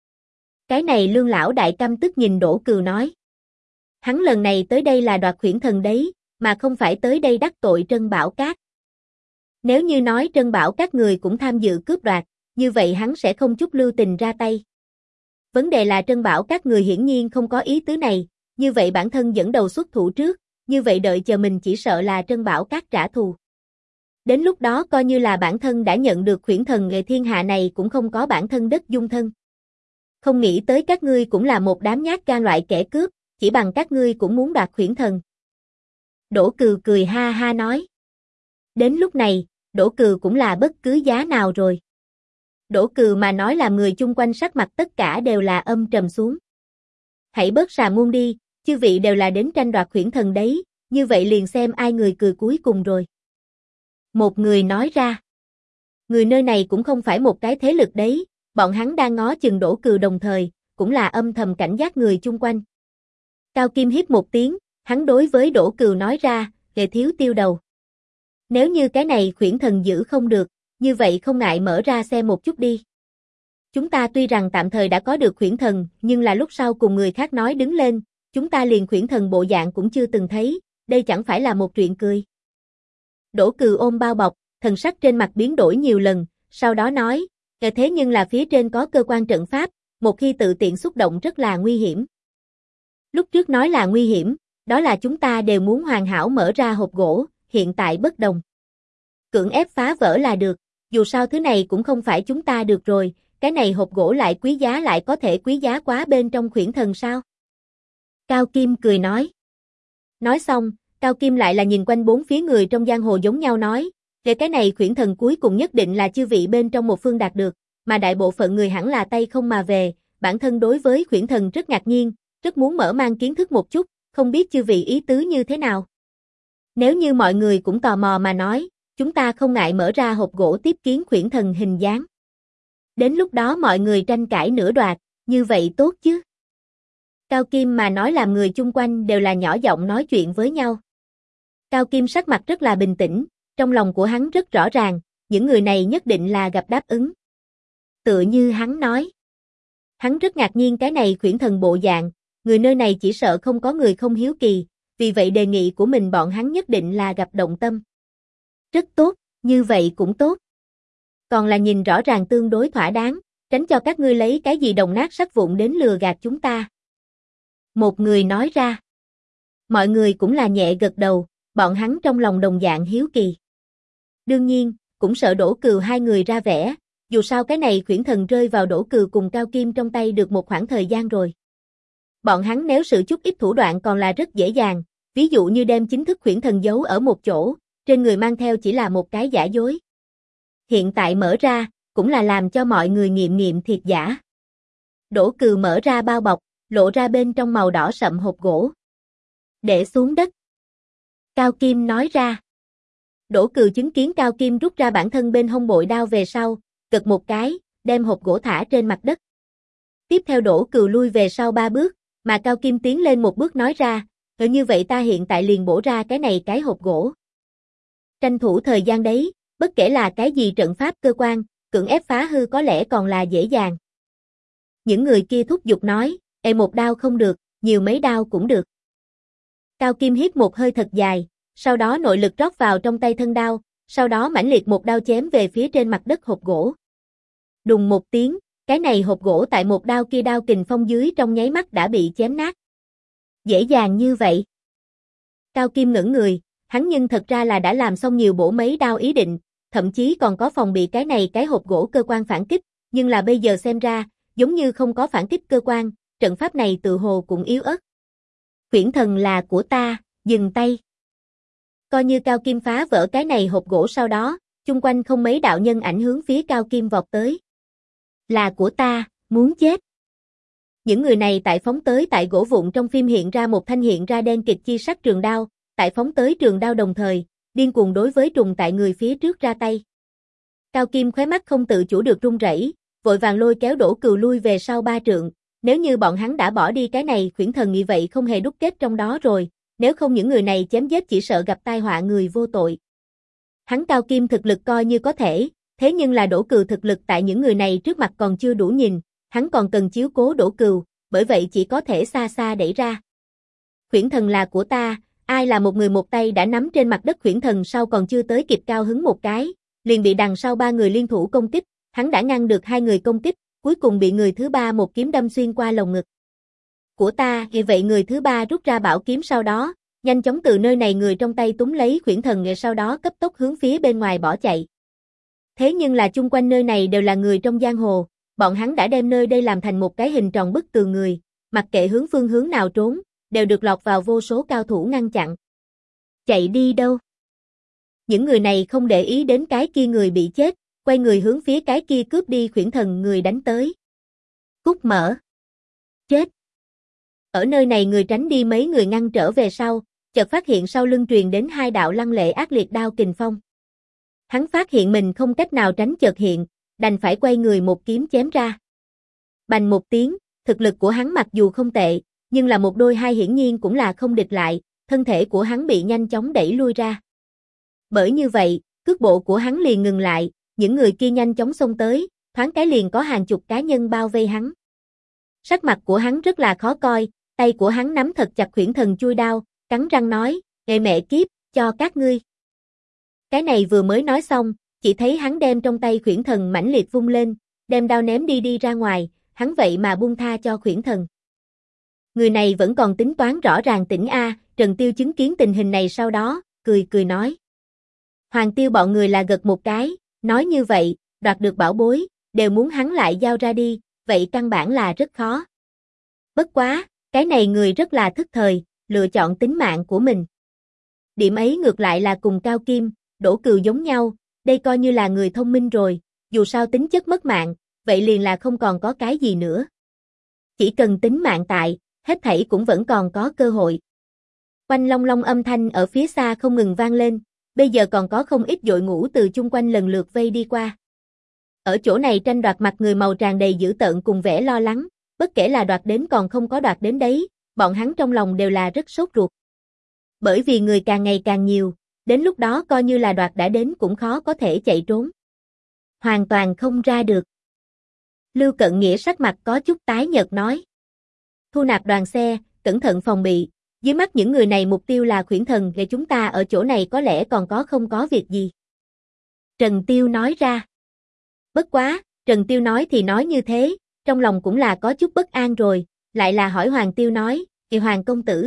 Cái này Lương lão đại căm tức nhìn Đỗ Cừu nói. Hắn lần này tới đây là đoạt Khuyển Thần đấy, mà không phải tới đây đắc tội Trân Bảo Các. Nếu như nói Trân Bảo Các người cũng tham dự cướp đoạt, như vậy hắn sẽ không chút lưu tình ra tay. Vấn đề là Trân Bảo Các người hiển nhiên không có ý tứ này, như vậy bản thân dẫn đầu xuất thủ trước, như vậy đợi chờ mình chỉ sợ là Trân Bảo Các trả thù. Đến lúc đó coi như là bản thân đã nhận được Khuyển Thần người thiên hạ này cũng không có bản thân đất dung thân. Không nghĩ tới các ngươi cũng là một đám nhát gan loại kẻ cướp, chỉ bằng các ngươi cũng muốn đoạt Khuyển Thần. Đỗ Cừu cười ha ha nói. Đến lúc này, Đỗ Cừu cũng là bất cứ giá nào rồi. Đỗ Cừu mà nói làm người chung quanh sắc mặt tất cả đều là âm trầm xuống. Hãy bớt xà ngôn đi, chư vị đều là đến tranh đoạt Khuyển Thần đấy, như vậy liền xem ai người cười cuối cùng rồi. Một người nói ra. Người nơi này cũng không phải một cái thế lực đấy, bọn hắn đang ngó chừng Đỗ Cừu đồng thời, cũng là âm thầm cảnh giác người chung quanh. Cao Kim hít một tiếng, hắn đối với Đỗ Cừu nói ra, Ghê thiếu tiêu đầu. Nếu như cái này Khuyển Thần giữ không được, như vậy không ngại mở ra xem một chút đi. Chúng ta tuy rằng tạm thời đã có được Khuyển Thần, nhưng là lúc sau cùng người khác nói đứng lên, chúng ta liền Khuyển Thần bộ dạng cũng chưa từng thấy, đây chẳng phải là một chuyện cười. Đỗ Cừu ôm bao bọc, thần sắc trên mặt biến đổi nhiều lần, sau đó nói, thế nhưng là phía trên có cơ quan trận pháp, một khi tự tiện xúc động rất là nguy hiểm. Lúc trước nói là nguy hiểm, đó là chúng ta đều muốn hoàn hảo mở ra hộp gỗ, hiện tại bất đồng. Cưỡng ép phá vỡ là được, dù sao thứ này cũng không phải chúng ta được rồi, cái này hộp gỗ lại quý giá lại có thể quý giá quá bên trong Khuyển Thần sao? Cao Kim cười nói. Nói xong, Cao Kim lại là nhìn quanh bốn phía người trong giang hồ giống nhau nói, về cái này Khuyển Thần cuối cùng nhất định là chư vị bên trong một phương đạt được, mà đại bộ phận người hẳn là tay không mà về, bản thân đối với Khuyển Thần rất ngạc nhiên, rất muốn mở mang kiến thức một chút, không biết chư vị ý tứ như thế nào. Nếu như mọi người cũng tò mò mà nói, chúng ta không ngại mở ra hộp gỗ tiếp kiến Khuyển Thần hình dáng. Đến lúc đó mọi người tranh cãi nửa đoạt, như vậy tốt chứ. Cao Kim mà nói làm người chung quanh đều là nhỏ giọng nói chuyện với nhau. Cao Kim sắc mặt rất là bình tĩnh, trong lòng của hắn rất rõ ràng, những người này nhất định là gặp đáp ứng. Tựa như hắn nói. Hắn rất ngạc nhiên cái này Khuyển Thần bộ dạng, người nơi này chỉ sợ không có người không hiếu kỳ, vì vậy đề nghị của mình bọn hắn nhất định là gặp động tâm. Rất tốt, như vậy cũng tốt. Còn là nhìn rõ ràng tương đối thỏa đáng, tránh cho các ngươi lấy cái gì đồng nát sắt vụn đến lừa gạt chúng ta. Một người nói ra. Mọi người cũng là nhẹ gật đầu, bọn hắn trong lòng đồng dạng hiếu kỳ. Đương nhiên, cũng sợ Đỗ Cừu hai người ra vẻ, dù sao cái này Khuyển Thần rơi vào Đỗ Cừu cùng Cao Kim trong tay được một khoảng thời gian rồi. Bọn hắn nếu sử chút ít thủ đoạn còn là rất dễ dàng, ví dụ như đem chính thức Khuyển Thần giấu ở một chỗ, trên người mang theo chỉ là một cái giả dối. Hiện tại mở ra, cũng là làm cho mọi người nghiệm nghiệm thiệt giả. Đỗ Cừu mở ra bao bọc, lộ ra bên trong màu đỏ sậm hộp gỗ. Để xuống đất. Cao Kim nói ra. Đỗ Cừu chứng kiến Cao Kim rút ra bản thân bên hông bội đao về sau, gật một cái, đem hộp gỗ thả trên mặt đất. Tiếp theo Đỗ Cừu lui về sau 3 bước, mà Cao Kim tiến lên một bước nói ra, như vậy ta hiện tại liền bổ ra cái này cái hộp gỗ. Tranh thủ thời gian đấy, bất kể là cái gì trận pháp cơ quan, cưỡng ép phá hư có lẽ còn là dễ dàng. Những người kia thúc giục nói, một đao không được, nhiều mấy đao cũng được. Cao Kim hít một hơi thật dài, sau đó nội lực rót vào trong tay thân đao, sau đó mãnh liệt một đao chém về phía trên mặt đất hộp gỗ. Đùng một tiếng, cái này hộp gỗ tại một đao kia đao kình phong dưới trong nháy mắt đã bị chém nát. Dễ dàng như vậy. Cao Kim ngẩn người, hắn nhưng thật ra là đã làm xong nhiều bổ mấy đao ý định, thậm chí còn có phòng bị cái này cái hộp gỗ cơ quan phản kích, nhưng là bây giờ xem ra, giống như không có phản kích cơ quan, trận pháp này tự hồ cũng yếu ớt. Khuyển Thần là của ta, dừng tay. Coi như Cao Kim phá vỡ cái này hộp gỗ sau đó, chung quanh không mấy đạo nhân ảnh hướng phía Cao Kim vọt tới. Là của ta, muốn chết. Những người này tại phóng tới tại gỗ vụn trong phim hiện ra một thanh hiện ra đen kịt chi sắc trường đao, tại phóng tới trường đao đồng thời, điên cuồng đối với trùng tại người phía trước ra tay. Cao Kim khóe mắt không tự chủ được run rẩy, vội vàng lôi kéo Đỗ Cừu lui về sau 3 trượng, nếu như bọn hắn đã bỏ đi cái này khuyển thần nghĩ vậy không hề đúc kết trong đó rồi, nếu không những người này chém giết chỉ sợ gặp tai họa người vô tội. Hắn Cao Kim thực lực coi như có thể, thế nhưng là Đỗ Cừu thực lực tại những người này trước mặt còn chưa đủ nhìn, hắn còn cần chiếu cố Đỗ Cừu, bởi vậy chỉ có thể xa xa đẩy ra. Khuyển thần là của ta, ai là một người một tay đã nắm trên mặt đất khuyển thần sau còn chưa tới kịp cao hứng một cái, liền bị đằng sau 3 người liên thủ công kích, hắn đã ngăn được 2 người công kích, cuối cùng bị người thứ 3 một kiếm đâm xuyên qua lồng ngực. Của ta, vì vậy người thứ 3 rút ra bảo kiếm sau đó, nhanh chóng từ nơi này người trong tay túm lấy khuyển thần nghệ sau đó cấp tốc hướng phía bên ngoài bỏ chạy. Thế nhưng là chung quanh nơi này đều là người trong giang hồ, bọn hắn đã đem nơi đây làm thành một cái hình tròn bức tường người, mặc kệ phương hướng nào trốn, đều được lọt vào vô số cao thủ ngăn chặn. Chạy đi đâu? Những người này không để ý đến cái kia người bị chết, quay người hướng phía cái kia cướp đi khuyển thần người đánh tới. Cút mở. Chết. Ở nơi này người tránh đi mấy người ngăn trở về sau, chợt phát hiện sau lưng truyền đến 2 đạo lăng lệ ác liệt đao kình phong. Hắn phát hiện mình không cách nào tránh chợt hiện, đành phải quay người một kiếm chém ra. Bành một tiếng, thực lực của hắn mặc dù không tệ, nhưng là một đôi hai hiển nhiên cũng là không địch lại, thân thể của hắn bị nhanh chóng đẩy lui ra. Bởi như vậy, cước bộ của hắn liền ngừng lại, những người kia nhanh chóng xông tới, thoáng cái liền có hàng chục cá nhân bao vây hắn. Sắc mặt của hắn rất là khó coi, tay của hắn nắm thật chặt khuyển thần chui đao, cắn răng nói, "Nghệ mẹ kiếp, cho các ngươi." Cái này vừa mới nói xong, chỉ thấy hắn đem trong tay khuyển thần mãnh liệt vung lên, đem đao ném đi ra ngoài, hắn vậy mà buông tha cho khuyển thần. Người này vẫn còn tính toán rõ ràng tỉnh a, Trần Tiêu chứng kiến tình hình này sau đó, cười nói. Hoàng Tiêu bọn người là gật một cái, nói như vậy, đoạt được bảo bối, đều muốn hắn lại giao ra đi, vậy căn bản là rất khó. Bất quá, cái này người rất là thức thời, lựa chọn tính mạng của mình. Điểm ấy ngược lại là cùng Cao Kim, Đỗ Cừu giống nhau, đây coi như là người thông minh rồi, dù sao tính chất mất mạng, vậy liền là không còn có cái gì nữa. Chỉ cần tính mạng tại, hết thảy cũng vẫn còn có cơ hội. Oanh long long âm thanh ở phía xa không ngừng vang lên, bây giờ còn có không ít đội ngũ từ chung quanh lần lượt vây đi qua. Ở chỗ này tranh đoạt mặt người màu tràn đầy dữ tợn cùng vẻ lo lắng, bất kể là đoạt đến còn không có đoạt đến đấy, bọn hắn trong lòng đều là rất sốt ruột. Bởi vì người càng ngày càng nhiều, đến lúc đó coi như là đoạt đã đến cũng khó có thể chạy trốn. Hoàn toàn không ra được. Lưu Cận Nghĩa sắc mặt có chút tái nhợt nói. Thu nạp đoàn xe, cẩn thận phòng bị, dưới mắt những người này mục tiêu là khuyển thần để chúng ta ở chỗ này có lẽ còn có không có việc gì. Trần Tiêu nói ra. Bất quá, Trần Tiêu nói thì nói như thế, trong lòng cũng là có chút bất an rồi, lại là hỏi Hoàng Tiêu nói, "Kỳ Hoàng công tử.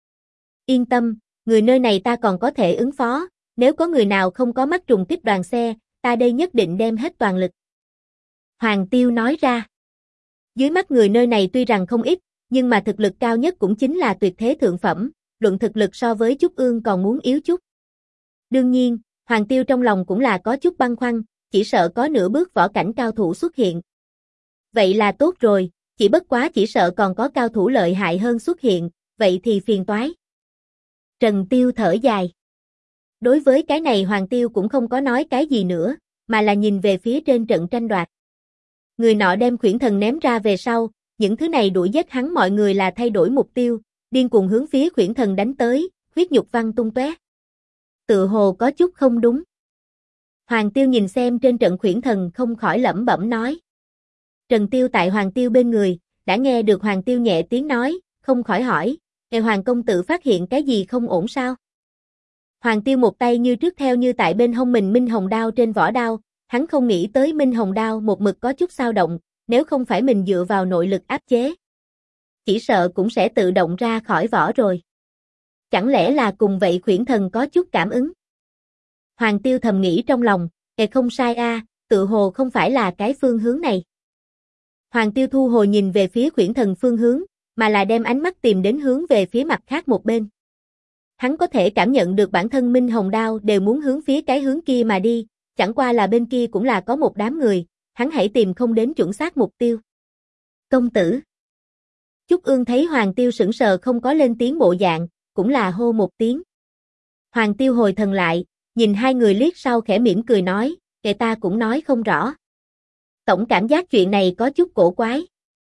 Yên tâm, người nơi này ta còn có thể ứng phó, nếu có người nào không có mắt trùng kích đoàn xe, ta đây nhất định đem hết toàn lực." Hoàng Tiêu nói ra. Dưới mắt người nơi này tuy rằng không ít, nhưng mà thực lực cao nhất cũng chính là tuyệt thế thượng phẩm, luận thực lực so với Trúc Ương còn muốn yếu chút. Đương nhiên, Hoàng Tiêu trong lòng cũng là có chút băn khoăn, chỉ sợ có nửa bước võ cảnh cao thủ xuất hiện. Vậy là tốt rồi, chỉ bất quá chỉ sợ còn có cao thủ lợi hại hơn xuất hiện, vậy thì phiền toái. Trần Tiêu thở dài. Đối với cái này Hoàng Tiêu cũng không có nói cái gì nữa, mà là nhìn về phía trên trận tranh đoạt. Người nọ đem khuyển thần ném ra về sau, những thứ này đuổi giết hắn mọi người là thay đổi mục tiêu, điên cuồng hướng phía khuyển thần đánh tới, huyết nhục văng tung tóe. Tự hồ có chút không đúng. Hoàng Tiêu nhìn xem trên trận khuyển thần không khỏi lẩm bẩm nói. Trần Tiêu tại Hoàng Tiêu bên người, đã nghe được Hoàng Tiêu nhẹ tiếng nói, không khỏi hỏi, Hoàng công tử phát hiện cái gì không ổn sao? Hoàng Tiêu một tay như trước theo như tại bên hông mình Minh Hồng đao trên vỏ đao, hắn không nghĩ tới Minh Hồng đao một mực có chút dao động, nếu không phải mình dựa vào nội lực áp chế, chỉ sợ cũng sẽ tự động ra khỏi vỏ rồi. Chẳng lẽ là cùng vậy khuyển thần có chút cảm ứng? Hoàng Tiêu thầm nghĩ trong lòng, không sai a, tự hồ không phải là cái phương hướng này. Hoàng Tiêu thu hồi nhìn về phía khuyển thần phương hướng, mà là đem ánh mắt tìm đến hướng về phía mặt khác một bên. Hắn có thể cảm nhận được bản thân Minh Hồng đao đều muốn hướng phía cái hướng kia mà đi, chẳng qua là bên kia cũng là có một đám người, hắn hãy tìm không đến chuẩn xác mục tiêu. Công tử. Trúc Ương thấy Hoàng Tiêu sững sờ không có lên tiếng bộ dạng, cũng là hô một tiếng. Hoàng Tiêu hồi thần lại, nhìn hai người liếc sau khẽ mỉm cười nói, kệ ta cũng nói không rõ. Tổng cảm giác chuyện này có chút cổ quái.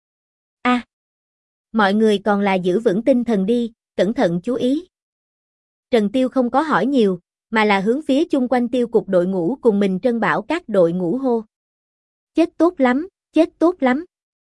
Mọi người còn là giữ vững tinh thần đi, cẩn thận chú ý. Trần Tiêu không có hỏi nhiều, mà là hướng phía chung quanh tiêu cục đội ngũ cùng mình Trân Bảo các đội ngũ hô. Chết tốt lắm, chết tốt lắm.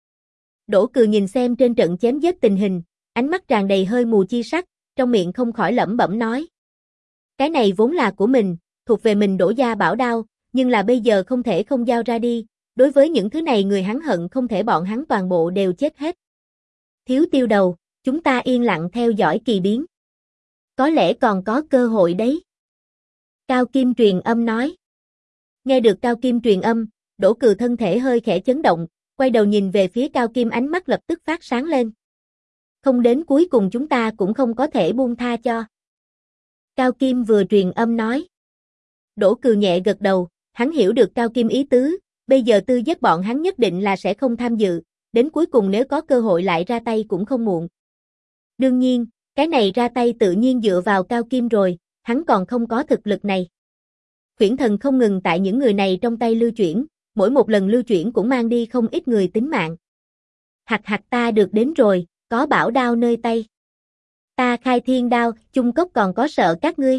Đỗ Cừ nhìn xem trên trận chém giết tình hình, ánh mắt tràn đầy hơi mù chi sắc, trong miệng không khỏi lẩm bẩm nói. Cái này vốn là của mình, thuộc về mình Đỗ gia bảo đao, nhưng là bây giờ không thể không giao ra đi, đối với những thứ này người hắn hận không thể bọn hắn toàn bộ đều chết hết. Thiếu Tiêu đầu, chúng ta yên lặng theo dõi kỳ biến. Có lẽ còn có cơ hội đấy. Cao Kim truyền âm nói. Nghe được Cao Kim truyền âm, Đỗ Cừ thân thể hơi khẽ chấn động, quay đầu nhìn về phía Cao Kim ánh mắt lập tức phát sáng lên. Không đến cuối cùng chúng ta cũng không có thể buông tha cho. Cao Kim vừa truyền âm nói. Đỗ Cừ nhẹ gật đầu, hắn hiểu được Cao Kim ý tứ, bây giờ tư giết bọn hắn nhất định là sẽ không tham dự, đến cuối cùng nếu có cơ hội lại ra tay cũng không muộn. Đương nhiên, cái này ra tay tự nhiên dựa vào Cao Kim rồi, hắn còn không có thực lực này. Khuyển thần không ngừng tại những người này trong tay lưu chuyển, mỗi một lần lưu chuyển cũng mang đi không ít người tính mạng. Hạc ta được đến rồi, có bảo đao nơi tay. Ta khai thiên đao, chung cốc còn có sợ các ngươi.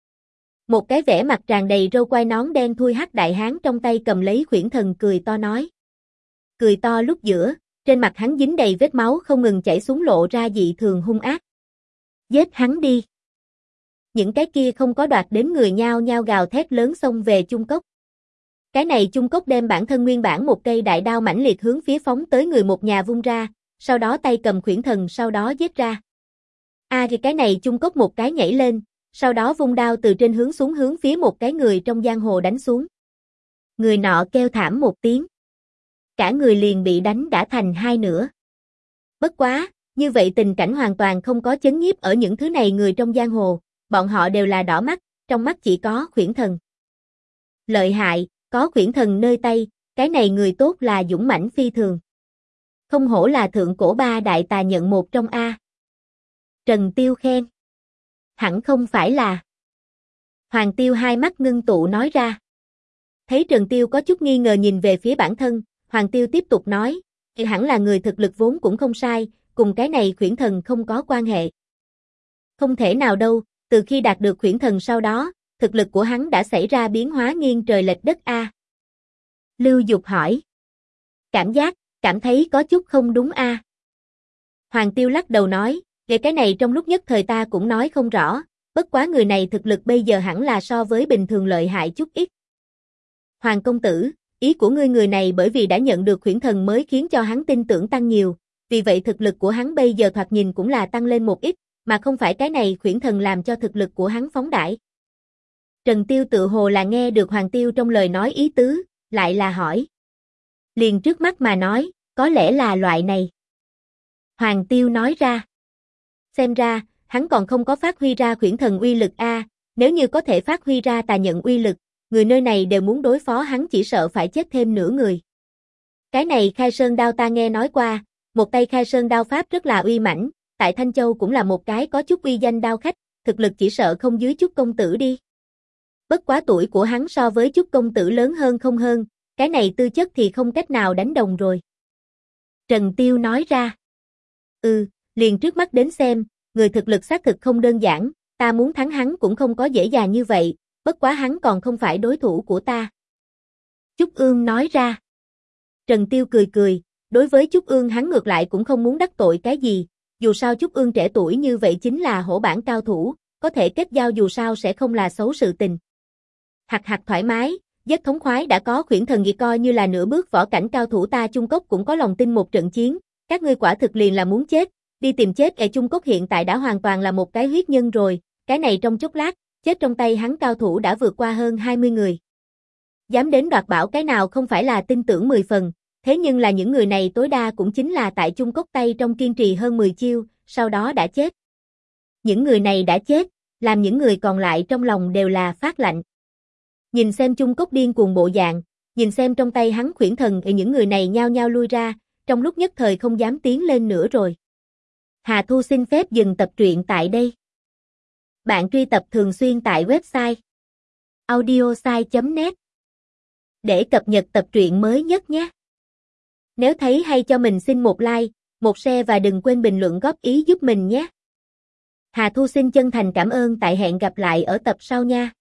Một cái vẻ mặt tràn đầy râu quai nón đen thui hắc đại hán trong tay cầm lấy khuyển thần cười to nói. Cười to lúc giữa, trên mặt hắn dính đầy vết máu không ngừng chảy xuống lộ ra dị thường hung ác. Giết hắn đi. Những cái kia không có đoạt đến người nhao nhao gào thét lớn xông về chung cốc. Cái này chung cốc đem bản thân nguyên bản một cây đại đao mãnh liệt hướng phía phóng tới người một nhà vung ra, sau đó tay cầm khuyển thần sau đó giết ra. Thì cái này chung cốc một cái nhảy lên, sau đó vung đao từ trên hướng xuống hướng phía một cái người trong giang hồ đánh xuống. Người nọ kêu thảm một tiếng. Cả người liền bị đánh đã thành hai nửa. Bất quá, như vậy tình cảnh hoàn toàn không có chấn nhiếp ở những thứ này người trong giang hồ, bọn họ đều là đỏ mắt, trong mắt chỉ có khuyển thần. Lợi hại, có khuyển thần nơi tay, cái này người tốt là dũng mãnh phi thường. Không hổ là thượng cổ ba đại tà nhận một trong A. Trần Tiêu khen. Hẳn không phải là. Hoàng Tiêu hai mắt ngưng tụ nói ra. Thấy Trần Tiêu có chút nghi ngờ nhìn về phía bản thân, Hoàng Tiêu tiếp tục nói, hẳn là người thực lực vốn cũng không sai, cùng cái này khuyển thần không có quan hệ. Không thể nào đâu, từ khi đạt được khuyển thần sau đó, thực lực của hắn đã xảy ra biến hóa nghiêng trời lệch đất A. Lưu Dục hỏi. Cảm thấy có chút không đúng A. Hoàng Tiêu lắc đầu nói, về cái này trong lúc nhất thời ta cũng nói không rõ, bất quá người này thực lực bây giờ hẳn là so với bình thường lợi hại chút ít. Hoàng công tử, ý của ngươi người này bởi vì đã nhận được khuyển thần mới khiến cho hắn tin tưởng tăng nhiều, vì vậy thực lực của hắn bây giờ thoạt nhìn cũng là tăng lên một ít, mà không phải cái này khuyển thần làm cho thực lực của hắn phóng đại. Trần Tiêu tự hồ là nghe được Hoàng Tiêu trong lời nói ý tứ, lại là hỏi. Liền trước mắt mà nói, có lẽ là loại này. Hoàng Tiêu nói ra. Xem ra, hắn còn không có phát huy ra khuyển thần uy lực A, nếu như có thể phát huy ra tà nhận uy lực, người nơi này đều muốn đối phó hắn chỉ sợ phải chết thêm nửa người. Cái này khai sơn đao ta nghe nói qua, một tay khai sơn đao pháp rất là uy mãnh, tại Thanh Châu cũng là một cái có chút uy danh đao khách, thực lực chỉ sợ không dưới chút công tử đi. Bất quá tuổi của hắn so với chút công tử lớn hơn không hơn, cái này tư chất thì không cách nào đánh đồng rồi. Trần Tiêu nói ra. Liền trước mắt đến xem, người thực lực xác thực không đơn giản, ta muốn thắng hắn cũng không có dễ dàng như vậy, bất quá hắn còn không phải đối thủ của ta. Trúc Ương nói ra. Trần Tiêu cười cười, đối với Trúc Ương hắn ngược lại cũng không muốn đắc tội cái gì, dù sao Trúc Ương trẻ tuổi như vậy chính là hổ bản cao thủ, có thể kết giao dù sao sẽ không là xấu sự tình. Hạc thoải mái, rất thống khoái đã có khuyển thần gì coi như là nửa bước võ cảnh cao thủ ta Chung Cốc cũng có lòng tin một trận chiến, các ngươi quả thực liền là muốn chết, đi tìm chết Chung Cốc hiện tại đã hoàn toàn là một cái huyết nhân rồi, cái này trong chốc lát, chết trong tay hắn cao thủ đã vượt qua hơn 20 người. Dám đến đoạt bảo cái nào không phải là tin tưởng 10 phần, thế nhưng là những người này tối đa cũng chính là tại Chung Cốc tay trong kiên trì hơn 10 chiêu, sau đó đã chết. Những người này đã chết, làm những người còn lại trong lòng đều là phát lạnh. Nhìn xem Chung Cốc điên cuồng bộ dạng, nhìn xem trong tay hắn khuyển thần những người này nhao nhao lui ra, trong lúc nhất thời không dám tiến lên nữa rồi. Hà Thu xin phép dừng tập truyện tại đây. Bạn truy tập thường xuyên tại website audiosai.net để cập nhật tập truyện mới nhất nhé. Nếu thấy hay cho mình xin một like, một share và đừng quên bình luận góp ý giúp mình nhé. Hà Thu xin chân thành cảm ơn, tại hẹn gặp lại ở tập sau nha.